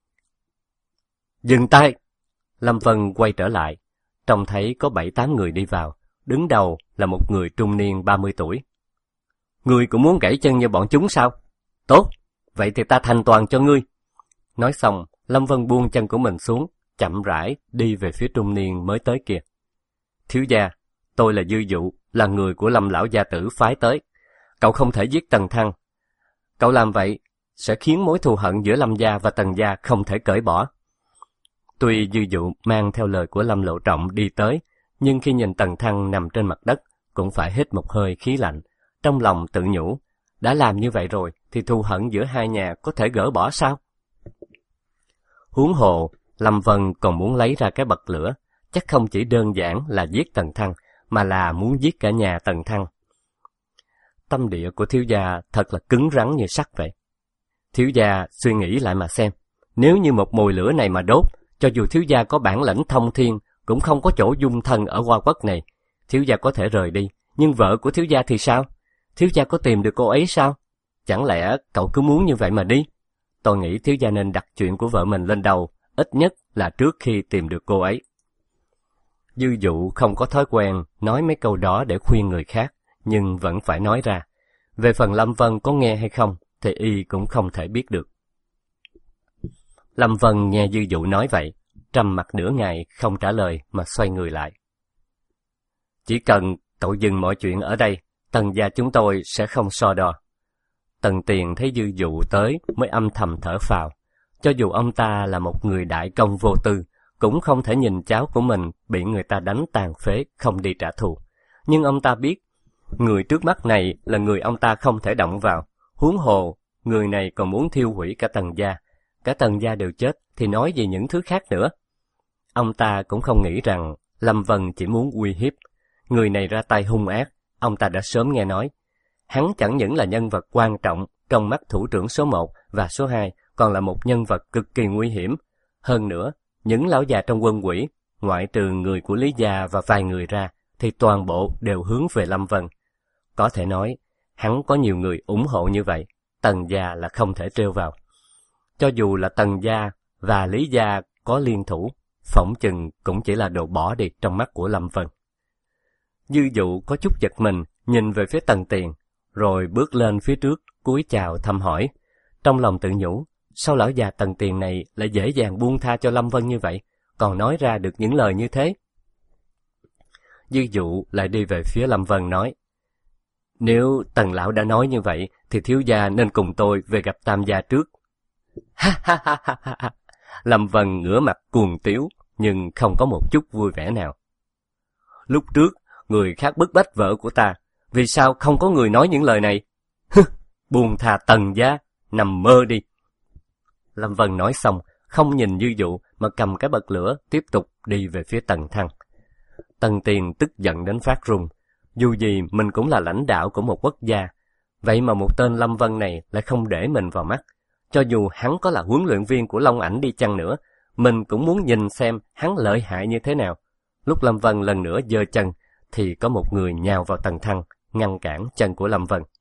Dừng tay! Lâm Vân quay trở lại, trông thấy có bảy tám người đi vào, đứng đầu là một người trung niên ba mươi tuổi. Ngươi cũng muốn gãy chân như bọn chúng sao? Tốt, vậy thì ta thành toàn cho ngươi. Nói xong, Lâm Vân buông chân của mình xuống, chậm rãi đi về phía trung niên mới tới kia. Thiếu gia, tôi là Dư Dụ, là người của Lâm lão gia tử phái tới. Cậu không thể giết Tần Thăng. Cậu làm vậy sẽ khiến mối thù hận giữa Lâm gia và Tần gia không thể cởi bỏ. Tuy Dư Dụ mang theo lời của Lâm Lộ Trọng đi tới, nhưng khi nhìn Tần Thăng nằm trên mặt đất, cũng phải hít một hơi khí lạnh. Trong lòng tự nhủ, đã làm như vậy rồi thì thù hận giữa hai nhà có thể gỡ bỏ sao? Huống hồ, Lâm Vân còn muốn lấy ra cái bật lửa, chắc không chỉ đơn giản là giết Tần Thăng, mà là muốn giết cả nhà Tần Thăng. Tâm địa của thiếu gia thật là cứng rắn như sắt vậy. Thiếu gia suy nghĩ lại mà xem, nếu như một mồi lửa này mà đốt, cho dù thiếu gia có bản lãnh thông thiên, cũng không có chỗ dung thân ở Hoa Quốc này. Thiếu gia có thể rời đi, nhưng vợ của thiếu gia thì sao? Thiếu gia có tìm được cô ấy sao? Chẳng lẽ cậu cứ muốn như vậy mà đi? Tôi nghĩ thiếu gia nên đặt chuyện của vợ mình lên đầu, ít nhất là trước khi tìm được cô ấy. Dư Dụ không có thói quen nói mấy câu đó để khuyên người khác, nhưng vẫn phải nói ra. Về phần Lâm Vân có nghe hay không, thì y cũng không thể biết được. Lâm Vân nghe Dư Dụ nói vậy, trầm mặc nửa ngày không trả lời mà xoay người lại. Chỉ cần cậu dừng mọi chuyện ở đây, Tần gia chúng tôi sẽ không so đo. Tần Tiền thấy Dư Dụ tới mới âm thầm thở phào. Cho dù ông ta là một người đại công vô tư, cũng không thể nhìn cháu của mình bị người ta đánh tàn phế không đi trả thù. Nhưng ông ta biết, người trước mắt này là người ông ta không thể động vào. Huống hồ, người này còn muốn thiêu hủy cả Tần gia. Cả Tần gia đều chết thì nói gì những thứ khác nữa. Ông ta cũng không nghĩ rằng Lâm Vân chỉ muốn uy hiếp. Người này ra tay hung ác, ông ta đã sớm nghe nói. Hắn chẳng những là nhân vật quan trọng trong mắt thủ trưởng số một và số hai, còn là một nhân vật cực kỳ nguy hiểm. Hơn nữa, những lão già trong quân quỷ, ngoại trừ người của Lý gia và vài người ra, thì toàn bộ đều hướng về Lâm Vân. Có thể nói, hắn có nhiều người ủng hộ như vậy, Tần gia là không thể trêu vào. Cho dù là Tần gia và Lý gia có liên thủ, phỏng chừng cũng chỉ là đồ bỏ đi trong mắt của Lâm Vân. Dư Dụ có chút giật mình, nhìn về phía Tần Tiền, rồi bước lên phía trước, cúi chào thăm hỏi. Trong lòng tự nhủ, sao lão già Tần Tiền này lại dễ dàng buông tha cho Lâm Vân như vậy, còn nói ra được những lời như thế? Dư Dụ lại đi về phía Lâm Vân nói, nếu Tần lão đã nói như vậy, thì thiếu gia nên cùng tôi về gặp Tam gia trước. Ha ha ha ha ha! Lâm Vân ngửa mặt cuồng tiếu, nhưng không có một chút vui vẻ nào. Lúc trước, người khác bức bách vợ của ta, vì sao không có người nói những lời này? Hứ, buông thà Tần gia, nằm mơ đi. Lâm Vân nói xong, không nhìn Dư Dụ mà cầm cái bật lửa, tiếp tục đi về phía Tần Thăng. Tần Tiền tức giận đến phát run. Dù gì mình cũng là lãnh đạo của một quốc gia, vậy mà một tên Lâm Vân này lại không để mình vào mắt. Cho dù hắn có là huấn luyện viên của Long Ảnh đi chăng nữa, mình cũng muốn nhìn xem hắn lợi hại như thế nào. Lúc Lâm Vân lần nữa giơ chân, thì có một người nhào vào Tần Thăng, ngăn cản chân của Lâm Vân.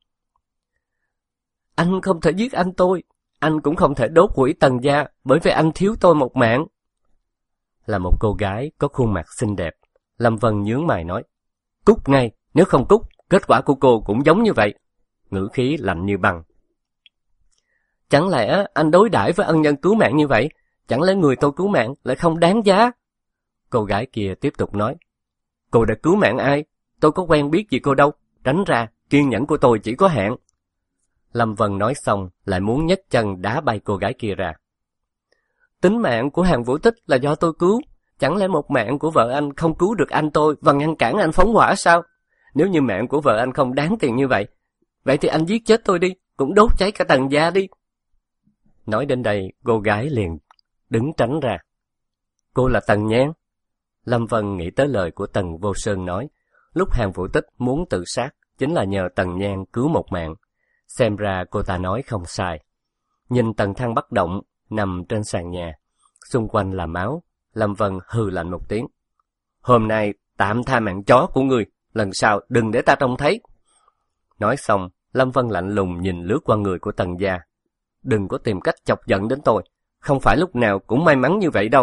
Anh không thể giết anh tôi, anh cũng không thể đốt quỷ Tần gia, bởi vì anh thiếu tôi một mạng. Là một cô gái có khuôn mặt xinh đẹp, Lâm Vân nhướng mày nói, cút ngay, nếu không cút, kết quả của cô cũng giống như vậy. Ngữ khí lạnh như băng. Chẳng lẽ anh đối đãi với ân nhân cứu mạng như vậy? Chẳng lẽ người tôi cứu mạng lại không đáng giá? Cô gái kia tiếp tục nói, cô đã cứu mạng ai? Tôi có quen biết gì cô đâu, tránh ra, kiên nhẫn của tôi chỉ có hạn. Lâm Vân nói xong, lại muốn nhấc chân đá bay cô gái kia ra. Tính mạng của Hàn Vũ Tích là do tôi cứu, chẳng lẽ một mạng của vợ anh không cứu được anh tôi và ngăn cản anh phóng hỏa sao? Nếu như mạng của vợ anh không đáng tiền như vậy, vậy thì anh giết chết tôi đi, cũng đốt cháy cả Tần gia đi. Nói đến đây, cô gái liền đứng tránh ra. Cô là Tần Nhan? Lâm Vân nghĩ tới lời của Tần Vô Sơn nói, lúc Hàn Vũ Tích muốn tự sát, chính là nhờ Tần Nhan cứu một mạng. Xem ra cô ta nói không sai. Nhìn Tần Thăng bất động, nằm trên sàn nhà, xung quanh là máu, Lâm Vân hừ lạnh một tiếng. Hôm nay tạm tha mạng chó của ngươi, lần sau đừng để ta trông thấy. Nói xong, Lâm Vân lạnh lùng nhìn lướt qua người của Tần gia. Đừng có tìm cách chọc giận đến tôi, không phải lúc nào cũng may mắn như vậy đâu.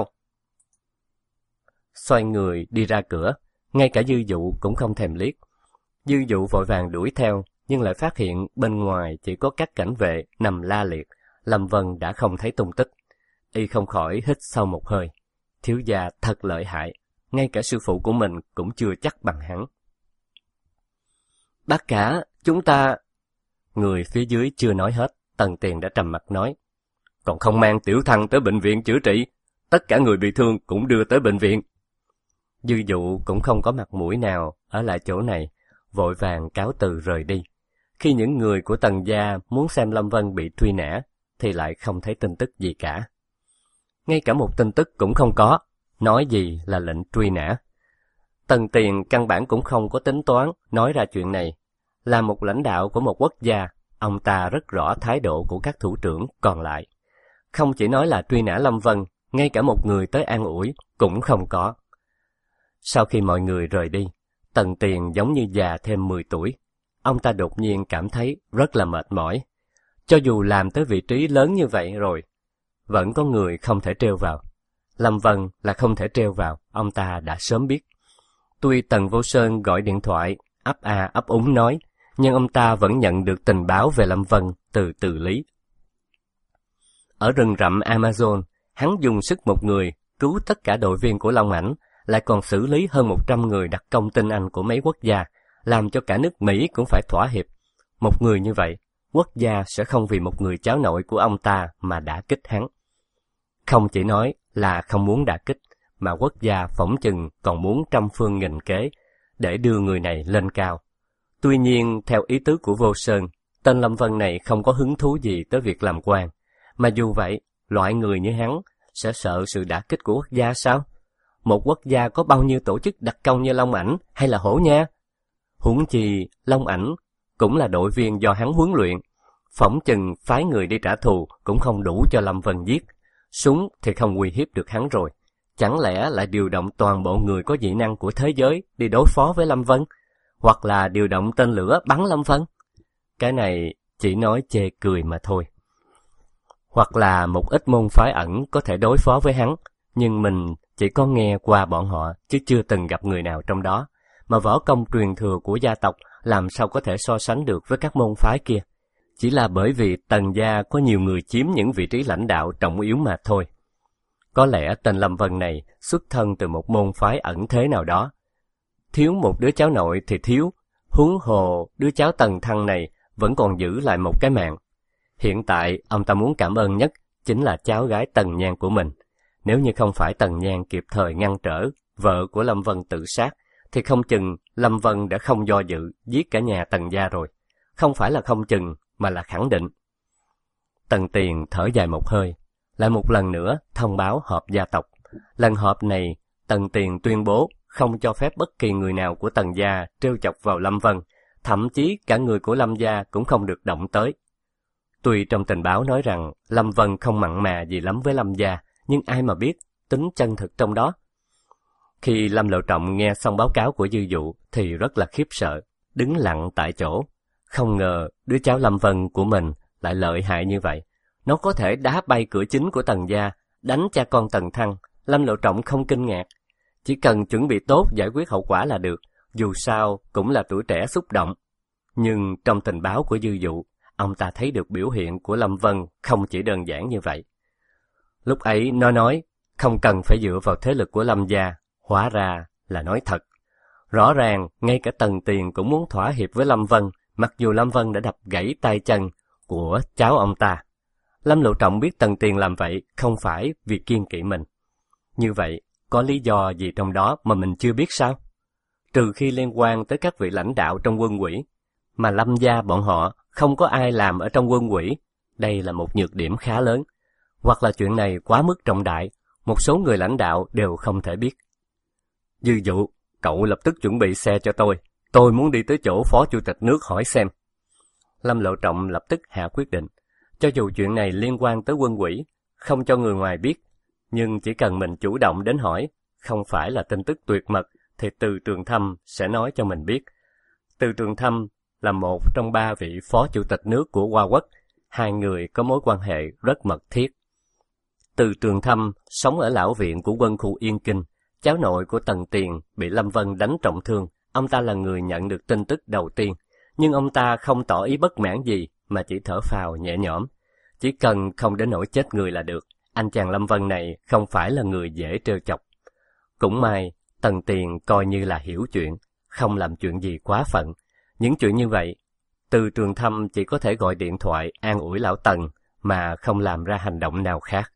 Xoay người đi ra cửa, ngay cả Dư Dụ cũng không thèm liếc. Dư Dụ vội vàng đuổi theo, nhưng lại phát hiện bên ngoài chỉ có các cảnh vệ nằm la liệt. Lâm Vân đã không thấy tung tích. Y không khỏi hít sâu một hơi. Thiếu gia thật lợi hại, ngay cả sư phụ của mình cũng chưa chắc bằng hắn. Bác cả, chúng ta... Người phía dưới chưa nói hết, Tần Tiền đã trầm mặt nói. Còn không mang Tiểu Thăng tới bệnh viện chữa trị, tất cả người bị thương cũng đưa tới bệnh viện. Dư Dụ cũng không có mặt mũi nào ở lại chỗ này, vội vàng cáo từ rời đi. Khi những người của Tần gia muốn xem Lâm Vân bị truy nã, thì lại không thấy tin tức gì cả. Ngay cả một tin tức cũng không có, nói gì là lệnh truy nã. Tần Tiền căn bản cũng không có tính toán nói ra chuyện này. Là một lãnh đạo của một quốc gia, ông ta rất rõ thái độ của các thủ trưởng còn lại. Không chỉ nói là truy nã Lâm Vân, ngay cả một người tới an ủi cũng không có. Sau khi mọi người rời đi, Tần Tiền giống như già thêm mười tuổi. Ông ta đột nhiên cảm thấy rất là mệt mỏi. Cho dù làm tới vị trí lớn như vậy rồi, vẫn có người không thể trêu vào. Lâm Vân là không thể trêu vào, ông ta đã sớm biết. Tuy Tần Vô Sơn gọi điện thoại, ấp a ấp úng nói, nhưng ông ta vẫn nhận được tình báo về Lâm Vân từ Từ Lý. Ở rừng rậm Amazon, hắn dùng sức một người cứu tất cả đội viên của Long Ảnh, lại còn xử lý hơn một trăm người đặc công tinh anh của mấy quốc gia, làm cho cả nước Mỹ cũng phải thỏa hiệp. Một người như vậy, quốc gia sẽ không vì một người cháu nội của ông ta mà đả kích hắn. Không chỉ nói là không muốn đả kích, mà quốc gia phỏng chừng còn muốn trăm phương nghìn kế để đưa người này lên cao. Tuy nhiên, theo ý tứ của Vô Sơn, tên Lâm Vân này không có hứng thú gì tới việc làm quan. Mà dù vậy, loại người như hắn sẽ sợ sự đả kích của quốc gia sao? Một quốc gia có bao nhiêu tổ chức đặc công như Long Ảnh hay là Hổ Nha? Huống chi, Long Ảnh cũng là đội viên do hắn huấn luyện. Phỏng chừng phái người đi trả thù cũng không đủ cho Lâm Vân giết. Súng thì không uy hiếp được hắn rồi. Chẳng lẽ lại điều động toàn bộ người có dị năng của thế giới đi đối phó với Lâm Vân? Hoặc là điều động tên lửa bắn Lâm Vân? Cái này chỉ nói chê cười mà thôi. Hoặc là một ít môn phái ẩn có thể đối phó với hắn, nhưng mình chỉ có nghe qua bọn họ chứ chưa từng gặp người nào trong đó. Mà võ công truyền thừa của gia tộc làm sao có thể so sánh được với các môn phái kia. Chỉ là bởi vì Tần gia có nhiều người chiếm những vị trí lãnh đạo trọng yếu mà thôi. Có lẽ tên Lâm Vân này xuất thân từ một môn phái ẩn thế nào đó. Thiếu một đứa cháu nội thì thiếu, huống hồ đứa cháu Tần Thăng này vẫn còn giữ lại một cái mạng. Hiện tại ông ta muốn cảm ơn nhất chính là cháu gái Tần Nhan của mình. Nếu như không phải Tần Nhan kịp thời ngăn trở vợ của Lâm Vân tự sát, thì không chừng Lâm Vân đã không do dự giết cả nhà Tần gia rồi. Không phải là không chừng, mà là khẳng định. Tần Tiền thở dài một hơi, lại một lần nữa thông báo họp gia tộc. Lần họp này, Tần Tiền tuyên bố không cho phép bất kỳ người nào của Tần gia trêu chọc vào Lâm Vân, thậm chí cả người của Lâm gia cũng không được động tới. Tuy trong tình báo nói rằng Lâm Vân không mặn mà gì lắm với Lâm gia, nhưng ai mà biết tính chân thực trong đó. Khi Lâm Lộ Trọng nghe xong báo cáo của Dư Dụ thì rất là khiếp sợ, đứng lặng tại chỗ. Không ngờ đứa cháu Lâm Vân của mình lại lợi hại như vậy. Nó có thể đá bay cửa chính của Tần gia, đánh cha con Tần Thăng. Lâm Lộ Trọng không kinh ngạc. Chỉ cần chuẩn bị tốt giải quyết hậu quả là được, dù sao cũng là tuổi trẻ xúc động. Nhưng trong tình báo của Dư Dụ, ông ta thấy được biểu hiện của Lâm Vân không chỉ đơn giản như vậy. Lúc ấy nó nói không cần phải dựa vào thế lực của Lâm gia, hóa ra là nói thật. Rõ ràng ngay cả Tần Tiền cũng muốn thỏa hiệp với Lâm Vân, mặc dù Lâm Vân đã đập gãy tay chân của cháu ông ta. Lâm Lộ Trọng biết Tần Tiền làm vậy không phải vì kiêng kỵ mình. Như vậy, có lý do gì trong đó mà mình chưa biết sao? Trừ khi liên quan tới các vị lãnh đạo trong quân ủy, mà Lâm gia bọn họ không có ai làm ở trong quân ủy. Đây là một nhược điểm khá lớn. Hoặc là chuyện này quá mức trọng đại, một số người lãnh đạo đều không thể biết. Dư Dụ, cậu lập tức chuẩn bị xe cho tôi. Tôi muốn đi tới chỗ Phó Chủ tịch nước hỏi xem. Lâm Lộ Trọng lập tức hạ quyết định. Cho dù chuyện này liên quan tới quân ủy, không cho người ngoài biết, nhưng chỉ cần mình chủ động đến hỏi, không phải là tin tức tuyệt mật, thì Từ Trường Thâm sẽ nói cho mình biết. Từ Trường Thâm là một trong ba vị phó chủ tịch nước của Hoa Quốc, hai người có mối quan hệ rất mật thiết. Từ Trường Thâm sống ở lão viện của quân khu Yên Kinh, cháu nội của Tần Tiền bị Lâm Vân đánh trọng thương, ông ta là người nhận được tin tức đầu tiên, nhưng ông ta không tỏ ý bất mãn gì mà chỉ thở phào nhẹ nhõm. Chỉ cần không đến nỗi chết người là được, anh chàng Lâm Vân này không phải là người dễ trêu chọc. Cũng may, Tần Tiền coi như là hiểu chuyện, không làm chuyện gì quá phận. Những chuyện như vậy, Từ Trường Thâm chỉ có thể gọi điện thoại an ủi lão Tần mà không làm ra hành động nào khác.